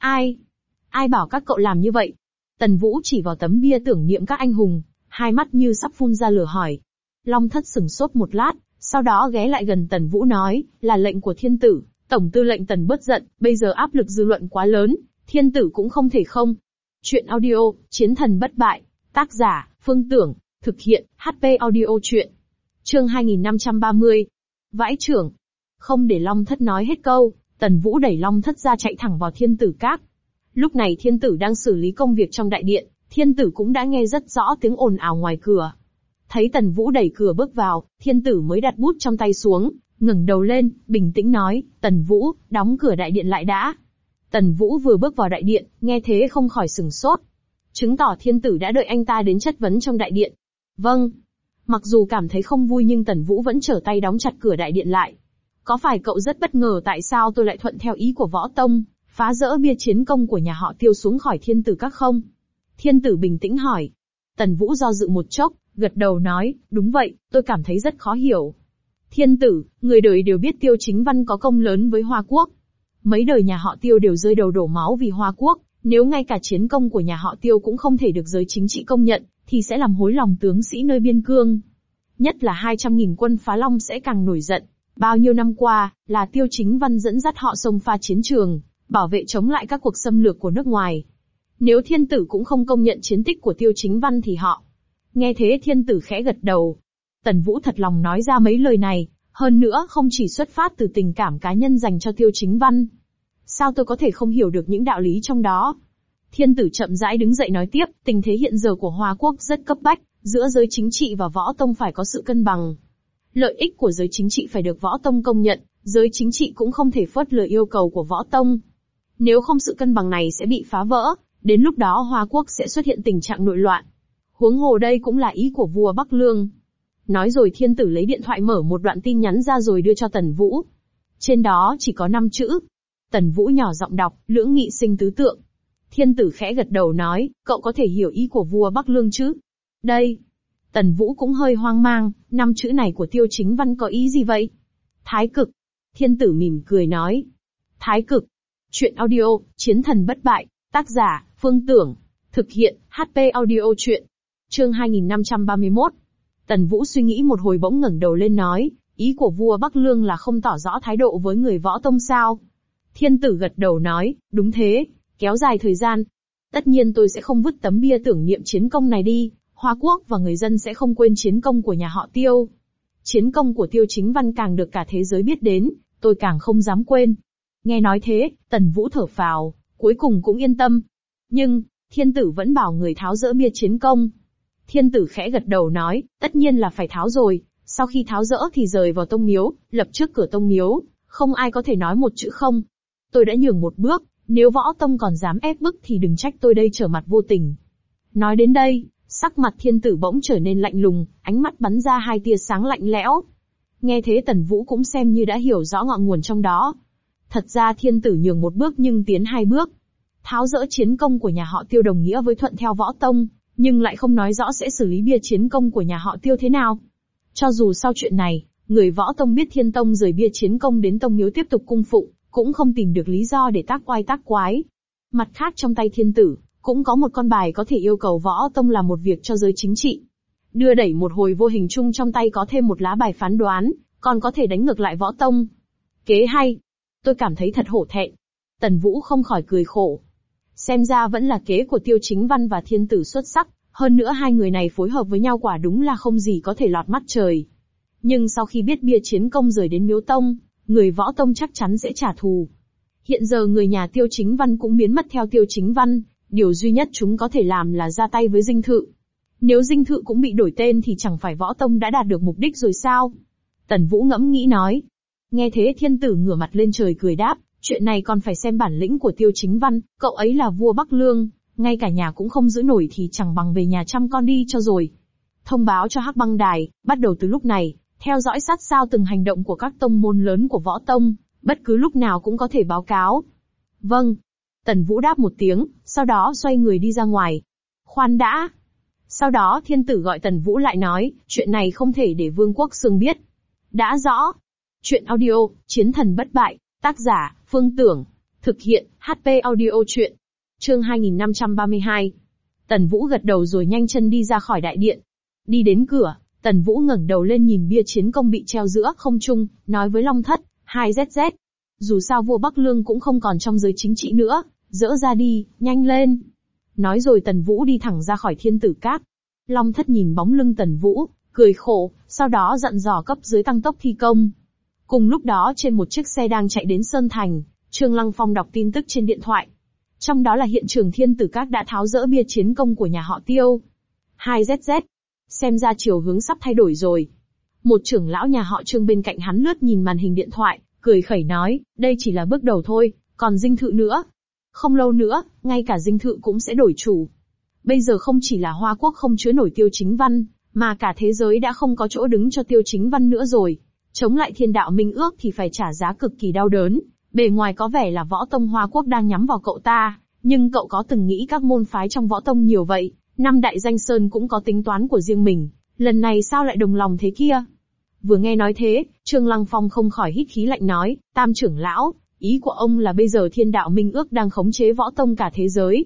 Ai bảo các cậu làm như vậy? Tần Vũ chỉ vào tấm bia tưởng niệm các anh hùng, hai mắt như sắp phun ra lửa hỏi. Long Thất sửng sốt một lát, sau đó ghé lại gần Tần Vũ nói, là lệnh của thiên tử, Tổng tư lệnh Tần bớt giận, bây giờ áp lực dư luận quá lớn, thiên tử cũng không thể không. Chuyện audio, Chiến thần bất bại, tác giả, Phương Tưởng, thực hiện, HP audio chuyện. Chương 2530. Vãi chưởng. Không để Long Thất nói hết câu, Tần Vũ đẩy Long Thất ra chạy thẳng vào Thiên Tử Các. Lúc này thiên tử đang xử lý công việc trong đại điện, thiên tử cũng đã nghe rất rõ tiếng ồn ào ngoài cửa. Thấy Tần Vũ đẩy cửa bước vào, thiên tử mới đặt bút trong tay xuống, ngẩng đầu lên, bình tĩnh nói, Tần Vũ, đóng cửa đại điện lại đã. Tần Vũ vừa bước vào đại điện, nghe thế không khỏi sửng sốt. Chứng tỏ thiên tử đã đợi anh ta đến chất vấn trong đại điện. Vâng. Mặc dù cảm thấy không vui nhưng Tần Vũ vẫn trở tay đóng chặt cửa đại điện lại. Có phải cậu rất bất ngờ tại sao tôi lại thuận theo ý của võ tông, phá rỡ bia chiến công của nhà họ Tiêu xuống khỏi Thiên Tử Các không? Thiên tử bình tĩnh hỏi. Tần Vũ do dự một chốc, gật đầu nói, đúng vậy, tôi cảm thấy rất khó hiểu. Thiên tử, người đời đều biết Tiêu Chính Văn có công lớn với Hoa Quốc. Mấy đời nhà họ Tiêu đều rơi đầu đổ máu vì Hoa Quốc, nếu ngay cả chiến công của nhà họ Tiêu cũng không thể được giới chính trị công nhận, thì sẽ làm hối lòng tướng sĩ nơi biên cương. Nhất là 200.000 quân phá Long sẽ càng nổi giận. Bao nhiêu năm qua, là Tiêu Chính Văn dẫn dắt họ xông pha chiến trường, bảo vệ chống lại các cuộc xâm lược của nước ngoài. Nếu thiên tử cũng không công nhận chiến tích của Tiêu Chính Văn thì họ. Nghe thế thiên tử khẽ gật đầu. Tần Vũ thật lòng nói ra mấy lời này, hơn nữa không chỉ xuất phát từ tình cảm cá nhân dành cho Tiêu Chính Văn. Sao tôi có thể không hiểu được những đạo lý trong đó? Thiên tử chậm rãi đứng dậy nói tiếp, tình thế hiện giờ của Hoa Quốc rất cấp bách, giữa giới chính trị và võ tông phải có sự cân bằng. Lợi ích của giới chính trị phải được võ tông công nhận, giới chính trị cũng không thể phớt lờ yêu cầu của võ tông. Nếu không sự cân bằng này sẽ bị phá vỡ, đến lúc đó Hoa Quốc sẽ xuất hiện tình trạng nội loạn. Huống hồ đây cũng là ý của vua Bắc Lương. Nói rồi thiên tử lấy điện thoại mở một đoạn tin nhắn ra rồi đưa cho Tần Vũ. Trên đó chỉ có 5 chữ. Tần Vũ nhỏ giọng đọc, lưỡng nghị sinh tứ tượng. Thiên tử khẽ gật đầu nói, cậu có thể hiểu ý của vua Bắc Lương chứ? Đây. Tần Vũ cũng hơi hoang mang, 5 chữ này của Tiêu Chính Văn có ý gì vậy? Thái cực. Thiên tử mỉm cười nói. Thái cực. Chuyện audio, Chiến thần bất bại, tác giả, Phương Tưởng. Thực hiện, HP audio chuyện. Chương 2531. Tần Vũ suy nghĩ một hồi bỗng ngẩng đầu lên nói, ý của vua Bắc Lương là không tỏ rõ thái độ với người võ tông sao? Thiên tử gật đầu nói, đúng thế, kéo dài thời gian. Tất nhiên tôi sẽ không vứt tấm bia tưởng niệm chiến công này đi, Hoa Quốc và người dân sẽ không quên chiến công của nhà họ Tiêu. Chiến công của Tiêu Chính Văn càng được cả thế giới biết đến, tôi càng không dám quên. Nghe nói thế, Tần Vũ thở phào, cuối cùng cũng yên tâm. Nhưng, thiên tử vẫn bảo người tháo dỡ bia chiến công. Thiên tử khẽ gật đầu nói, tất nhiên là phải tháo rồi, sau khi tháo dỡ thì rời vào tông miếu, lập trước cửa tông miếu, không ai có thể nói một chữ không. Tôi đã nhường một bước, nếu võ tông còn dám ép bức thì đừng trách tôi đây trở mặt vô tình. Nói đến đây, sắc mặt thiên tử bỗng trở nên lạnh lùng, ánh mắt bắn ra hai tia sáng lạnh lẽo. Nghe thế Tần Vũ cũng xem như đã hiểu rõ ngọn nguồn trong đó. Thật ra thiên tử nhường một bước nhưng tiến hai bước. Tháo dỡ chiến công của nhà họ Tiêu đồng nghĩa với thuận theo võ tông, nhưng lại không nói rõ sẽ xử lý bia chiến công của nhà họ Tiêu thế nào. Cho dù sau chuyện này, người võ tông biết Thiên Tông rời bia chiến công đến tông miếu tiếp tục cung phụng, cũng không tìm được lý do để tác oai tác quái. Mặt khác trong tay thiên tử, cũng có một con bài có thể yêu cầu võ tông làm một việc cho giới chính trị. Đưa đẩy một hồi vô hình chung trong tay có thêm một lá bài phán đoán, còn có thể đánh ngược lại võ tông. Kế hay. Tôi cảm thấy thật hổ thẹn. Tần Vũ không khỏi cười khổ. Xem ra vẫn là kế của Tiêu Chính Văn và thiên tử xuất sắc, hơn nữa hai người này phối hợp với nhau quả đúng là không gì có thể lọt mắt trời. Nhưng sau khi biết bia chiến công rời đến miếu tông, người võ tông chắc chắn sẽ trả thù. Hiện giờ người nhà Tiêu Chính Văn cũng biến mất theo Tiêu Chính Văn, điều duy nhất chúng có thể làm là ra tay với Dinh Thự. Nếu Dinh Thự cũng bị đổi tên thì chẳng phải võ tông đã đạt được mục đích rồi sao? Tần Vũ ngẫm nghĩ nói. Nghe thế thiên tử ngửa mặt lên trời cười đáp, chuyện này còn phải xem bản lĩnh của Tiêu Chính Văn, cậu ấy là vua Bắc Lương, ngay cả nhà cũng không giữ nổi thì chẳng bằng về nhà chăm con đi cho rồi. Thông báo cho Hắc Băng Đài, bắt đầu từ lúc này, theo dõi sát sao từng hành động của các tông môn lớn của võ tông, bất cứ lúc nào cũng có thể báo cáo. Vâng. Tần Vũ đáp một tiếng, sau đó xoay người đi ra ngoài. Khoan đã. Sau đó thiên tử gọi Tần Vũ lại nói, chuyện này không thể để Vương Quốc Sương biết. Đã rõ. Chuyện audio, Chiến thần bất bại, tác giả, Phương Tưởng. Thực hiện, HP audio chuyện. Chương 2532. Tần Vũ gật đầu rồi nhanh chân đi ra khỏi đại điện. Đi đến cửa, Tần Vũ ngẩng đầu lên nhìn bia chiến công bị treo giữa không trung, nói với Long Thất, 2ZZ. Dù sao vua Bắc Lương cũng không còn trong giới chính trị nữa, dỡ ra đi, nhanh lên. Nói rồi Tần Vũ đi thẳng ra khỏi Thiên Tử Các. Long Thất nhìn bóng lưng Tần Vũ, cười khổ, sau đó dặn dò cấp dưới tăng tốc thi công. Cùng lúc đó trên một chiếc xe đang chạy đến Sơn Thành, Trương Lăng Phong đọc tin tức trên điện thoại. Trong đó là hiện trường Thiên Tử Các đã tháo dỡ bia chiến công của nhà họ Tiêu. 2ZZ. Xem ra chiều hướng sắp thay đổi rồi. Một trưởng lão nhà họ Trương bên cạnh hắn lướt nhìn màn hình điện thoại, cười khẩy nói, đây chỉ là bước đầu thôi, còn Dinh Thự nữa. Không lâu nữa, ngay cả Dinh Thự cũng sẽ đổi chủ. Bây giờ không chỉ là Hoa Quốc không chứa nổi Tiêu Chính Văn, mà cả thế giới đã không có chỗ đứng cho Tiêu Chính Văn nữa rồi. Chống lại Thiên Đạo Minh Ước thì phải trả giá cực kỳ đau đớn. Bề ngoài có vẻ là võ tông Hoa Quốc đang nhắm vào cậu ta, nhưng cậu có từng nghĩ các môn phái trong võ tông nhiều vậy, 5 đại danh sơn cũng có tính toán của riêng mình, lần này sao lại đồng lòng thế kia? Vừa nghe nói thế, Trương Lăng Phong không khỏi hít khí lạnh nói, Tam trưởng lão, ý của ông là bây giờ Thiên Đạo Minh Ước đang khống chế võ tông cả thế giới.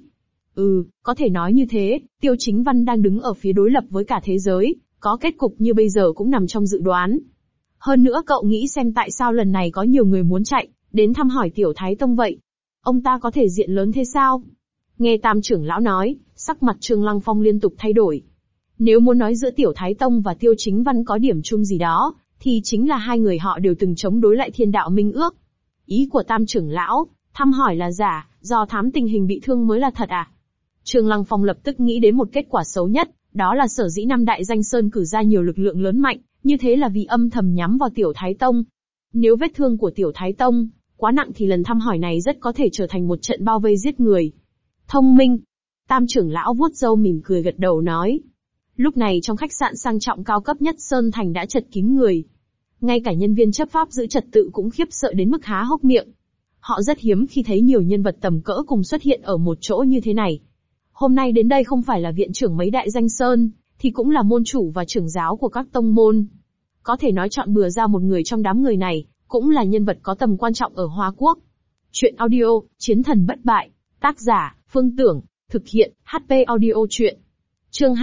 Có thể nói như thế, Tiêu Chính Văn đang đứng ở phía đối lập với cả thế giới, có kết cục như bây giờ cũng nằm trong dự đoán. Hơn nữa cậu nghĩ xem tại sao lần này có nhiều người muốn chạy, đến thăm hỏi Tiểu Thái Tông vậy? Ông ta có thể diện lớn thế sao? Nghe Tam trưởng lão nói, sắc mặt Trương Lăng Phong liên tục thay đổi. Nếu muốn nói giữa Tiểu Thái Tông và Tiêu Chính Văn có điểm chung gì đó, thì chính là hai người họ đều từng chống đối lại Thiên Đạo Minh Ước. Ý của Tam trưởng lão, thăm hỏi là giả, do thám tình hình bị thương mới là thật à? Trương Lăng Phong lập tức nghĩ đến một kết quả xấu nhất, đó là sở dĩ 5 đại danh sơn cử ra nhiều lực lượng lớn mạnh, như thế là vì âm thầm nhắm vào Tiểu Thái Tông. Nếu vết thương của Tiểu Thái Tông quá nặng thì lần thăm hỏi này rất có thể trở thành một trận bao vây giết người. Thông minh. Tam trưởng lão vuốt râu mỉm cười gật đầu nói. Lúc này trong khách sạn sang trọng cao cấp nhất Sơn Thành đã chật kín người. Ngay cả nhân viên chấp pháp giữ trật tự cũng khiếp sợ đến mức há hốc miệng. Họ rất hiếm khi thấy nhiều nhân vật tầm cỡ cùng xuất hiện ở một chỗ như thế này. Hôm nay đến đây không phải là viện trưởng mấy đại danh sơn, thì cũng là môn chủ và trưởng giáo của các tông môn. Có thể nói chọn bừa ra một người trong đám người này, cũng là nhân vật có tầm quan trọng ở Hoa Quốc. Chuyện audio, Chiến thần bất bại. Tác giả, Phương Tưởng. Thực hiện, HP Audio Chuyện. Chương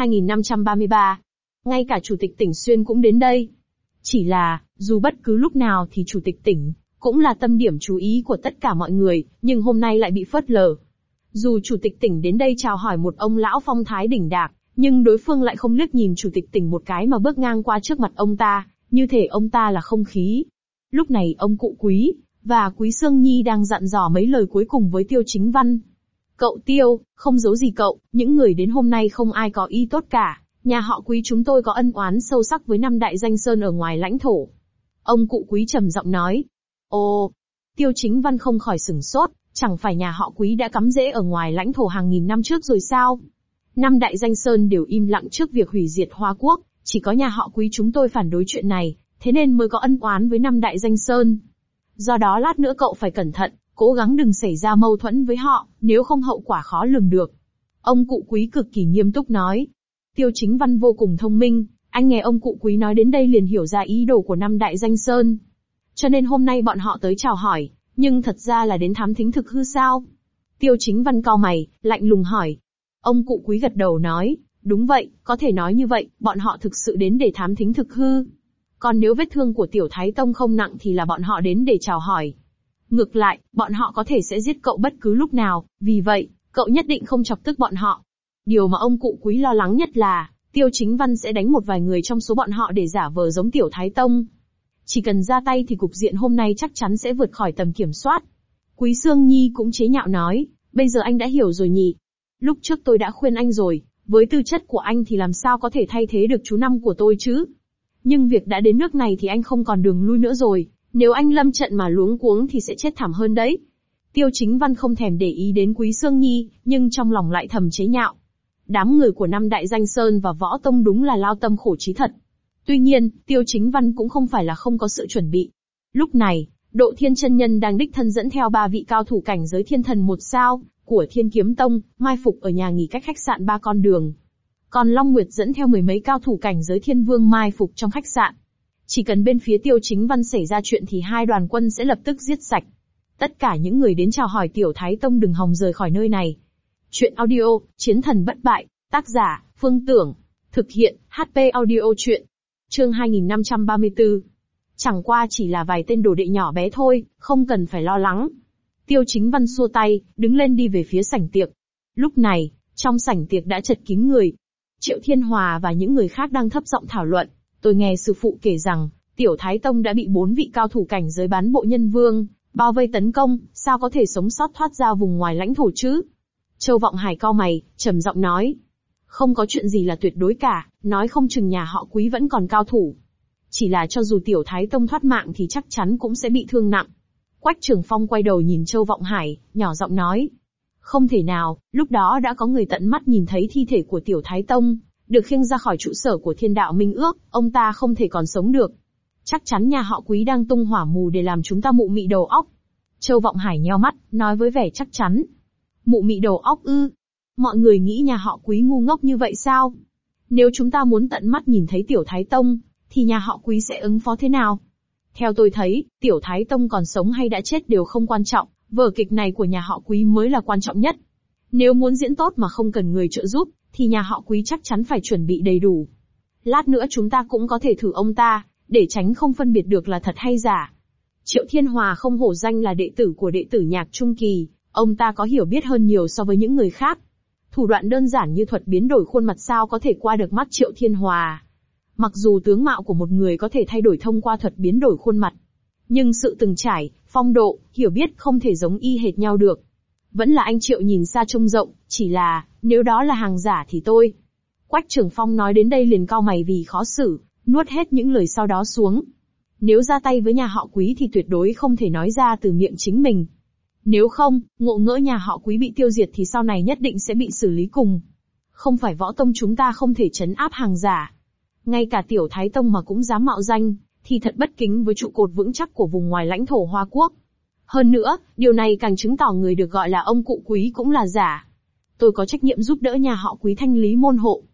2533. Ngay cả Chủ tịch tỉnh Xuyên cũng đến đây. Chỉ là, dù bất cứ lúc nào thì Chủ tịch tỉnh cũng là tâm điểm chú ý của tất cả mọi người, nhưng hôm nay lại bị phớt lờ. Dù Chủ tịch tỉnh đến đây chào hỏi một ông lão phong thái đỉnh đạc, nhưng đối phương lại không liếc nhìn Chủ tịch tỉnh một cái mà bước ngang qua trước mặt ông ta, như thể ông ta là không khí. Lúc này ông cụ Quý và Quý Sương Nhi đang dặn dò mấy lời cuối cùng với Tiêu Chính Văn. Cậu Tiêu, không giấu gì cậu, những người đến hôm nay không ai có ý tốt cả. Nhà họ Quý chúng tôi có ân oán sâu sắc với 5 đại danh sơn ở ngoài lãnh thổ. Ông cụ Quý trầm giọng nói. Ồ, Tiêu Chính Văn không khỏi sửng sốt, chẳng phải nhà họ Quý đã cắm rễ ở ngoài lãnh thổ hàng nghìn năm trước rồi sao? 5 đại danh sơn đều im lặng trước việc hủy diệt Hoa Quốc, chỉ có nhà họ Quý chúng tôi phản đối chuyện này, thế nên mới có ân oán với 5 đại danh sơn. Do đó lát nữa cậu phải cẩn thận, cố gắng đừng xảy ra mâu thuẫn với họ, nếu không hậu quả khó lường được. Ông cụ Quý cực kỳ nghiêm túc nói. Tiêu Chính Văn vô cùng thông minh, anh nghe ông cụ Quý nói đến đây liền hiểu ra ý đồ của 5 đại danh sơn. Cho nên hôm nay bọn họ tới chào hỏi, nhưng thật ra là đến thám thính thực hư sao? Tiêu Chính Văn cau mày, lạnh lùng hỏi. Ông cụ Quý gật đầu nói, đúng vậy, có thể nói như vậy, bọn họ thực sự đến để thám thính thực hư. Còn nếu vết thương của Tiểu Thái Tông không nặng thì là bọn họ đến để chào hỏi. Ngược lại, bọn họ có thể sẽ giết cậu bất cứ lúc nào, vì vậy, cậu nhất định không chọc tức bọn họ. Điều mà ông cụ Quý lo lắng nhất là, Tiêu Chính Văn sẽ đánh một vài người trong số bọn họ để giả vờ giống Tiểu Thái Tông. Chỉ cần ra tay thì cục diện hôm nay chắc chắn sẽ vượt khỏi tầm kiểm soát. Quý Sương Nhi cũng chế nhạo nói, bây giờ anh đã hiểu rồi nhỉ? Lúc trước tôi đã khuyên anh rồi, với tư chất của anh thì làm sao có thể thay thế được chú năm của tôi chứ? Nhưng việc đã đến nước này thì anh không còn đường lui nữa rồi, nếu anh lâm trận mà luống cuống thì sẽ chết thảm hơn đấy. Tiêu Chính Văn không thèm để ý đến Quý Sương Nhi, nhưng trong lòng lại thầm chế nhạo. Đám người của 5 đại danh sơn và võ tông đúng là lao tâm khổ trí thật. Tuy nhiên, Tiêu Chính Văn cũng không phải là không có sự chuẩn bị. Lúc này, Độ Thiên chân nhân đang đích thân dẫn theo 3 vị cao thủ cảnh giới thiên thần 1 sao của Thiên Kiếm Tông, mai phục ở nhà nghỉ cách khách sạn 3 con đường. Còn Long Nguyệt dẫn theo 10 mấy cao thủ cảnh giới thiên vương mai phục trong khách sạn. Chỉ cần bên phía Tiêu Chính Văn xảy ra chuyện thì 2 đoàn quân sẽ lập tức giết sạch. Tất cả những người đến chào hỏi Tiểu Thái Tông đừng hòng rời khỏi nơi này. Chuyện audio, Chiến thần bất bại, tác giả, Phương Tưởng. Thực hiện, HP Audio Chuyện. Chương 2534. Chẳng qua chỉ là vài tên đồ đệ nhỏ bé thôi, không cần phải lo lắng. Tiêu Chính Văn xua tay, đứng lên đi về phía sảnh tiệc. Lúc này, trong sảnh tiệc đã chật kín người. Triệu Thiên Hòa và những người khác đang thấp giọng thảo luận. Tôi nghe sư phụ kể rằng, Tiểu Thái Tông đã bị 4 vị cao thủ cảnh giới bán bộ nhân vương bao vây tấn công, sao có thể sống sót thoát ra vùng ngoài lãnh thổ chứ? Châu Vọng Hải cau mày, trầm giọng nói. Không có chuyện gì là tuyệt đối cả, nói không chừng nhà họ Quý vẫn còn cao thủ. Chỉ là cho dù Tiểu Thái Tông thoát mạng thì chắc chắn cũng sẽ bị thương nặng. Quách Trường Phong quay đầu nhìn Châu Vọng Hải, nhỏ giọng nói. Không thể nào, lúc đó đã có người tận mắt nhìn thấy thi thể của Tiểu Thái Tông, được khiêng ra khỏi trụ sở của Thiên Đạo Minh Ước, ông ta không thể còn sống được. Chắc chắn nhà họ Quý đang tung hỏa mù để làm chúng ta mụ mị đầu óc. Châu Vọng Hải nheo mắt, nói với vẻ chắc chắn. Mụ mị đầu óc ư? Mọi người nghĩ nhà họ Quý ngu ngốc như vậy sao? Nếu chúng ta muốn tận mắt nhìn thấy Tiểu Thái Tông, thì nhà họ Quý sẽ ứng phó thế nào? Theo tôi thấy, Tiểu Thái Tông còn sống hay đã chết đều không quan trọng, vở kịch này của nhà họ Quý mới là quan trọng nhất. Nếu muốn diễn tốt mà không cần người trợ giúp, thì nhà họ Quý chắc chắn phải chuẩn bị đầy đủ. Lát nữa chúng ta cũng có thể thử ông ta, để tránh không phân biệt được là thật hay giả. Triệu Thiên Hòa không hổ danh là đệ tử của đệ tử Nhạc Trung Kỳ, ông ta có hiểu biết hơn nhiều so với những người khác. Thủ đoạn đơn giản như thuật biến đổi khuôn mặt sao có thể qua được mắt Triệu Thiên Hòa. Mặc dù tướng mạo của một người có thể thay đổi thông qua thuật biến đổi khuôn mặt, nhưng sự từng trải, phong độ, hiểu biết không thể giống y hệt nhau được. Vẫn là anh Triệu nhìn xa trông rộng, chỉ là, nếu đó là hàng giả thì tôi. Quách Trường Phong nói đến đây liền cau mày vì khó xử, nuốt hết những lời sau đó xuống. Nếu ra tay với nhà họ Quý thì tuyệt đối không thể nói ra từ miệng chính mình. Nếu không, ngộ ngỡ nhà họ Quý bị tiêu diệt thì sau này nhất định sẽ bị xử lý cùng. Không phải võ tông chúng ta không thể trấn áp hàng giả. Ngay cả Tiểu Thái Tông mà cũng dám mạo danh, thì thật bất kính với trụ cột vững chắc của vùng ngoài lãnh thổ Hoa Quốc. Hơn nữa, điều này càng chứng tỏ người được gọi là ông cụ Quý cũng là giả. Tôi có trách nhiệm giúp đỡ nhà họ Quý thanh lý môn hộ.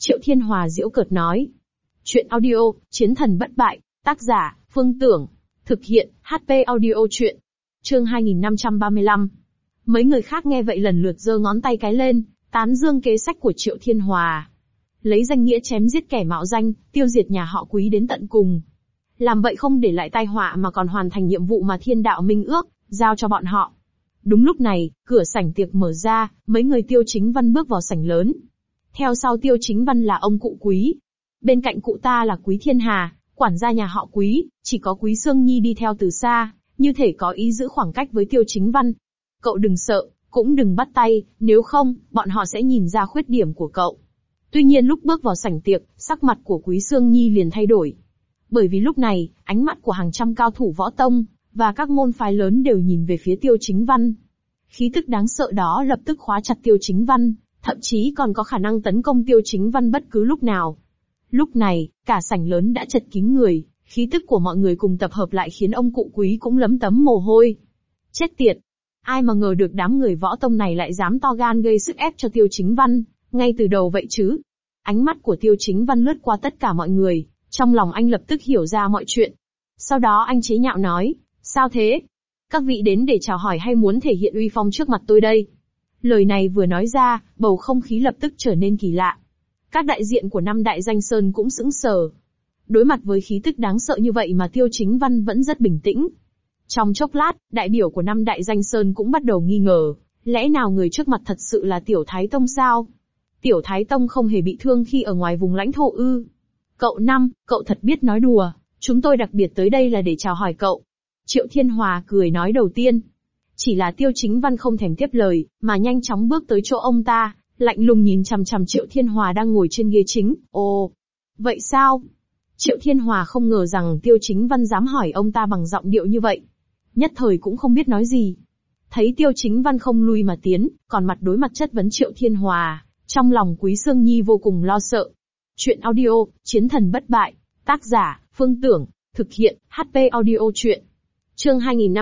Triệu Thiên Hòa giễu cợt nói. Chuyện audio, Chiến thần bất bại, tác giả, Phương Tưởng. Thực hiện, HP audio chuyện. Chương 2535. Mấy người khác nghe vậy lần lượt giơ ngón tay cái lên, tán dương kế sách của Triệu Thiên Hòa. Lấy danh nghĩa chém giết kẻ mạo danh, tiêu diệt nhà họ Quý đến tận cùng. Làm vậy không để lại tai họa mà còn hoàn thành nhiệm vụ mà thiên đạo minh ước, giao cho bọn họ. Đúng lúc này, cửa sảnh tiệc mở ra, mấy người Tiêu Chính Văn bước vào sảnh lớn. Theo sau Tiêu Chính Văn là ông cụ Quý. Bên cạnh cụ ta là Quý Thiên Hà, quản gia nhà họ Quý, chỉ có Quý Sương Nhi đi theo từ xa, như thể có ý giữ khoảng cách với Tiêu Chính Văn. Cậu đừng sợ, cũng đừng bắt tay, nếu không, bọn họ sẽ nhìn ra khuyết điểm của cậu. Tuy nhiên lúc bước vào sảnh tiệc, sắc mặt của Quý Sương Nhi liền thay đổi. Bởi vì lúc này, ánh mắt của hàng trăm cao thủ võ tông, và các môn phái lớn đều nhìn về phía Tiêu Chính Văn. Khí tức đáng sợ đó lập tức khóa chặt Tiêu Chính Văn, thậm chí còn có khả năng tấn công Tiêu Chính Văn bất cứ lúc nào. Lúc này, cả sảnh lớn đã chật kín người, khí tức của mọi người cùng tập hợp lại khiến ông cụ Quý cũng lấm tấm mồ hôi. Chết tiệt! Ai mà ngờ được đám người võ tông này lại dám to gan gây sức ép cho Tiêu Chính Văn, ngay từ đầu vậy chứ. Ánh mắt của Tiêu Chính Văn lướt qua tất cả mọi người, trong lòng anh lập tức hiểu ra mọi chuyện. Sau đó anh chế nhạo nói, sao thế? Các vị đến để chào hỏi hay muốn thể hiện uy phong trước mặt tôi đây? Lời này vừa nói ra, bầu không khí lập tức trở nên kỳ lạ. Các đại diện của 5 đại danh sơn cũng sững sờ. Đối mặt với khí tức đáng sợ như vậy mà Tiêu Chính Văn vẫn rất bình tĩnh. Trong chốc lát, đại biểu của 5 đại danh sơn cũng bắt đầu nghi ngờ, lẽ nào người trước mặt thật sự là Tiểu Thái Tông sao? Tiểu Thái Tông không hề bị thương khi ở ngoài vùng lãnh thổ ư? Cậu Năm, cậu thật biết nói đùa, chúng tôi đặc biệt tới đây là để chào hỏi cậu. Triệu Thiên Hòa cười nói đầu tiên. Chỉ là Tiêu Chính Văn không thèm tiếp lời, mà nhanh chóng bước tới chỗ ông ta, lạnh lùng nhìn chằm chằm Triệu Thiên Hòa đang ngồi trên ghế chính. Ồ, vậy sao? Triệu Thiên Hòa không ngờ rằng Tiêu Chính Văn dám hỏi ông ta bằng giọng điệu như vậy. Nhất thời cũng không biết nói gì. Thấy Tiêu Chính Văn không lui mà tiến, còn mặt đối mặt chất vấn Triệu Thiên Hòa, trong lòng Quý Sương Nhi vô cùng lo sợ. Chuyện audio, Chiến thần bất bại, tác giả, Phương Tưởng, thực hiện, HP audio chuyện. Chương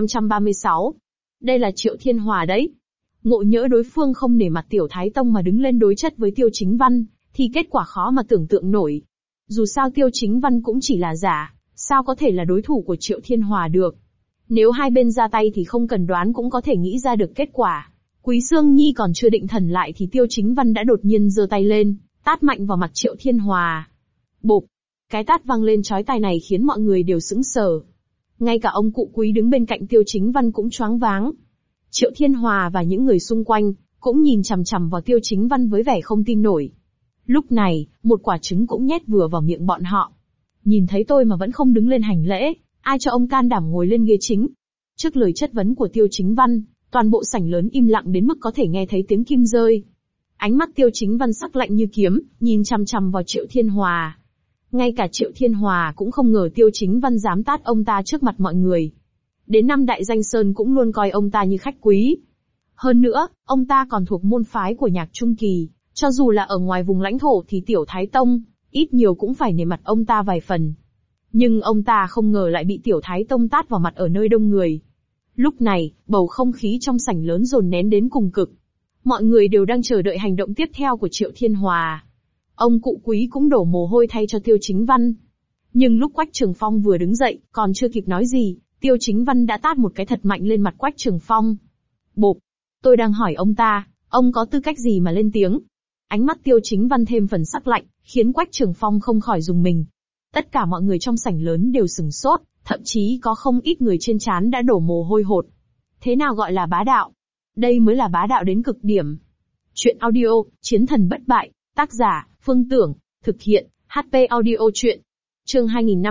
2536. Đây là Triệu Thiên Hòa đấy. Ngộ nhỡ đối phương không nể mặt Tiểu Thái Tông mà đứng lên đối chất với Tiêu Chính Văn, thì kết quả khó mà tưởng tượng nổi. Dù sao Tiêu Chính Văn cũng chỉ là giả, sao có thể là đối thủ của Triệu Thiên Hòa được. Nếu hai bên ra tay thì không cần đoán cũng có thể nghĩ ra được kết quả. Quý Sương Nhi còn chưa định thần lại thì Tiêu Chính Văn đã đột nhiên giơ tay lên, tát mạnh vào mặt Triệu Thiên Hòa. Bộp! Cái tát vang lên chói tai này khiến mọi người đều sững sờ. Ngay cả ông cụ Quý đứng bên cạnh Tiêu Chính Văn cũng choáng váng. Triệu Thiên Hòa và những người xung quanh cũng nhìn chằm chằm vào Tiêu Chính Văn với vẻ không tin nổi. Lúc này, một quả trứng cũng nhét vừa vào miệng bọn họ. Nhìn thấy tôi mà vẫn không đứng lên hành lễ, ai cho ông can đảm ngồi lên ghế chính? Trước lời chất vấn của Tiêu Chính Văn, toàn bộ sảnh lớn im lặng đến mức có thể nghe thấy tiếng kim rơi. Ánh mắt Tiêu Chính Văn sắc lạnh như kiếm, nhìn chằm chằm vào Triệu Thiên Hòa. Ngay cả Triệu Thiên Hòa cũng không ngờ Tiêu Chính Văn dám tát ông ta trước mặt mọi người. Đến 5 đại danh sơn cũng luôn coi ông ta như khách quý. Hơn nữa, ông ta còn thuộc môn phái của Nhạc Trung Kỳ, cho dù là ở ngoài vùng lãnh thổ thì Tiểu Thái Tông, ít nhiều cũng phải nể mặt ông ta vài phần. Nhưng ông ta không ngờ lại bị Tiểu Thái Tông tát vào mặt ở nơi đông người. Lúc này, bầu không khí trong sảnh lớn dồn nén đến cùng cực. Mọi người đều đang chờ đợi hành động tiếp theo của Triệu Thiên Hòa. Ông cụ Quý cũng đổ mồ hôi thay cho Tiêu Chính Văn. Nhưng lúc Quách Trường Phong vừa đứng dậy, còn chưa kịp nói gì, Tiêu Chính Văn đã tát một cái thật mạnh lên mặt Quách Trường Phong. Bộp! Tôi đang hỏi ông ta, ông có tư cách gì mà lên tiếng? Ánh mắt Tiêu Chính Văn thêm phần sắc lạnh, khiến Quách Trường Phong không khỏi rùng mình. Tất cả mọi người trong sảnh lớn đều sửng sốt, thậm chí có không ít người trên trán đã đổ mồ hôi hột. Thế nào gọi là bá đạo? Đây mới là bá đạo đến cực điểm. Chuyện audio, Chiến thần bất bại, tác giả, Phương Tưởng, thực hiện, HP audio chuyện. Chương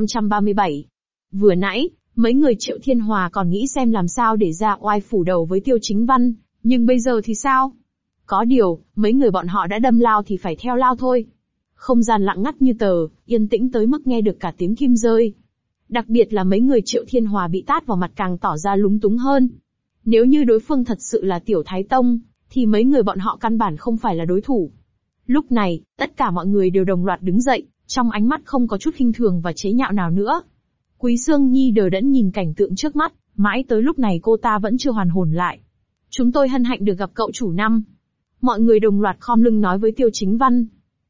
2537. Vừa nãy, mấy người Triệu Thiên Hòa còn nghĩ xem làm sao để ra oai phủ đầu với Tiêu Chính Văn, nhưng bây giờ thì sao? Có điều, mấy người bọn họ đã đâm lao thì phải theo lao thôi. Không gian lặng ngắt như tờ, yên tĩnh tới mức nghe được cả tiếng kim rơi. Đặc biệt là mấy người Triệu Thiên Hòa bị tát vào mặt càng tỏ ra lúng túng hơn. Nếu như đối phương thật sự là Tiểu Thái Tông, thì mấy người bọn họ căn bản không phải là đối thủ. Lúc này, tất cả mọi người đều đồng loạt đứng dậy, trong ánh mắt không có chút khinh thường và chế nhạo nào nữa. Quý Sương Nhi đờ đẫn nhìn cảnh tượng trước mắt, mãi tới lúc này cô ta vẫn chưa hoàn hồn lại. Chúng tôi hân hạnh được gặp cậu chủ Năm. Mọi người đồng loạt khom lưng nói với Tiêu Chính Văn.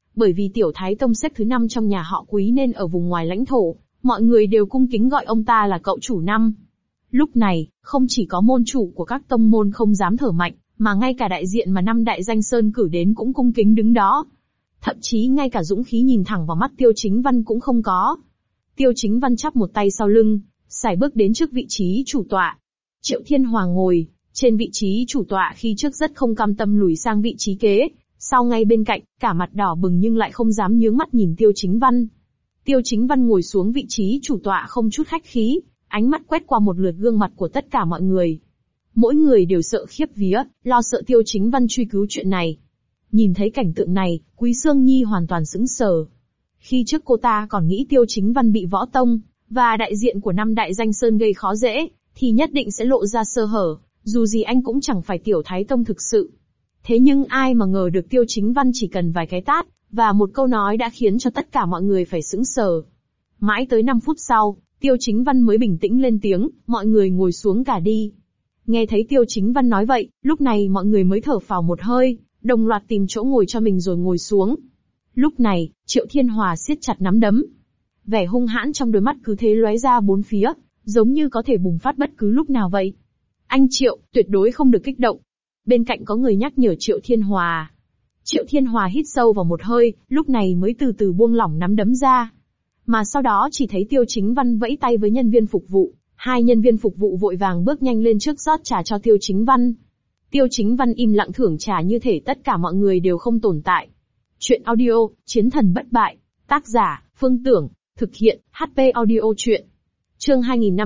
Bởi vì Tiểu Thái Tông xếp thứ 5 trong nhà họ Quý nên ở vùng ngoài lãnh thổ, mọi người đều cung kính gọi ông ta là cậu chủ năm. Lúc này, không chỉ có môn chủ của các tông môn không dám thở mạnh, mà ngay cả đại diện mà năm đại danh sơn cử đến cũng cung kính đứng đó. Thậm chí ngay cả dũng khí nhìn thẳng vào mắt Tiêu Chính Văn cũng không có. Tiêu Chính Văn chắp một tay sau lưng, sải bước đến trước vị trí chủ tọa. Triệu Thiên Hòa ngồi trên vị trí chủ tọa khi trước rất không cam tâm lùi sang vị trí kế, sau ngay bên cạnh, cả mặt đỏ bừng nhưng lại không dám nhướng mắt nhìn Tiêu Chính Văn. Tiêu Chính Văn ngồi xuống vị trí chủ tọa không chút khách khí, ánh mắt quét qua một lượt gương mặt của tất cả mọi người. Mỗi người đều sợ khiếp vía, lo sợ Tiêu Chính Văn truy cứu chuyện này. Nhìn thấy cảnh tượng này, Quý Sương Nhi hoàn toàn sững sờ. Khi trước cô ta còn nghĩ Tiêu Chính Văn bị Võ Tông và đại diện của năm đại danh sơn gây khó dễ, thì nhất định sẽ lộ ra sơ hở, dù gì anh cũng chẳng phải Tiểu Thái Tông thực sự. Thế nhưng ai mà ngờ được Tiêu Chính Văn chỉ cần vài cái tát, và một câu nói đã khiến cho tất cả mọi người phải sững sờ. Mãi tới 5 phút sau, Tiêu Chính Văn mới bình tĩnh lên tiếng, mọi người ngồi xuống cả đi. Nghe thấy Tiêu Chính Văn nói vậy, lúc này mọi người mới thở phào một hơi, đồng loạt tìm chỗ ngồi cho mình rồi ngồi xuống. Lúc này, Triệu Thiên Hòa siết chặt nắm đấm. Vẻ hung hãn trong đôi mắt cứ thế lóe ra bốn phía, giống như có thể bùng phát bất cứ lúc nào vậy. Anh Triệu, tuyệt đối không được kích động. Bên cạnh có người nhắc nhở Triệu Thiên Hòa. Triệu Thiên Hòa hít sâu vào một hơi, lúc này mới từ từ buông lỏng nắm đấm ra. Mà sau đó chỉ thấy Tiêu Chính Văn vẫy tay với nhân viên phục vụ, hai nhân viên phục vụ vội vàng bước nhanh lên trước rót trà cho Tiêu Chính Văn. Tiêu Chính Văn im lặng thưởng trà như thể tất cả mọi người đều không tồn tại. Chuyện audio, Chiến thần bất bại, tác giả, Phương Tưởng, thực hiện, HP audio chuyện. Chương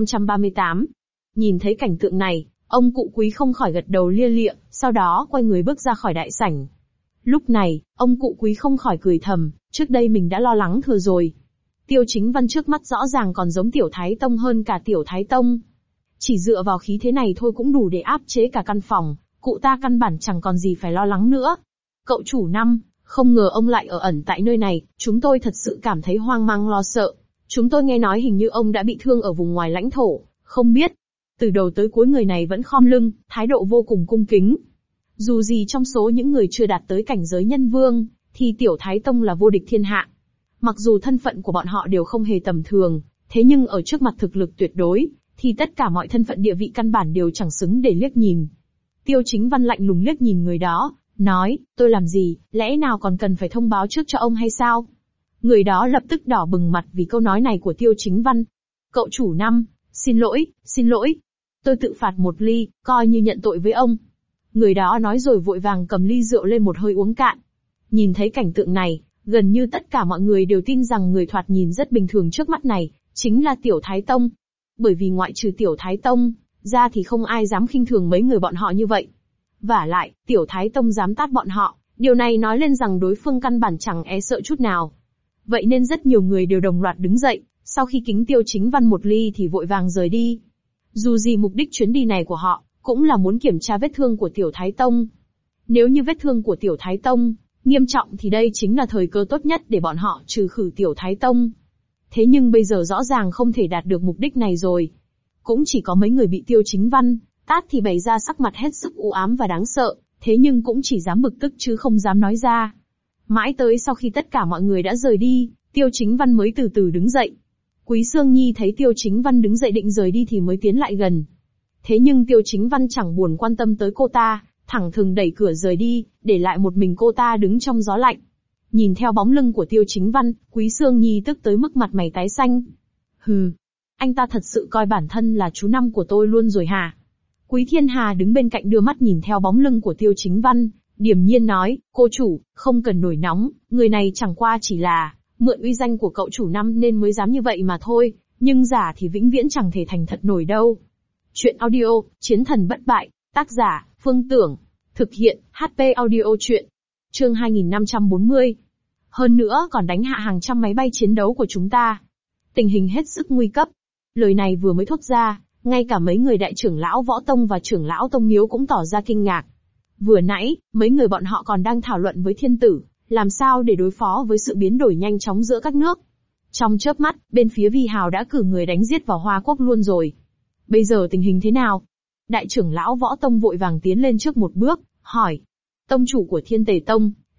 2538. Nhìn thấy cảnh tượng này, ông cụ Quý không khỏi gật đầu lia lịa, sau đó quay người bước ra khỏi đại sảnh. Lúc này, ông cụ Quý không khỏi cười thầm, trước đây mình đã lo lắng thừa rồi. Tiêu Chính Văn trước mắt rõ ràng còn giống Tiểu Thái Tông hơn cả Tiểu Thái Tông. Chỉ dựa vào khí thế này thôi cũng đủ để áp chế cả căn phòng, cụ ta căn bản chẳng còn gì phải lo lắng nữa. Cậu chủ năm, không ngờ ông lại ở ẩn tại nơi này, chúng tôi thật sự cảm thấy hoang mang lo sợ. Chúng tôi nghe nói hình như ông đã bị thương ở vùng ngoài lãnh thổ, không biết. Từ đầu tới cuối người này vẫn khom lưng, thái độ vô cùng cung kính. Dù gì trong số những người chưa đạt tới cảnh giới nhân vương, thì Tiểu Thái Tông là vô địch thiên hạ. Mặc dù thân phận của bọn họ đều không hề tầm thường, thế nhưng ở trước mặt thực lực tuyệt đối, thì tất cả mọi thân phận địa vị căn bản đều chẳng xứng để liếc nhìn. Tiêu Chính Văn lạnh lùng liếc nhìn người đó, nói, tôi làm gì, lẽ nào còn cần phải thông báo trước cho ông hay sao? Người đó lập tức đỏ bừng mặt vì câu nói này của Tiêu Chính Văn. Cậu chủ năm, xin lỗi. Tôi tự phạt một ly, coi như nhận tội với ông. Người đó nói rồi vội vàng cầm ly rượu lên một hơi uống cạn. Nhìn thấy cảnh tượng này, gần như tất cả mọi người đều tin rằng người thoạt nhìn rất bình thường trước mắt này, chính là Tiểu Thái Tông. Bởi vì ngoại trừ Tiểu Thái Tông, ra thì không ai dám khinh thường mấy người bọn họ như vậy. Vả lại, Tiểu Thái Tông dám tát bọn họ, điều này nói lên rằng đối phương căn bản chẳng e sợ chút nào. Vậy nên rất nhiều người đều đồng loạt đứng dậy, sau khi kính Tiêu Chính Văn một ly thì vội vàng rời đi. Dù gì mục đích chuyến đi này của họ, cũng là muốn kiểm tra vết thương của Tiểu Thái Tông. Nếu như vết thương của Tiểu Thái Tông nghiêm trọng thì đây chính là thời cơ tốt nhất để bọn họ trừ khử Tiểu Thái Tông. Thế nhưng bây giờ rõ ràng không thể đạt được mục đích này rồi. Cũng chỉ có mấy người bị Tiêu Chính Văn tát thì bày ra sắc mặt hết sức u ám và đáng sợ, thế nhưng cũng chỉ dám bực tức chứ không dám nói ra. Mãi tới sau khi tất cả mọi người đã rời đi, Tiêu Chính Văn mới từ từ đứng dậy. Quý Sương Nhi thấy Tiêu Chính Văn đứng dậy định rời đi thì mới tiến lại gần. Thế nhưng Tiêu Chính Văn chẳng buồn quan tâm tới cô ta, thẳng thừng đẩy cửa rời đi, để lại một mình cô ta đứng trong gió lạnh. Nhìn theo bóng lưng của Tiêu Chính Văn, Quý Sương Nhi tức tới mức mặt mày tái xanh. Hừ, anh ta thật sự coi bản thân là chú năm của tôi luôn rồi hả? Quý Thiên Hà đứng bên cạnh đưa mắt nhìn theo bóng lưng của Tiêu Chính Văn, điềm nhiên nói, cô chủ, không cần nổi nóng, người này chẳng qua chỉ là mượn uy danh của cậu chủ năm nên mới dám như vậy mà thôi, nhưng giả thì vĩnh viễn chẳng thể thành thật nổi đâu. Chuyện audio, Chiến thần bất bại, tác giả, Phương Tưởng, thực hiện, HP audio chuyện. Chương 2540. Hơn nữa còn đánh hạ hàng trăm máy bay chiến đấu của chúng ta. Tình hình hết sức nguy cấp. Lời này vừa mới thốt ra, ngay cả mấy người đại trưởng lão Võ Tông và trưởng lão Tông Miếu cũng tỏ ra kinh ngạc. Vừa nãy, mấy người bọn họ còn đang thảo luận với thiên tử, làm sao để đối phó với sự biến đổi nhanh chóng giữa các nước. Trong chớp mắt, bên phía Vi Hào đã cử người đánh giết vào Hoa Quốc luôn rồi. Bây giờ tình hình thế nào? Đại trưởng lão Võ Tông vội vàng tiến lên trước một bước, hỏi. Tông chủ của Thiên Tề Tông,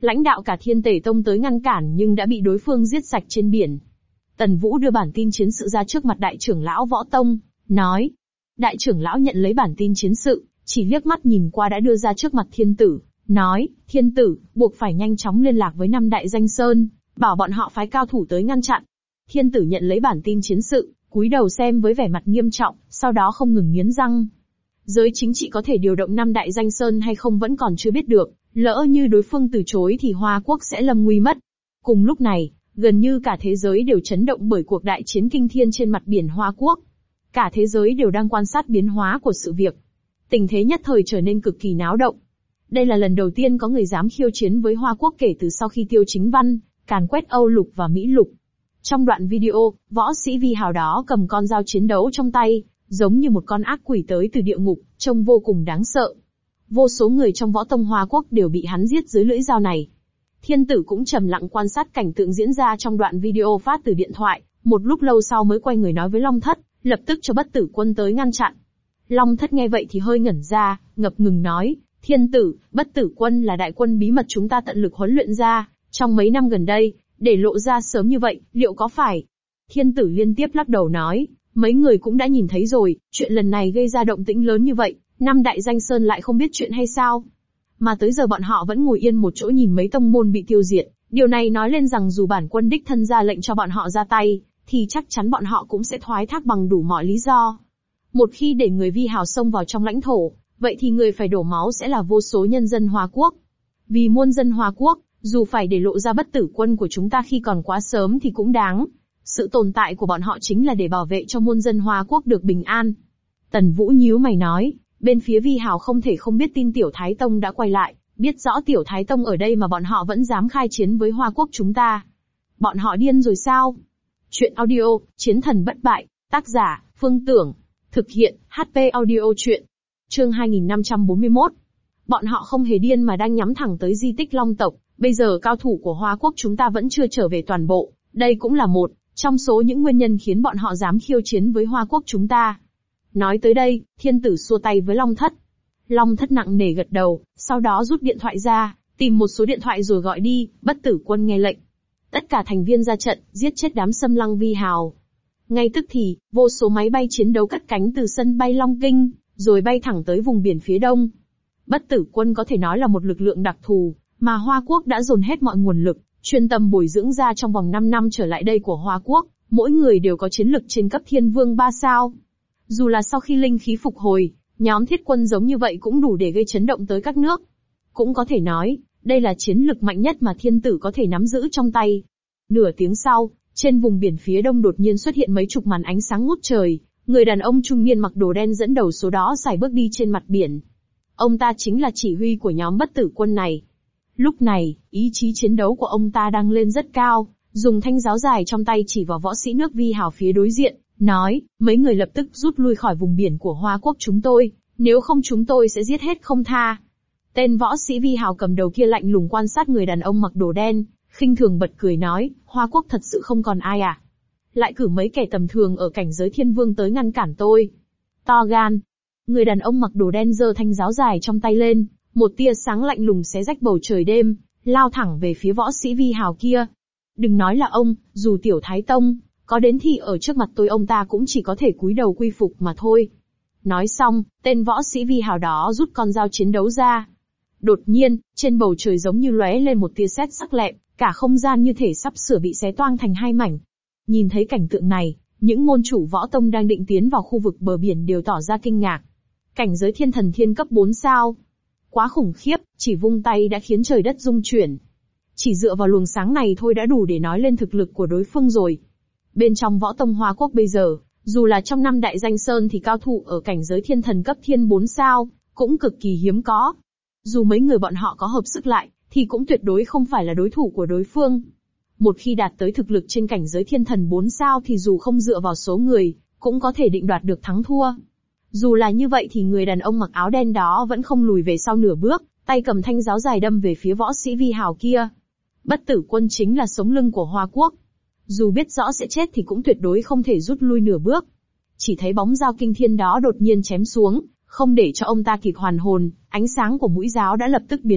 lãnh đạo cả Thiên Tể Tông tới ngăn cản nhưng đã bị đối phương giết sạch trên biển. Tần Vũ đưa bản tin chiến sự ra trước mặt đại trưởng lão Võ Tông, nói. Đại trưởng lão nhận lấy bản tin chiến sự, chỉ liếc mắt nhìn qua đã đưa ra trước mặt Thiên Tử, nói, Thiên Tử, buộc phải nhanh chóng liên lạc với 5 đại danh sơn, bảo bọn họ phái cao thủ tới ngăn chặn. Thiên Tử nhận lấy bản tin chiến sự, cúi đầu xem với vẻ mặt nghiêm trọng, sau đó không ngừng nghiến răng. Giới chính trị có thể điều động 5 đại danh sơn hay không vẫn còn chưa biết được, lỡ như đối phương từ chối thì Hoa Quốc sẽ lâm nguy mất. Cùng lúc này, gần như cả thế giới đều chấn động bởi cuộc đại chiến kinh thiên trên mặt biển Hoa Quốc. Cả thế giới đều đang quan sát biến hóa của sự việc. Tình thế nhất thời trở nên cực kỳ náo động. Đây là lần đầu tiên có người dám khiêu chiến với Hoa Quốc kể từ sau khi Tiêu Chính Văn càn quét Âu Lục và Mỹ Lục. Trong đoạn video, võ sĩ Vi Hào đó cầm con dao chiến đấu trong tay, giống như một con ác quỷ tới từ địa ngục, trông vô cùng đáng sợ. Vô số người trong võ tông Hoa Quốc đều bị hắn giết dưới lưỡi dao này. Thiên Tử cũng trầm lặng quan sát cảnh tượng diễn ra trong đoạn video phát từ điện thoại, một lúc lâu sau mới quay người nói với Long Thất, lập tức cho Bất Tử Quân tới ngăn chặn. Long Thất nghe vậy thì hơi ngẩn ra, ngập ngừng nói, Thiên Tử, Bất Tử Quân là đại quân bí mật chúng ta tận lực huấn luyện ra, trong mấy năm gần đây, để lộ ra sớm như vậy, liệu có phải? Thiên Tử liên tiếp lắc đầu nói, mấy người cũng đã nhìn thấy rồi, chuyện lần này gây ra động tĩnh lớn như vậy, 5 đại danh sơn lại không biết chuyện hay sao? Mà tới giờ bọn họ vẫn ngồi yên một chỗ nhìn mấy tông môn bị tiêu diệt, điều này nói lên rằng dù bản quân đích thân ra lệnh cho bọn họ ra tay, thì chắc chắn bọn họ cũng sẽ thoái thác bằng đủ mọi lý do. Một khi để người Vi Hào xông vào trong lãnh thổ, vậy thì người phải đổ máu sẽ là vô số nhân dân Hoa Quốc. Vì muôn dân Hoa Quốc, dù phải để lộ ra Bất Tử Quân của chúng ta khi còn quá sớm thì cũng đáng. Sự tồn tại của bọn họ chính là để bảo vệ cho muôn dân Hoa Quốc được bình an. Tần Vũ nhíu mày nói, bên phía Vi Hào không thể không biết tin Tiểu Thái Tông đã quay lại, biết rõ Tiểu Thái Tông ở đây mà bọn họ vẫn dám khai chiến với Hoa Quốc chúng ta. Bọn họ điên rồi sao? Chuyện audio, Chiến Thần Bất Bại, tác giả, Phương Tưởng. Thực hiện, HP Audio Chuyện. Chương 2541. Bọn họ không hề điên mà đang nhắm thẳng tới di tích Long tộc, bây giờ cao thủ của Hoa Quốc chúng ta vẫn chưa trở về toàn bộ, đây cũng là một trong số những nguyên nhân khiến bọn họ dám khiêu chiến với Hoa Quốc chúng ta. Nói tới đây, Thiên Tử xua tay với Long Thất. Long Thất nặng nề gật đầu, sau đó rút điện thoại ra, tìm một số điện thoại rồi gọi đi, Bất Tử Quân nghe lệnh. Tất cả thành viên ra trận, giết chết đám xâm lăng Vi Hào. Ngay tức thì, vô số máy bay chiến đấu cất cánh từ sân bay Long Kinh, rồi bay thẳng tới vùng biển phía đông. Bất Tử Quân có thể nói là một lực lượng đặc thù, mà Hoa Quốc đã dồn hết mọi nguồn lực, chuyên tâm bồi dưỡng ra trong vòng 5 năm trở lại đây của Hoa Quốc, mỗi người đều có chiến lực trên cấp Thiên Vương 3 sao. Dù là sau khi linh khí phục hồi, nhóm thiết quân giống như vậy cũng đủ để gây chấn động tới các nước. Cũng có thể nói, đây là chiến lực mạnh nhất mà Thiên Tử có thể nắm giữ trong tay. Nửa tiếng sau, trên vùng biển phía đông đột nhiên xuất hiện mấy chục màn ánh sáng ngút trời, người đàn ông trung niên mặc đồ đen dẫn đầu số đó sải bước đi trên mặt biển. Ông ta chính là chỉ huy của nhóm Bất Tử Quân này. Lúc này, ý chí chiến đấu của ông ta đang lên rất cao, dùng thanh giáo dài trong tay chỉ vào võ sĩ nước Vi Hào phía đối diện, nói, mấy người lập tức rút lui khỏi vùng biển của Hoa Quốc chúng tôi, nếu không chúng tôi sẽ giết hết không tha. Tên võ sĩ Vi Hào cầm đầu kia lạnh lùng quan sát người đàn ông mặc đồ đen, khinh thường bật cười nói, Hoa Quốc thật sự không còn ai à? Lại cử mấy kẻ tầm thường ở cảnh giới Thiên Vương tới ngăn cản tôi. To gan. Người đàn ông mặc đồ đen giơ thanh giáo dài trong tay lên, một tia sáng lạnh lùng xé rách bầu trời đêm, lao thẳng về phía võ sĩ Vi Hào kia. Đừng nói là ông, dù Tiểu Thái Tông có đến thì ở trước mặt tôi ông ta cũng chỉ có thể cúi đầu quy phục mà thôi. Nói xong, tên võ sĩ Vi Hào đó rút con dao chiến đấu ra. Đột nhiên, trên bầu trời giống như lóe lên một tia sét sắc lẹm, cả không gian như thể sắp sửa bị xé toang thành hai mảnh. Nhìn thấy cảnh tượng này, những môn chủ võ tông đang định tiến vào khu vực bờ biển đều tỏ ra kinh ngạc. Cảnh giới thiên thần thiên cấp 4 sao. Quá khủng khiếp, chỉ vung tay đã khiến trời đất rung chuyển. Chỉ dựa vào luồng sáng này thôi đã đủ để nói lên thực lực của đối phương rồi. Bên trong võ tông Hoa Quốc bây giờ, dù là trong 5 đại danh sơn thì cao thủ ở cảnh giới thiên thần cấp thiên 4 sao, cũng cực kỳ hiếm có. Dù mấy người bọn họ có hợp sức lại, thì cũng tuyệt đối không phải là đối thủ của đối phương. Một khi đạt tới thực lực trên cảnh giới thiên thần 4 sao thì dù không dựa vào số người, cũng có thể định đoạt được thắng thua. Dù là như vậy thì người đàn ông mặc áo đen đó vẫn không lùi về sau nửa bước, tay cầm thanh giáo dài đâm về phía võ sĩ Vi Hào kia. Bất Tử Quân chính là sống lưng của Hoa Quốc. Dù biết rõ sẽ chết thì cũng tuyệt đối không thể rút lui nửa bước. Chỉ thấy bóng dao kinh thiên đó đột nhiên chém xuống, không để cho ông ta kịp hoàn hồn, ánh sáng của mũi giáo đã lập tức biến mất,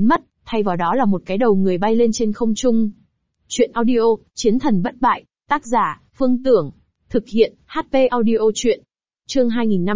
thay vào đó là một cái đầu người bay lên trên không trung. Chuyện audio, Chiến thần bất bại, tác giả, Phương Tưởng. Thực hiện, HP Audio Chuyện. Chương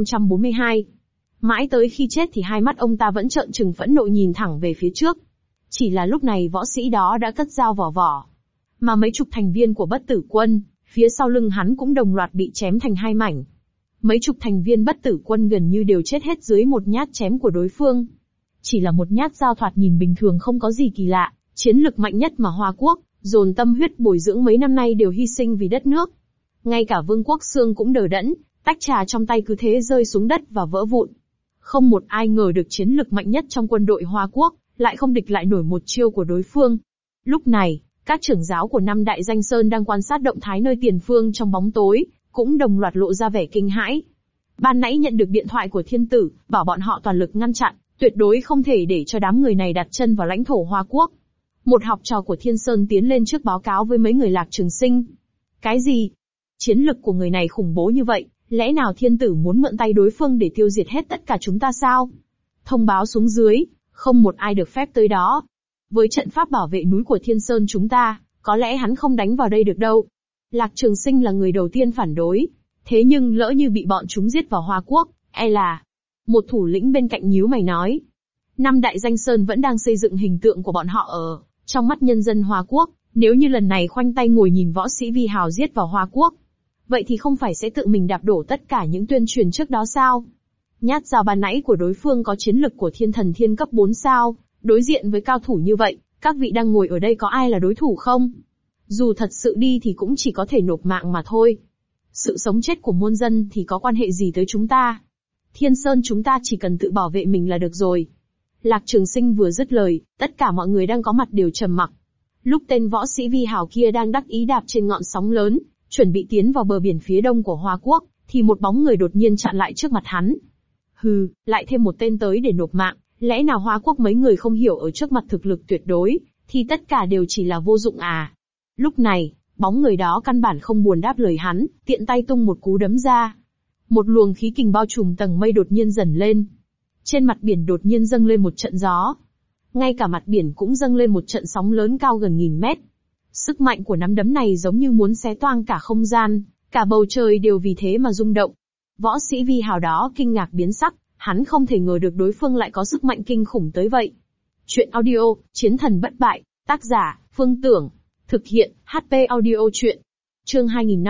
2542. Mãi tới khi chết thì hai mắt ông ta vẫn trợn trừng phẫn nộ nhìn thẳng về phía trước. Chỉ là lúc này võ sĩ đó đã cất dao vào vỏ. Mà mấy chục thành viên của Bất Tử Quân, phía sau lưng hắn cũng đồng loạt bị chém thành hai mảnh. Mấy chục thành viên Bất Tử Quân gần như đều chết hết dưới một nhát chém của đối phương. Chỉ là một nhát dao thoạt nhìn bình thường không có gì kỳ lạ, chiến lực mạnh nhất mà Hoa Quốc, dồn tâm huyết bồi dưỡng mấy năm nay đều hy sinh vì đất nước. Ngay cả Vương Quốc Xương cũng đờ đẫn, tách trà trong tay cứ thế rơi xuống đất và vỡ vụn. Không một ai ngờ được chiến lực mạnh nhất trong quân đội Hoa Quốc, lại không địch lại nổi một chiêu của đối phương. Lúc này, các trưởng giáo của năm đại danh sơn đang quan sát động thái nơi tiền phương trong bóng tối, cũng đồng loạt lộ ra vẻ kinh hãi. Ban nãy nhận được điện thoại của thiên tử, bảo bọn họ toàn lực ngăn chặn, tuyệt đối không thể để cho đám người này đặt chân vào lãnh thổ Hoa Quốc. Một học trò của Thiên Sơn tiến lên trước báo cáo với mấy người Lạc Trường Sinh. Cái gì? Chiến lực của người này khủng bố như vậy, lẽ nào thiên tử muốn mượn tay đối phương để tiêu diệt hết tất cả chúng ta sao? Thông báo xuống dưới, không một ai được phép tới đó. Với trận pháp bảo vệ núi của Thiên Sơn chúng ta, có lẽ hắn không đánh vào đây được đâu. Lạc Trường Sinh là người đầu tiên phản đối. Thế nhưng lỡ như bị bọn chúng giết vào Hoa Quốc, e là... Một thủ lĩnh bên cạnh nhíu mày nói. Năm đại danh sơn vẫn đang xây dựng hình tượng của bọn họ ở trong mắt nhân dân Hoa Quốc, nếu như lần này khoanh tay ngồi nhìn võ sĩ Vi Hào giết vào Hoa Quốc, vậy thì không phải sẽ tự mình đạp đổ tất cả những tuyên truyền trước đó sao? Nhát dao ban nãy của đối phương có chiến lực của thiên thần thiên cấp 4 sao, đối diện với cao thủ như vậy, các vị đang ngồi ở đây có ai là đối thủ không? Dù thật sự đi thì cũng chỉ có thể nộp mạng mà thôi. Sự sống chết của muôn dân thì có quan hệ gì tới chúng ta? Thiên Sơn chúng ta chỉ cần tự bảo vệ mình là được rồi. Lạc Trường Sinh vừa dứt lời, tất cả mọi người đang có mặt đều trầm mặc. Lúc tên võ sĩ Vi Hào kia đang đắc ý đạp trên ngọn sóng lớn, chuẩn bị tiến vào bờ biển phía đông của Hoa Quốc, thì một bóng người đột nhiên chặn lại trước mặt hắn. Hừ, lại thêm một tên tới để nộp mạng, lẽ nào Hoa Quốc mấy người không hiểu ở trước mặt thực lực tuyệt đối, thì tất cả đều chỉ là vô dụng à? Lúc này, bóng người đó căn bản không buồn đáp lời hắn, tiện tay tung một cú đấm ra. Một luồng khí kình bao trùm tầng mây đột nhiên dần lên. Trên mặt biển đột nhiên dâng lên một trận gió. Ngay cả mặt biển cũng dâng lên một trận sóng lớn cao gần 1000 mét. Sức mạnh của nắm đấm này giống như muốn xé toang cả không gian, cả bầu trời đều vì thế mà rung động. Võ sĩ Vi Hào đó kinh ngạc biến sắc, hắn không thể ngờ được đối phương lại có sức mạnh kinh khủng tới vậy. Chuyện audio, Chiến thần bất bại, tác giả, Phương Tưởng. Thực hiện, HP Audio Chuyện. Chương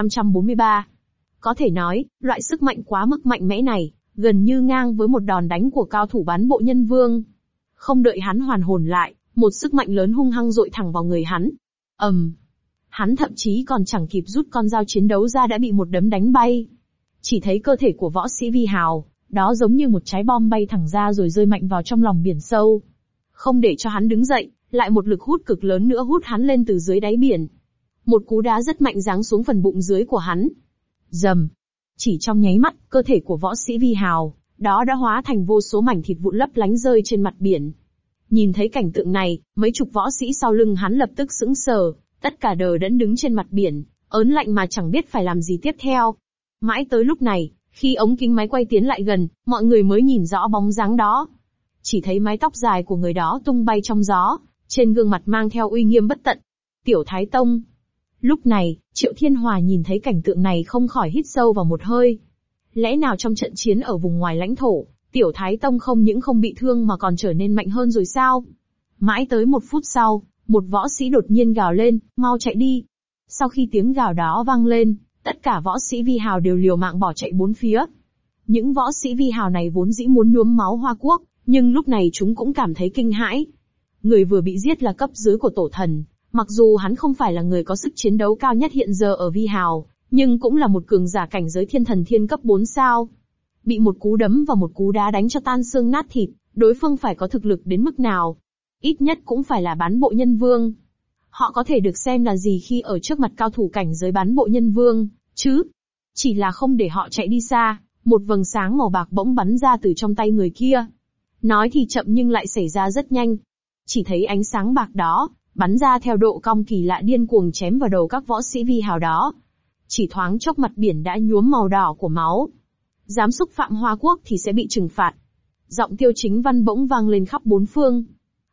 2543. Có thể nói, loại sức mạnh quá mức mạnh mẽ này, gần như ngang với một đòn đánh của cao thủ bán bộ nhân vương. Không đợi hắn hoàn hồn lại, một sức mạnh lớn hung hăng dội thẳng vào người hắn. Hắn thậm chí còn chẳng kịp rút con dao chiến đấu ra đã bị một đấm đánh bay. Chỉ thấy cơ thể của võ sĩ Vi Hào, đó giống như một trái bom bay thẳng ra rồi rơi mạnh vào trong lòng biển sâu. Không để cho hắn đứng dậy, lại một lực hút cực lớn nữa hút hắn lên từ dưới đáy biển. Một cú đá rất mạnh giáng xuống phần bụng dưới của hắn. Rầm. Chỉ trong nháy mắt, cơ thể của võ sĩ Vi Hào, đó đã hóa thành vô số mảnh thịt vụn lấp lánh rơi trên mặt biển. Nhìn thấy cảnh tượng này, mấy chục võ sĩ sau lưng hắn lập tức sững sờ, tất cả đờ đẫn đứng trên mặt biển, ớn lạnh mà chẳng biết phải làm gì tiếp theo. Mãi tới lúc này, khi ống kính máy quay tiến lại gần, mọi người mới nhìn rõ bóng dáng đó. Chỉ thấy mái tóc dài của người đó tung bay trong gió, trên gương mặt mang theo uy nghiêm bất tận. Tiểu Thái Tông. Lúc này, Triệu Thiên Hòa nhìn thấy cảnh tượng này không khỏi hít sâu vào một hơi. Lẽ nào trong trận chiến ở vùng ngoài lãnh thổ, Tiểu Thái Tông không những không bị thương mà còn trở nên mạnh hơn rồi sao? Mãi tới 1 phút sau, một võ sĩ đột nhiên gào lên, mau chạy đi. Sau khi tiếng gào đó vang lên, tất cả võ sĩ Vi Hào đều liều mạng bỏ chạy bốn phía. Những võ sĩ Vi Hào này vốn dĩ muốn nhuốm máu Hoa Quốc, nhưng lúc này chúng cũng cảm thấy kinh hãi. Người vừa bị giết là cấp dưới của tổ thần. Mặc dù hắn không phải là người có sức chiến đấu cao nhất hiện giờ ở Vi Hào, nhưng cũng là một cường giả cảnh giới thiên thần thiên cấp 4 sao. Bị một cú đấm và một cú đá đánh cho tan xương nát thịt, đối phương phải có thực lực đến mức nào? Ít nhất cũng phải là bán bộ nhân vương. Họ có thể được xem là gì khi ở trước mặt cao thủ cảnh giới bán bộ nhân vương, chứ? Chỉ là không để họ chạy đi xa, một vầng sáng màu bạc bỗng bắn ra từ trong tay người kia. Nói thì chậm nhưng lại xảy ra rất nhanh. Chỉ thấy ánh sáng bạc đó, bắn ra theo độ cong kỳ lạ điên cuồng chém vào đầu các võ sĩ Vi Hào đó. Chỉ thoáng chốc mặt biển đã nhuốm màu đỏ của máu. Dám xúc phạm Hoa Quốc thì sẽ bị trừng phạt. Giọng Tiêu Chính Văn bỗng vang lên khắp bốn phương.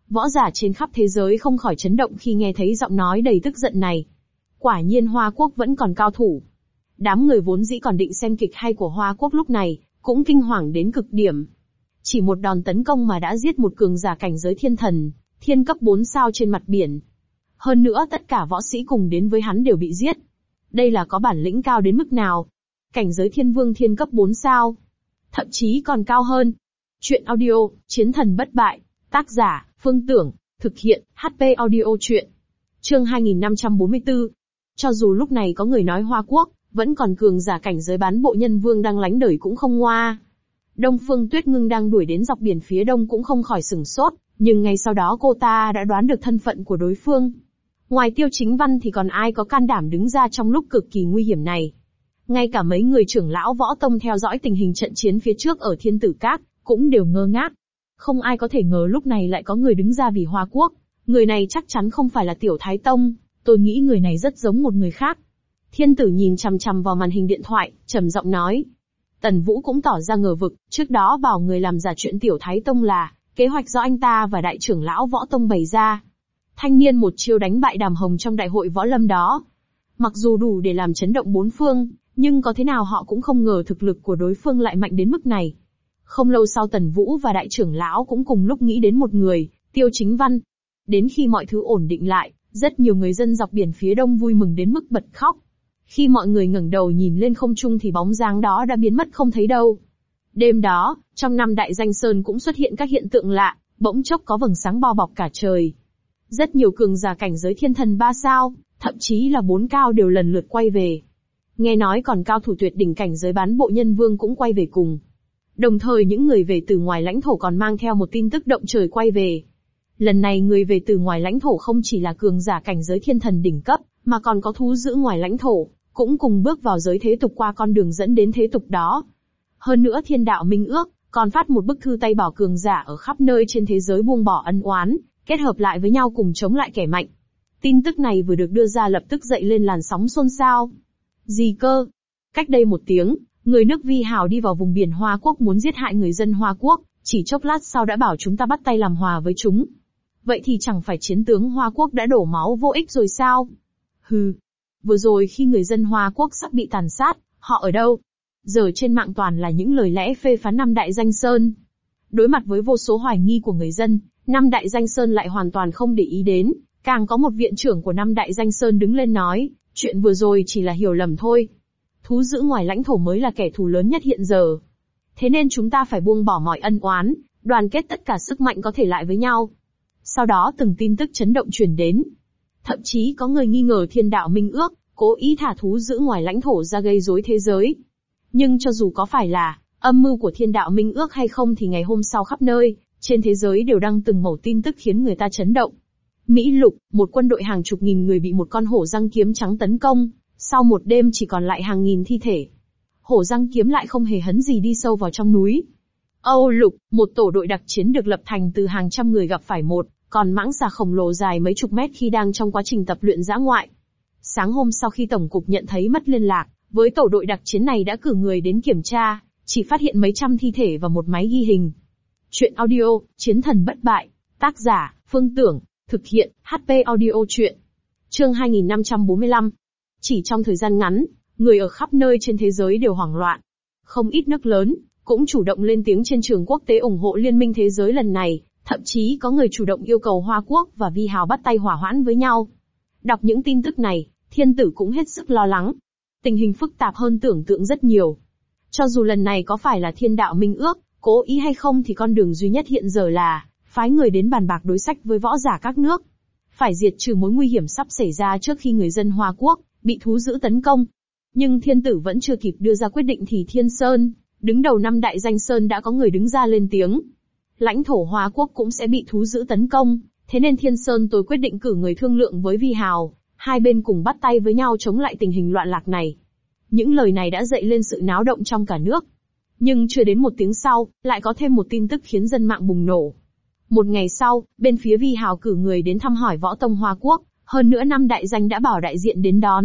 Võ giả trên khắp thế giới không khỏi chấn động khi nghe thấy giọng nói đầy tức giận này. Quả nhiên Hoa Quốc vẫn còn cao thủ. Đám người vốn dĩ còn định xem kịch hay của Hoa Quốc lúc này, cũng kinh hoàng đến cực điểm. Chỉ một đòn tấn công mà đã giết một cường giả cảnh giới thiên thần, thiên cấp 4 sao trên mặt biển. Hơn nữa tất cả võ sĩ cùng đến với hắn đều bị giết. Đây là có bản lĩnh cao đến mức nào? Cảnh giới thiên vương thiên cấp 4 sao. Thậm chí còn cao hơn. Chuyện audio, Chiến thần bất bại. Tác giả, Phương Tưởng. Thực hiện, HP audio chuyện. Chương 2544. Cho dù lúc này có người nói Hoa Quốc, vẫn còn cường giả cảnh giới bán bộ nhân vương đang lánh đời cũng không ngoa. Đông Phương Tuyết Ngưng đang đuổi đến dọc biển phía đông cũng không khỏi sửng sốt, nhưng ngay sau đó cô ta đã đoán được thân phận của đối phương. Ngoài Tiêu Chính Văn thì còn ai có can đảm đứng ra trong lúc cực kỳ nguy hiểm này. Ngay cả mấy người trưởng lão võ tông theo dõi tình hình trận chiến phía trước ở Thiên Tử Các, cũng đều ngơ ngác. Không ai có thể ngờ lúc này lại có người đứng ra vì Hoa Quốc. Người này chắc chắn không phải là Tiểu Thái Tông, tôi nghĩ người này rất giống một người khác. Thiên Tử nhìn chằm chằm vào màn hình điện thoại, trầm giọng nói. Tần Vũ cũng tỏ ra ngờ vực, trước đó bảo người làm giả chuyện Tiểu Thái Tông là kế hoạch do anh ta và đại trưởng lão võ tông bày ra. Thanh niên một chiêu đánh bại Đàm Hồng trong đại hội võ lâm đó. Mặc dù đủ để làm chấn động bốn phương, nhưng có thế nào họ cũng không ngờ thực lực của đối phương lại mạnh đến mức này. Không lâu sau Tần Vũ và đại trưởng lão cũng cùng lúc nghĩ đến một người, Tiêu Chính Văn. Đến khi mọi thứ ổn định lại, rất nhiều người dân dọc biển phía đông vui mừng đến mức bật khóc. Khi mọi người ngẩng đầu nhìn lên không trung thì bóng dáng đó đã biến mất không thấy đâu. Đêm đó, trong năm đại danh sơn cũng xuất hiện các hiện tượng lạ, bỗng chốc có vầng sáng bao bọc cả trời. Rất nhiều cường giả cảnh giới thiên thần 3 sao, thậm chí là 4 cao đều lần lượt quay về. Nghe nói còn cao thủ tuyệt đỉnh cảnh giới bán bộ nhân vương cũng quay về cùng. Đồng thời những người về từ ngoài lãnh thổ còn mang theo một tin tức động trời quay về. Lần này người về từ ngoài lãnh thổ không chỉ là cường giả cảnh giới thiên thần đỉnh cấp, mà còn có thú dữ ngoài lãnh thổ, cũng cùng bước vào giới thế tục qua con đường dẫn đến thế tục đó. Hơn nữa Thiên Đạo Minh Ước còn phát một bức thư tay bảo cường giả ở khắp nơi trên thế giới buông bỏ ân oán, kết hợp lại với nhau cùng chống lại kẻ mạnh. Tin tức này vừa được đưa ra lập tức dậy lên làn sóng xôn xao. Gì cơ? Cách đây 1 tiếng, người nước Vi Hào đi vào vùng biển Hoa Quốc muốn giết hại người dân Hoa Quốc, chỉ chốc lát sau đã bảo chúng ta bắt tay làm hòa với chúng. Vậy thì chẳng phải chiến tướng Hoa Quốc đã đổ máu vô ích rồi sao? Hừ. Vừa rồi khi người dân Hoa Quốc sắp bị tàn sát, họ ở đâu? Giờ trên mạng toàn là những lời lẽ phê phán năm đại danh sơn. Đối mặt với vô số hoài nghi của người dân, năm đại danh sơn lại hoàn toàn không để ý đến, càng có một viện trưởng của năm đại danh sơn đứng lên nói, chuyện vừa rồi chỉ là hiểu lầm thôi. Thú dữ ngoài lãnh thổ mới là kẻ thù lớn nhất hiện giờ. Thế nên chúng ta phải buông bỏ mọi ân oán, đoàn kết tất cả sức mạnh có thể lại với nhau. Sau đó từng tin tức chấn động truyền đến. Thậm chí có người nghi ngờ Thiên Đạo Minh Ước, cố ý thả thú dữ ngoài lãnh thổ ra gây rối thế giới. Nhưng cho dù có phải là âm mưu của Thiên Đạo Minh Ước hay không thì ngày hôm sau khắp nơi, trên thế giới đều đăng từng mẩu tin tức khiến người ta chấn động. Mỹ Lục, một quân đội hàng chục nghìn người bị một con hổ răng kiếm trắng tấn công, sau một đêm chỉ còn lại hàng nghìn thi thể. Hổ răng kiếm lại không hề hấn gì đi sâu vào trong núi. Âu Lục, một tổ đội đặc chiến được lập thành từ hàng trăm người gặp phải một con mãng xà khổng lồ dài mấy chục mét khi đang trong quá trình tập luyện dã ngoại. Sáng hôm sau khi Tổng cục nhận thấy mất liên lạc, với tổ đội đặc chiến này đã cử người đến kiểm tra, chỉ phát hiện mấy trăm thi thể và một máy ghi hình. Chuyện audio, Chiến thần bất bại. Tác giả, Phương Tưởng. Thực hiện, HP audio chuyện. Chương 2545. Chỉ trong thời gian ngắn, người ở khắp nơi trên thế giới đều hoảng loạn. Không ít nước lớn, cũng chủ động lên tiếng trên trường quốc tế ủng hộ liên minh thế giới lần này, thậm chí có người chủ động yêu cầu Hoa Quốc và Vi Hào bắt tay hỏa hoãn với nhau. Đọc những tin tức này, Thiên Tử cũng hết sức lo lắng. Tình hình phức tạp hơn tưởng tượng rất nhiều. Cho dù lần này có phải là Thiên Đạo Minh Ước, cố ý hay không thì con đường duy nhất hiện giờ là phái người đến bàn bạc đối sách với võ giả các nước. Phải diệt trừ mối nguy hiểm sắp xảy ra trước khi người dân Hoa Quốc bị thú dữ tấn công. Nhưng Thiên Tử vẫn chưa kịp đưa ra quyết định thì Thiên Sơn, đứng đầu năm đại danh sơn đã có người đứng ra lên tiếng. Lãnh thổ Hoa Quốc cũng sẽ bị thú dữ tấn công, thế nên Thiên Sơn tôi quyết định cử người thương lượng với Vi Hào, hai bên cùng bắt tay với nhau chống lại tình hình loạn lạc này. Những lời này đã dậy lên sự náo động trong cả nước. Nhưng chưa đến 1 tiếng sau, lại có thêm một tin tức khiến dân mạng bùng nổ. Một ngày sau, bên phía Vi Hào cử người đến thăm hỏi võ tông Hoa Quốc, hơn nữa 5 đại danh đã bảo đại diện đến đón.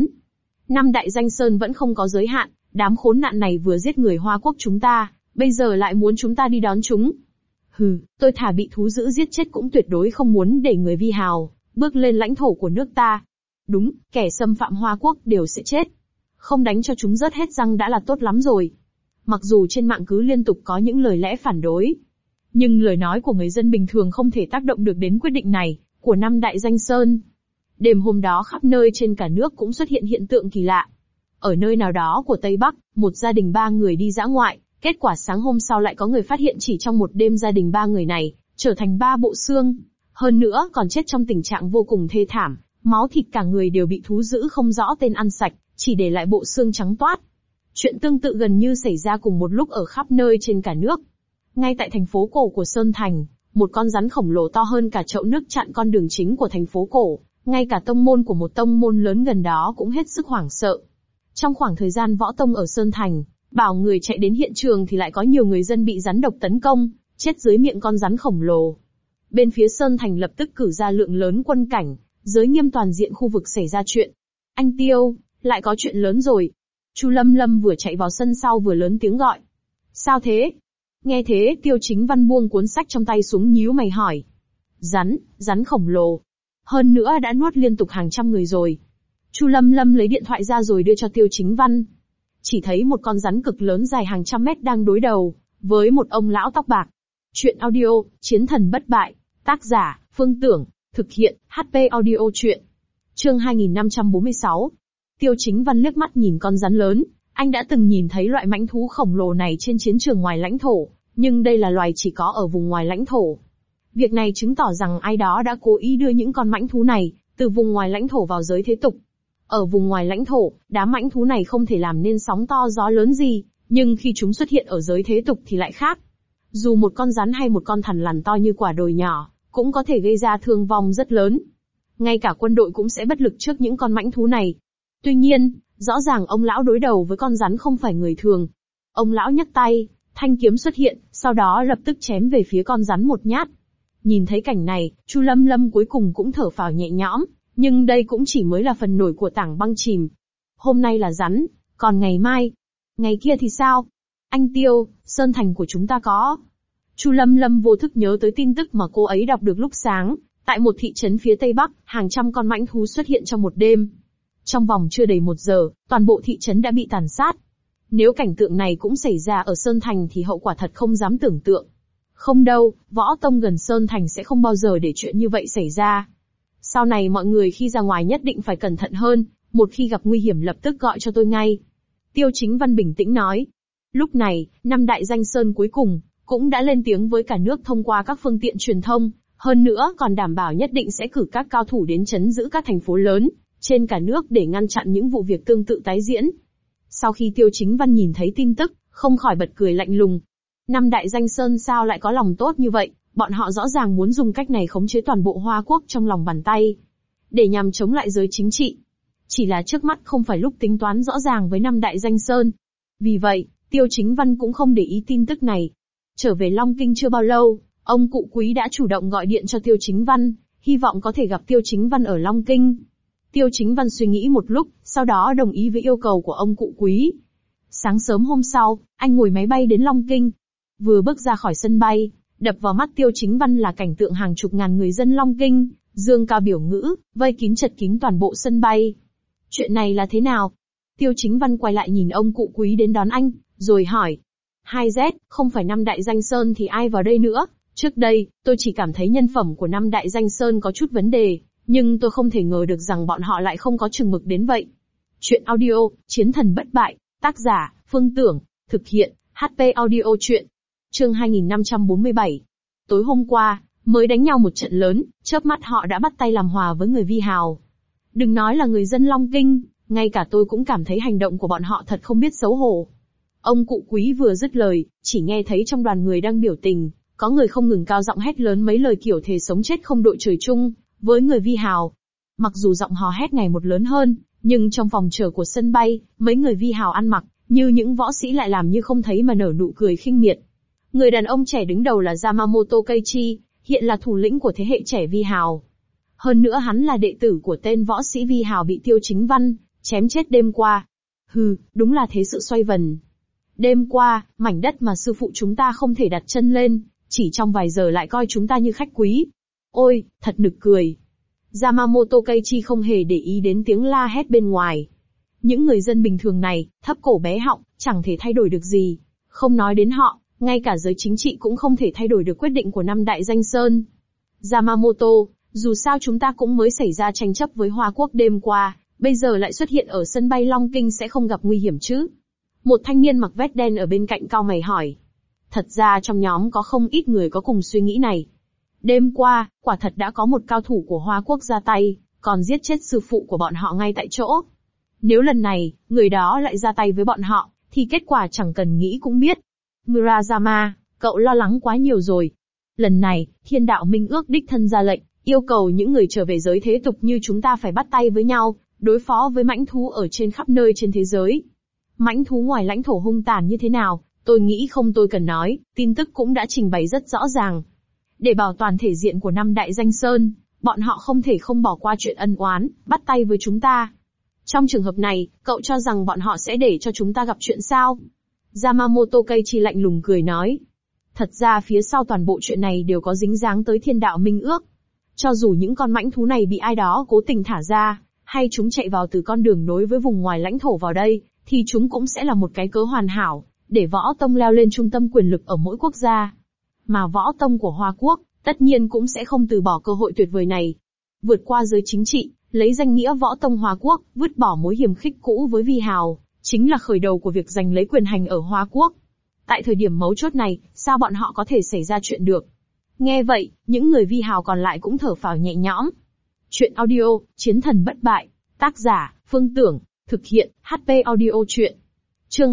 5 đại danh sơn vẫn không có giới hạn, đám khốn nạn này vừa giết người Hoa Quốc chúng ta, bây giờ lại muốn chúng ta đi đón chúng. Hừ, tôi thà bị thú dữ giết chết cũng tuyệt đối không muốn để người Vi Hào bước lên lãnh thổ của nước ta. Đúng, kẻ xâm phạm Hoa Quốc đều sẽ chết. Không đánh cho chúng rớt hết răng đã là tốt lắm rồi. Mặc dù trên mạng cứ liên tục có những lời lẽ phản đối, nhưng lời nói của người dân bình thường không thể tác động được đến quyết định này của năm đại danh sơn. Đêm hôm đó khắp nơi trên cả nước cũng xuất hiện hiện tượng kỳ lạ. Ở nơi nào đó của Tây Bắc, một gia đình 3 người đi dã ngoại, kết quả sáng hôm sau lại có người phát hiện chỉ trong một đêm gia đình 3 người này trở thành 3 bộ xương, hơn nữa còn chết trong tình trạng vô cùng thê thảm, máu thịt cả người đều bị thú dữ không rõ tên ăn sạch, chỉ để lại bộ xương trắng toát. Chuyện tương tự gần như xảy ra cùng một lúc ở khắp nơi trên cả nước. Ngay tại thành phố cổ của Sơn Thành, một con rắn khổng lồ to hơn cả chậu nước chặn con đường chính của thành phố cổ, ngay cả tông môn của một tông môn lớn gần đó cũng hết sức hoảng sợ. Trong khoảng thời gian võ tông ở Sơn Thành, bảo người chạy đến hiện trường thì lại có nhiều người dân bị rắn độc tấn công, chết dưới miệng con rắn khổng lồ. Bên phía Sơn Thành lập tức cử ra lượng lớn quân cảnh, giới nghiêm toàn diện khu vực xảy ra chuyện. Anh Tiêu, lại có chuyện lớn rồi. Chu Lâm Lâm vừa chạy vào sân sau vừa lớn tiếng gọi. Sao thế? Nghe thế Tiêu Chính Văn buông cuốn sách trong tay xuống nhíu mày hỏi. Rắn khổng lồ. Hơn nữa đã nuốt liên tục hàng trăm người rồi. Chu Lâm Lâm lấy điện thoại ra rồi đưa cho Tiêu Chính Văn. Chỉ thấy một con rắn cực lớn dài hàng trăm mét đang đối đầu với một ông lão tóc bạc. Chuyện audio, Chiến thần bất bại. Tác giả, Phương Tưởng. Thực hiện, HP Audio Chuyện. Chương 2546. Tiêu Chính Văn liếc mắt nhìn con rắn lớn. Anh đã từng nhìn thấy loại mãnh thú khổng lồ này trên chiến trường ngoài lãnh thổ, nhưng đây là loài chỉ có ở vùng ngoài lãnh thổ. Việc này chứng tỏ rằng ai đó đã cố ý đưa những con mãnh thú này từ vùng ngoài lãnh thổ vào giới thế tục. Ở vùng ngoài lãnh thổ, đám mãnh thú này không thể làm nên sóng to gió lớn gì, nhưng khi chúng xuất hiện ở giới thế tục thì lại khác. Dù một con rắn hay một con thằn lằn to như quả đồi nhỏ, cũng có thể gây ra thương vong rất lớn. Ngay cả quân đội cũng sẽ bất lực trước những con mãnh thú này. Tuy nhiên, rõ ràng ông lão đối đầu với con rắn không phải người thường. Ông lão nhấc tay, thanh kiếm xuất hiện, sau đó lập tức chém về phía con rắn một nhát. Nhìn thấy cảnh này, Chu Lâm Lâm cuối cùng cũng thở phào nhẹ nhõm, nhưng đây cũng chỉ mới là phần nổi của tảng băng chìm. Hôm nay là rắn, còn ngày mai, ngày kia thì sao? Anh Tiêu, Sơn Thành của chúng ta có. Chu Lâm Lâm vô thức nhớ tới tin tức mà cô ấy đọc được lúc sáng, tại một thị trấn phía Tây Bắc, hàng trăm con mãnh thú xuất hiện trong một đêm. Trong vòng chưa đầy 1 giờ, toàn bộ thị trấn đã bị tàn sát. Nếu cảnh tượng này cũng xảy ra ở Sơn Thành thì hậu quả thật không dám tưởng tượng. Không đâu, võ tông gần Sơn Thành sẽ không bao giờ để chuyện như vậy xảy ra. Sau này mọi người khi ra ngoài nhất định phải cẩn thận hơn, một khi gặp nguy hiểm lập tức gọi cho tôi ngay. Tiêu Chính Văn bình tĩnh nói. Lúc này, 5 đại danh sơn cuối cùng cũng đã lên tiếng với cả nước thông qua các phương tiện truyền thông, hơn nữa còn đảm bảo nhất định sẽ cử các cao thủ đến trấn giữ các thành phố lớn trên cả nước để ngăn chặn những vụ việc tương tự tái diễn. Sau khi Tiêu Chính Văn nhìn thấy tin tức, không khỏi bật cười lạnh lùng. 5 đại danh sơn sao lại có lòng tốt như vậy, bọn họ rõ ràng muốn dùng cách này khống chế toàn bộ Hoa Quốc trong lòng bàn tay, để nhằm chống lại giới chính trị. Chỉ là trước mắt không phải lúc tính toán rõ ràng với 5 đại danh sơn. Vì vậy, Tiêu Chính Văn cũng không để ý tin tức này. Trở về Long Kinh chưa bao lâu, ông cụ Quý đã chủ động gọi điện cho Tiêu Chính Văn, hy vọng có thể gặp Tiêu Chính Văn ở Long Kinh. Tiêu Chính Văn suy nghĩ một lúc, sau đó đồng ý với yêu cầu của ông cụ Quý. Sáng sớm hôm sau, anh ngồi máy bay đến Long Kinh. Vừa bước ra khỏi sân bay, đập vào mắt Tiêu Chính Văn là cảnh tượng hàng chục ngàn người dân Long Kinh, dương cao biểu ngữ, vây kín chật kín toàn bộ sân bay. Chuyện này là thế nào? Tiêu Chính Văn quay lại nhìn ông cụ Quý đến đón anh, rồi hỏi. 2Z, không phải 5 đại danh sơn thì ai vào đây nữa? Trước đây, tôi chỉ cảm thấy nhân phẩm của 5 đại danh sơn có chút vấn đề, nhưng tôi không thể ngờ được rằng bọn họ lại không có chừng mực đến vậy. Chuyện audio, Chiến thần bất bại, tác giả, Phương Tưởng, thực hiện, HP Audio Chuyện. Chương 2547. Tối hôm qua, mới đánh nhau một trận lớn, chớp mắt họ đã bắt tay làm hòa với người Vi Hào. Đừng nói là người dân Long Kinh, ngay cả tôi cũng cảm thấy hành động của bọn họ thật không biết xấu hổ. Ông cụ Quý vừa dứt lời, chỉ nghe thấy trong đoàn người đang biểu tình, có người không ngừng cao giọng hét lớn mấy lời kiểu thề sống chết không đội trời chung với người Vi Hào. Mặc dù giọng hò hét ngày một lớn hơn, nhưng trong phòng chờ của sân bay, mấy người Vi Hào ăn mặc như những võ sĩ lại làm như không thấy mà nở nụ cười khinh miệt. Người đàn ông trẻ đứng đầu là Yamamoto Keiichi, hiện là thủ lĩnh của thế hệ trẻ Vi Hào. Hơn nữa hắn là đệ tử của tên võ sĩ Vi Hào bị Tiêu Chính Văn chém chết đêm qua. Hừ, đúng là thế sự xoay vần. Đêm qua, mảnh đất mà sư phụ chúng ta không thể đặt chân lên, chỉ trong vài giờ lại coi chúng ta như khách quý. Ôi, thật nực cười. Yamamoto Keiichi không hề để ý đến tiếng la hét bên ngoài. Những người dân bình thường này, thấp cổ bé họng, chẳng thể thay đổi được gì. Không nói đến họ, ngay cả giới chính trị cũng không thể thay đổi được quyết định của năm đại danh sơn. Yamamoto, dù sao chúng ta cũng mới xảy ra tranh chấp với Hoa Quốc đêm qua, bây giờ lại xuất hiện ở sân bay Long Kinh sẽ không gặp nguy hiểm chứ? Một thanh niên mặc vest đen ở bên cạnh cau mày hỏi. Thật ra trong nhóm có không ít người có cùng suy nghĩ này. Đêm qua, quả thật đã có một cao thủ của Hoa Quốc ra tay, còn giết chết sư phụ của bọn họ ngay tại chỗ. Nếu lần này, người đó lại ra tay với bọn họ, thì kết quả chẳng cần nghĩ cũng biết. Murayama, cậu lo lắng quá nhiều rồi. Lần này, Thiên Đạo Minh Ước đích thân ra lệnh, yêu cầu những người trở về giới thế tục như chúng ta phải bắt tay với nhau, đối phó với mãnh thú ở trên khắp nơi trên thế giới. Mãnh thú ngoài lãnh thổ hung tàn như thế nào, tôi nghĩ không tôi cần nói, tin tức cũng đã trình bày rất rõ ràng. Để bảo toàn thể diện của năm đại danh sơn, bọn họ không thể không bỏ qua chuyện ân oán, bắt tay với chúng ta. Trong trường hợp này, cậu cho rằng bọn họ sẽ để cho chúng ta gặp chuyện sao? Yamamoto Keiichi lạnh lùng cười nói. Thật ra phía sau toàn bộ chuyện này đều có dính dáng tới Thiên Đạo Minh Ước. Cho dù những con mãnh thú này bị ai đó cố tình thả ra, hay chúng chạy vào từ con đường nối với vùng ngoài lãnh thổ vào đây, thì chúng cũng sẽ là một cái cớ hoàn hảo, để võ tông leo lên trung tâm quyền lực ở mỗi quốc gia. Mà võ tông của Hoa Quốc, tất nhiên cũng sẽ không từ bỏ cơ hội tuyệt vời này. Vượt qua giới chính trị, lấy danh nghĩa võ tông Hoa Quốc, vứt bỏ mối hiềm khích cũ với Vi Hào, chính là khởi đầu của việc giành lấy quyền hành ở Hoa Quốc. Tại thời điểm mấu chốt này, sao bọn họ có thể xảy ra chuyện được? Nghe vậy, những người Vi Hào còn lại cũng thở phào nhẹ nhõm. Chuyện audio, Chiến thần bất bại. Tác giả, Phương Tưởng. Thực hiện, HP Audio Chuyện. Chương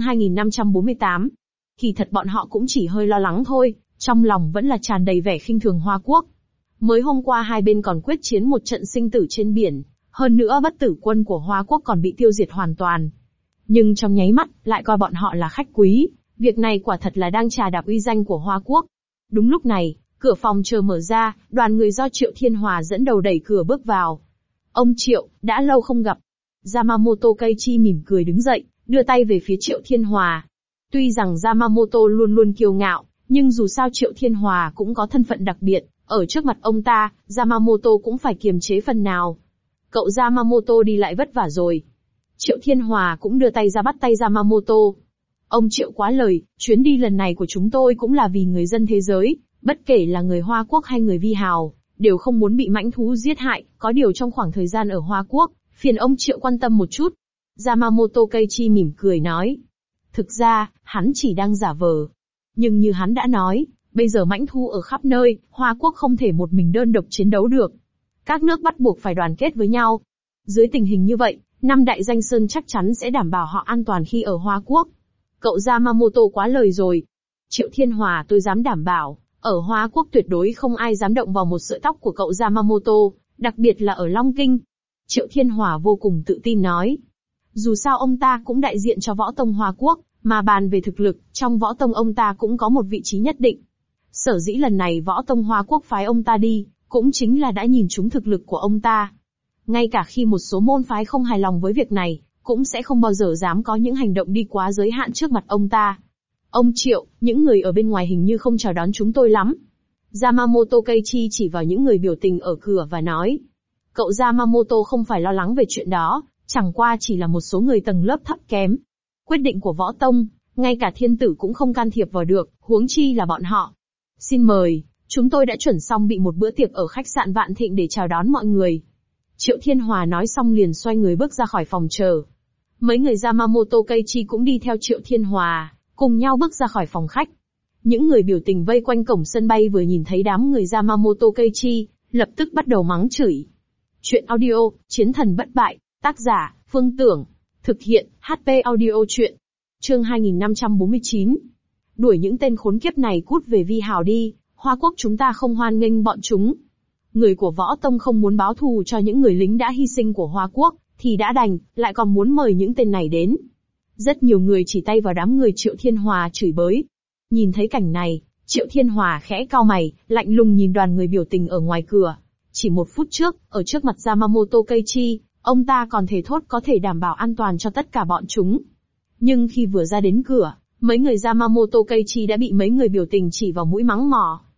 2548. Kỳ thật bọn họ cũng chỉ hơi lo lắng thôi, trong lòng vẫn là tràn đầy vẻ khinh thường Hoa Quốc. Mới hôm qua hai bên còn quyết chiến một trận sinh tử trên biển, hơn nữa bất tử quân của Hoa Quốc còn bị tiêu diệt hoàn toàn. Nhưng trong nháy mắt, lại coi bọn họ là khách quý, việc này quả thật là đang trà đạp uy danh của Hoa Quốc. Đúng lúc này, cửa phòng chờ mở ra, đoàn người do Triệu Thiên Hòa dẫn đầu đẩy cửa bước vào. Ông Triệu, đã lâu không gặp. Yamamoto Keiichi mỉm cười đứng dậy, đưa tay về phía Triệu Thiên Hòa. Tuy rằng Yamamoto luôn luôn kiêu ngạo, nhưng dù sao Triệu Thiên Hòa cũng có thân phận đặc biệt, ở trước mặt ông ta, Yamamoto cũng phải kiềm chế phần nào. Cậu Yamamoto đi lại vất vả rồi. Triệu Thiên Hòa cũng đưa tay ra bắt tay Yamamoto. Ông Triệu quá lời, chuyến đi lần này của chúng tôi cũng là vì người dân thế giới, bất kể là người Hoa Quốc hay người Vi Hào, đều không muốn bị mãnh thú giết hại, có điều trong khoảng thời gian ở Hoa Quốc, phiền ông Triệu quan tâm một chút. Yamamoto Keiichi mỉm cười nói. Thực ra, hắn chỉ đang giả vờ. Nhưng như hắn đã nói, bây giờ mãnh thú ở khắp nơi, Hoa Quốc không thể một mình đơn độc chiến đấu được. Các nước bắt buộc phải đoàn kết với nhau. Dưới tình hình như vậy, năm đại danh sơn chắc chắn sẽ đảm bảo họ an toàn khi ở Hoa Quốc. Cậu Yamamoto quá lời rồi. Triệu Thiên Hòa tôi dám đảm bảo, ở Hoa Quốc tuyệt đối không ai dám động vào một sợi tóc của cậu Yamamoto, đặc biệt là ở Long Kinh. Triệu Thiên Hòa vô cùng tự tin nói. Dù sao ông ta cũng đại diện cho võ tông Hoa Quốc, mà bàn về thực lực, trong võ tông ông ta cũng có một vị trí nhất định. Sở dĩ lần này võ tông Hoa Quốc phái ông ta đi, cũng chính là đã nhìn trúng thực lực của ông ta. Ngay cả khi một số môn phái không hài lòng với việc này, cũng sẽ không bao giờ dám có những hành động đi quá giới hạn trước mặt ông ta. Ông Triệu, những người ở bên ngoài hình như không chào đón chúng tôi lắm. Yamamoto Keiichi chỉ vào những người biểu tình ở cửa và nói. Cậu Yamamoto không phải lo lắng về chuyện đó, chẳng qua chỉ là một số người tầng lớp thấp kém. Quyết định của võ tông, ngay cả thiên tử cũng không can thiệp vào được, huống chi là bọn họ. Xin mời, chúng tôi đã chuẩn xong bị một bữa tiệc ở khách sạn Vạn Thịnh để chào đón mọi người. Triệu Thiên Hòa nói xong liền xoay người bước ra khỏi phòng chờ. Mấy người Yamamoto Keiichi cũng đi theo Triệu Thiên Hòa, cùng nhau bước ra khỏi phòng khách. Những người biểu tình vây quanh cổng sân bay vừa nhìn thấy đám người Yamamoto Keiichi, lập tức bắt đầu mắng chửi. Chuyện audio, Chiến thần bất bại, tác giả, Phương Tưởng. Thực hiện, HP Audio Chuyện. Chương 2549. Đuổi những tên khốn kiếp này cút về Vi Hào đi, Hoa Quốc chúng ta không hoan nghênh bọn chúng. Người của võ tông không muốn báo thù cho những người lính đã hy sinh của Hoa Quốc, thì đã đành, lại còn muốn mời những tên này đến. Rất nhiều người chỉ tay vào đám người Triệu Thiên Hòa chửi bới. Nhìn thấy cảnh này, Triệu Thiên Hòa khẽ cau mày, lạnh lùng nhìn đoàn người biểu tình ở ngoài cửa. Chỉ một phút trước, ở trước mặt Yamamoto Keiichi, ông ta còn thề thốt có thể đảm bảo an toàn cho tất cả bọn chúng. Nhưng khi vừa ra đến cửa, mấy người Yamamoto Keiichi đã bị mấy người biểu tình chỉ vào mũi mắng mỏ.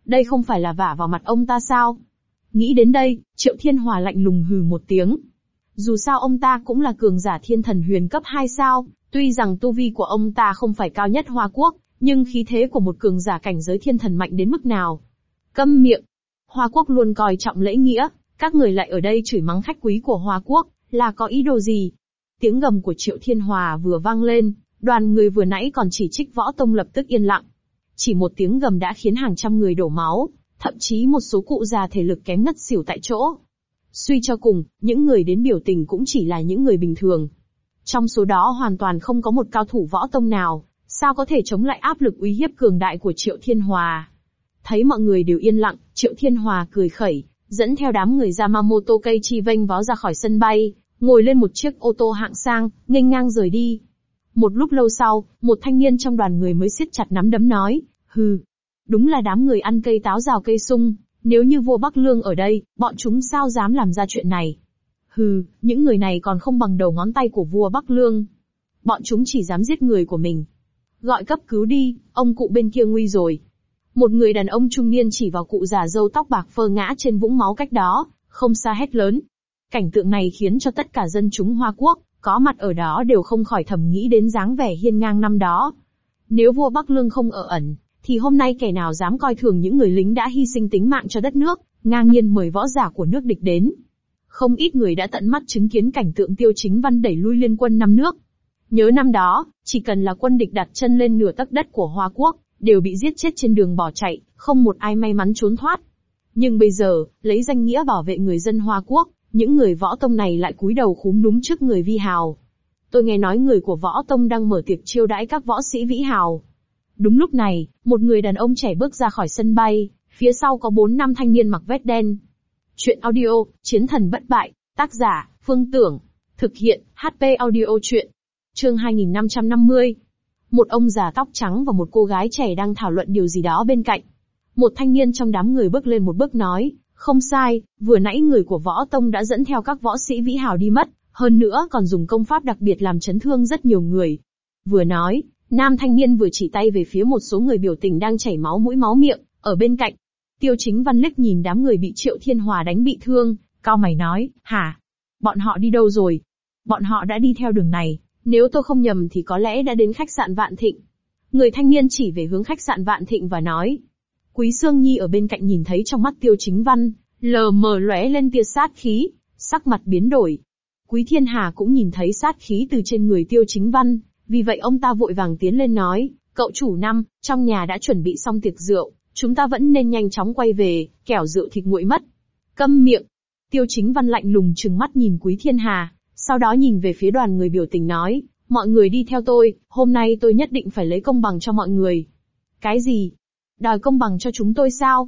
Đây không phải là vả vào mặt ông ta sao? Nghĩ đến đây, Triệu Thiên Hòa lạnh lùng hừ một tiếng. Dù sao ông ta cũng là cường giả thiên thần huyền cấp 2 sao, tuy rằng tu vi của ông ta không phải cao nhất Hoa Quốc, nhưng khí thế của một cường giả cảnh giới thiên thần mạnh đến mức nào? Câm miệng! Hoa Quốc luôn coi trọng lễ nghĩa, các người lại ở đây chửi mắng khách quý của Hoa Quốc, là có ý đồ gì? Tiếng gầm của Triệu Thiên Hòa vừa vang lên, đoàn người vừa nãy còn chỉ trích Võ Tông lập tức yên lặng. Chỉ một tiếng gầm đã khiến hàng trăm người đổ máu, thậm chí một số cụ già thể lực kém ngất xỉu tại chỗ. Suy cho cùng, những người đến biểu tình cũng chỉ là những người bình thường. Trong số đó hoàn toàn không có một cao thủ Võ Tông nào, sao có thể chống lại áp lực uy hiếp cường đại của Triệu Thiên Hòa. Thấy mọi người đều yên lặng, Triệu Thiên Hòa cười khẩy, dẫn theo đám người Yamamoto Keiichi vênh vó ra khỏi sân bay, ngồi lên một chiếc ô tô hạng sang, nghênh ngang rời đi. Một lúc lâu sau, một thanh niên trong đoàn người mới siết chặt nắm đấm nói, hừ, đúng là đám người ăn cây táo rào cây sung, nếu như vua Bắc Lương ở đây, bọn chúng sao dám làm ra chuyện này. Hừ, những người này còn không bằng đầu ngón tay của vua Bắc Lương. Bọn chúng chỉ dám giết người của mình. Gọi cấp cứu đi, ông cụ bên kia nguy rồi. Một người đàn ông trung niên chỉ vào cụ già râu tóc bạc phơ ngã trên vũng máu cách đó, không xa hét lớn. Cảnh tượng này khiến cho tất cả dân chúng Hoa Quốc, có mặt ở đó đều không khỏi thầm nghĩ đến dáng vẻ hiên ngang năm đó. Nếu vua Bắc Lương không ở ẩn, thì hôm nay kẻ nào dám coi thường những người lính đã hy sinh tính mạng cho đất nước, ngang nhiên mời võ giả của nước địch đến. Không ít người đã tận mắt chứng kiến cảnh tượng Tiêu Chính Văn đẩy lui liên quân năm nước. Nhớ năm đó, chỉ cần là quân địch đặt chân lên nửa tấc đất của Hoa Quốc, đều bị giết chết trên đường bỏ chạy, không một ai may mắn trốn thoát. Nhưng bây giờ, lấy danh nghĩa bảo vệ người dân Hoa Quốc, những người Võ Tông này lại cúi đầu khúm núm trước người vi hào. Tôi nghe nói người của Võ Tông đang mở tiệc chiêu đãi các võ sĩ vĩ hào. Đúng lúc này, một người đàn ông trẻ bước ra khỏi sân bay, phía sau có 4-5 thanh niên mặc vest đen. Chuyện audio, Chiến thần bất bại, tác giả, Phương Tưởng. Thực hiện, HP audio chuyện. Chương 2550. Một ông già tóc trắng và một cô gái trẻ đang thảo luận điều gì đó bên cạnh. Một thanh niên trong đám người bước lên một bước nói, không sai, vừa nãy người của Võ Tông đã dẫn theo các võ sĩ vĩ hào đi mất, hơn nữa còn dùng công pháp đặc biệt làm chấn thương rất nhiều người. Vừa nói, nam thanh niên vừa chỉ tay về phía một số người biểu tình đang chảy máu mũi máu miệng, ở bên cạnh. Tiêu Chính Văn liếc nhìn đám người bị Triệu Thiên Hòa đánh bị thương, cau mày nói, hả? Bọn họ đi đâu rồi? Bọn họ đã đi theo đường này, nếu tôi không nhầm thì có lẽ đã đến khách sạn Vạn Thịnh. Người thanh niên chỉ về hướng khách sạn Vạn Thịnh và nói. Quý Sương Nhi ở bên cạnh nhìn thấy trong mắt Tiêu Chính Văn, lờ mờ lóe lên tia sát khí, sắc mặt biến đổi. Quý Thiên Hà cũng nhìn thấy sát khí từ trên người Tiêu Chính Văn, vì vậy ông ta vội vàng tiến lên nói, cậu chủ Năm, trong nhà đã chuẩn bị xong tiệc rượu, chúng ta vẫn nên nhanh chóng quay về, kẻo rượu thịt nguội mất. Câm miệng! Tiêu Chính Văn lạnh lùng trừng mắt nhìn Quý Thiên Hà, sau đó nhìn về phía đoàn người biểu tình nói, mọi người đi theo tôi, hôm nay tôi nhất định phải lấy công bằng cho mọi người. Cái gì? Đòi công bằng cho chúng tôi sao?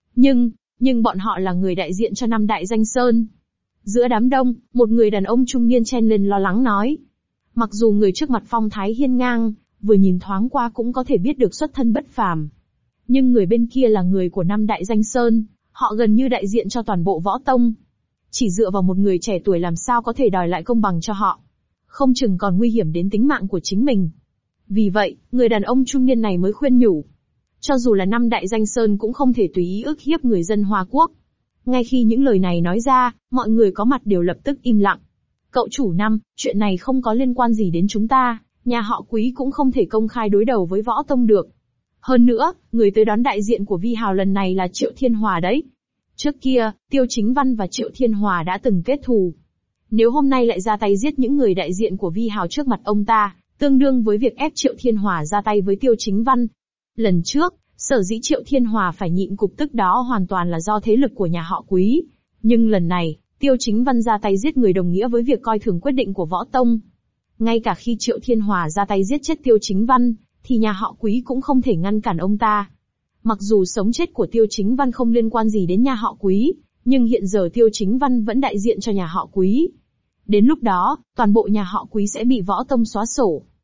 Nhưng bọn họ là người đại diện cho năm đại danh sơn. Giữa đám đông, một người đàn ông trung niên chen lên lo lắng nói. Mặc dù người trước mặt phong thái hiên ngang, vừa nhìn thoáng qua cũng có thể biết được xuất thân bất phàm. Nhưng người bên kia là người của năm đại danh sơn, họ gần như đại diện cho toàn bộ Võ Tông. Chỉ dựa vào một người trẻ tuổi làm sao có thể đòi lại công bằng cho họ. Không chừng còn nguy hiểm đến tính mạng của chính mình. Vì vậy, người đàn ông trung niên này mới khuyên nhủ. Cho dù là năm đại danh sơn cũng không thể tùy ý ức hiếp người dân Hoa Quốc. Ngay khi những lời này nói ra, mọi người có mặt đều lập tức im lặng. Cậu chủ Năm, chuyện này không có liên quan gì đến chúng ta, nhà họ Quý cũng không thể công khai đối đầu với Võ Tông được. Hơn nữa, người tới đón đại diện của Vi Hào lần này là Triệu Thiên Hòa đấy. Trước kia, Tiêu Chính Văn và Triệu Thiên Hòa đã từng kết thù. Nếu hôm nay lại ra tay giết những người đại diện của Vi Hào trước mặt ông ta, tương đương với việc ép Triệu Thiên Hòa ra tay với Tiêu Chính Văn. Lần trước, sở dĩ Triệu Thiên Hòa phải nhịn cục tức đó hoàn toàn là do thế lực của nhà họ Quý. Nhưng lần này, Tiêu Chính Văn ra tay giết người đồng nghĩa với việc coi thường quyết định của Võ Tông. Ngay cả khi Triệu Thiên Hòa ra tay giết chết Tiêu Chính Văn, thì nhà họ Quý cũng không thể ngăn cản ông ta. Mặc dù sống chết của Tiêu Chính Văn không liên quan gì đến nhà họ Quý, nhưng hiện giờ Tiêu Chính Văn vẫn đại diện cho nhà họ Quý. Đến lúc đó, toàn bộ nhà họ Quý sẽ bị Võ Tông xóa sổ.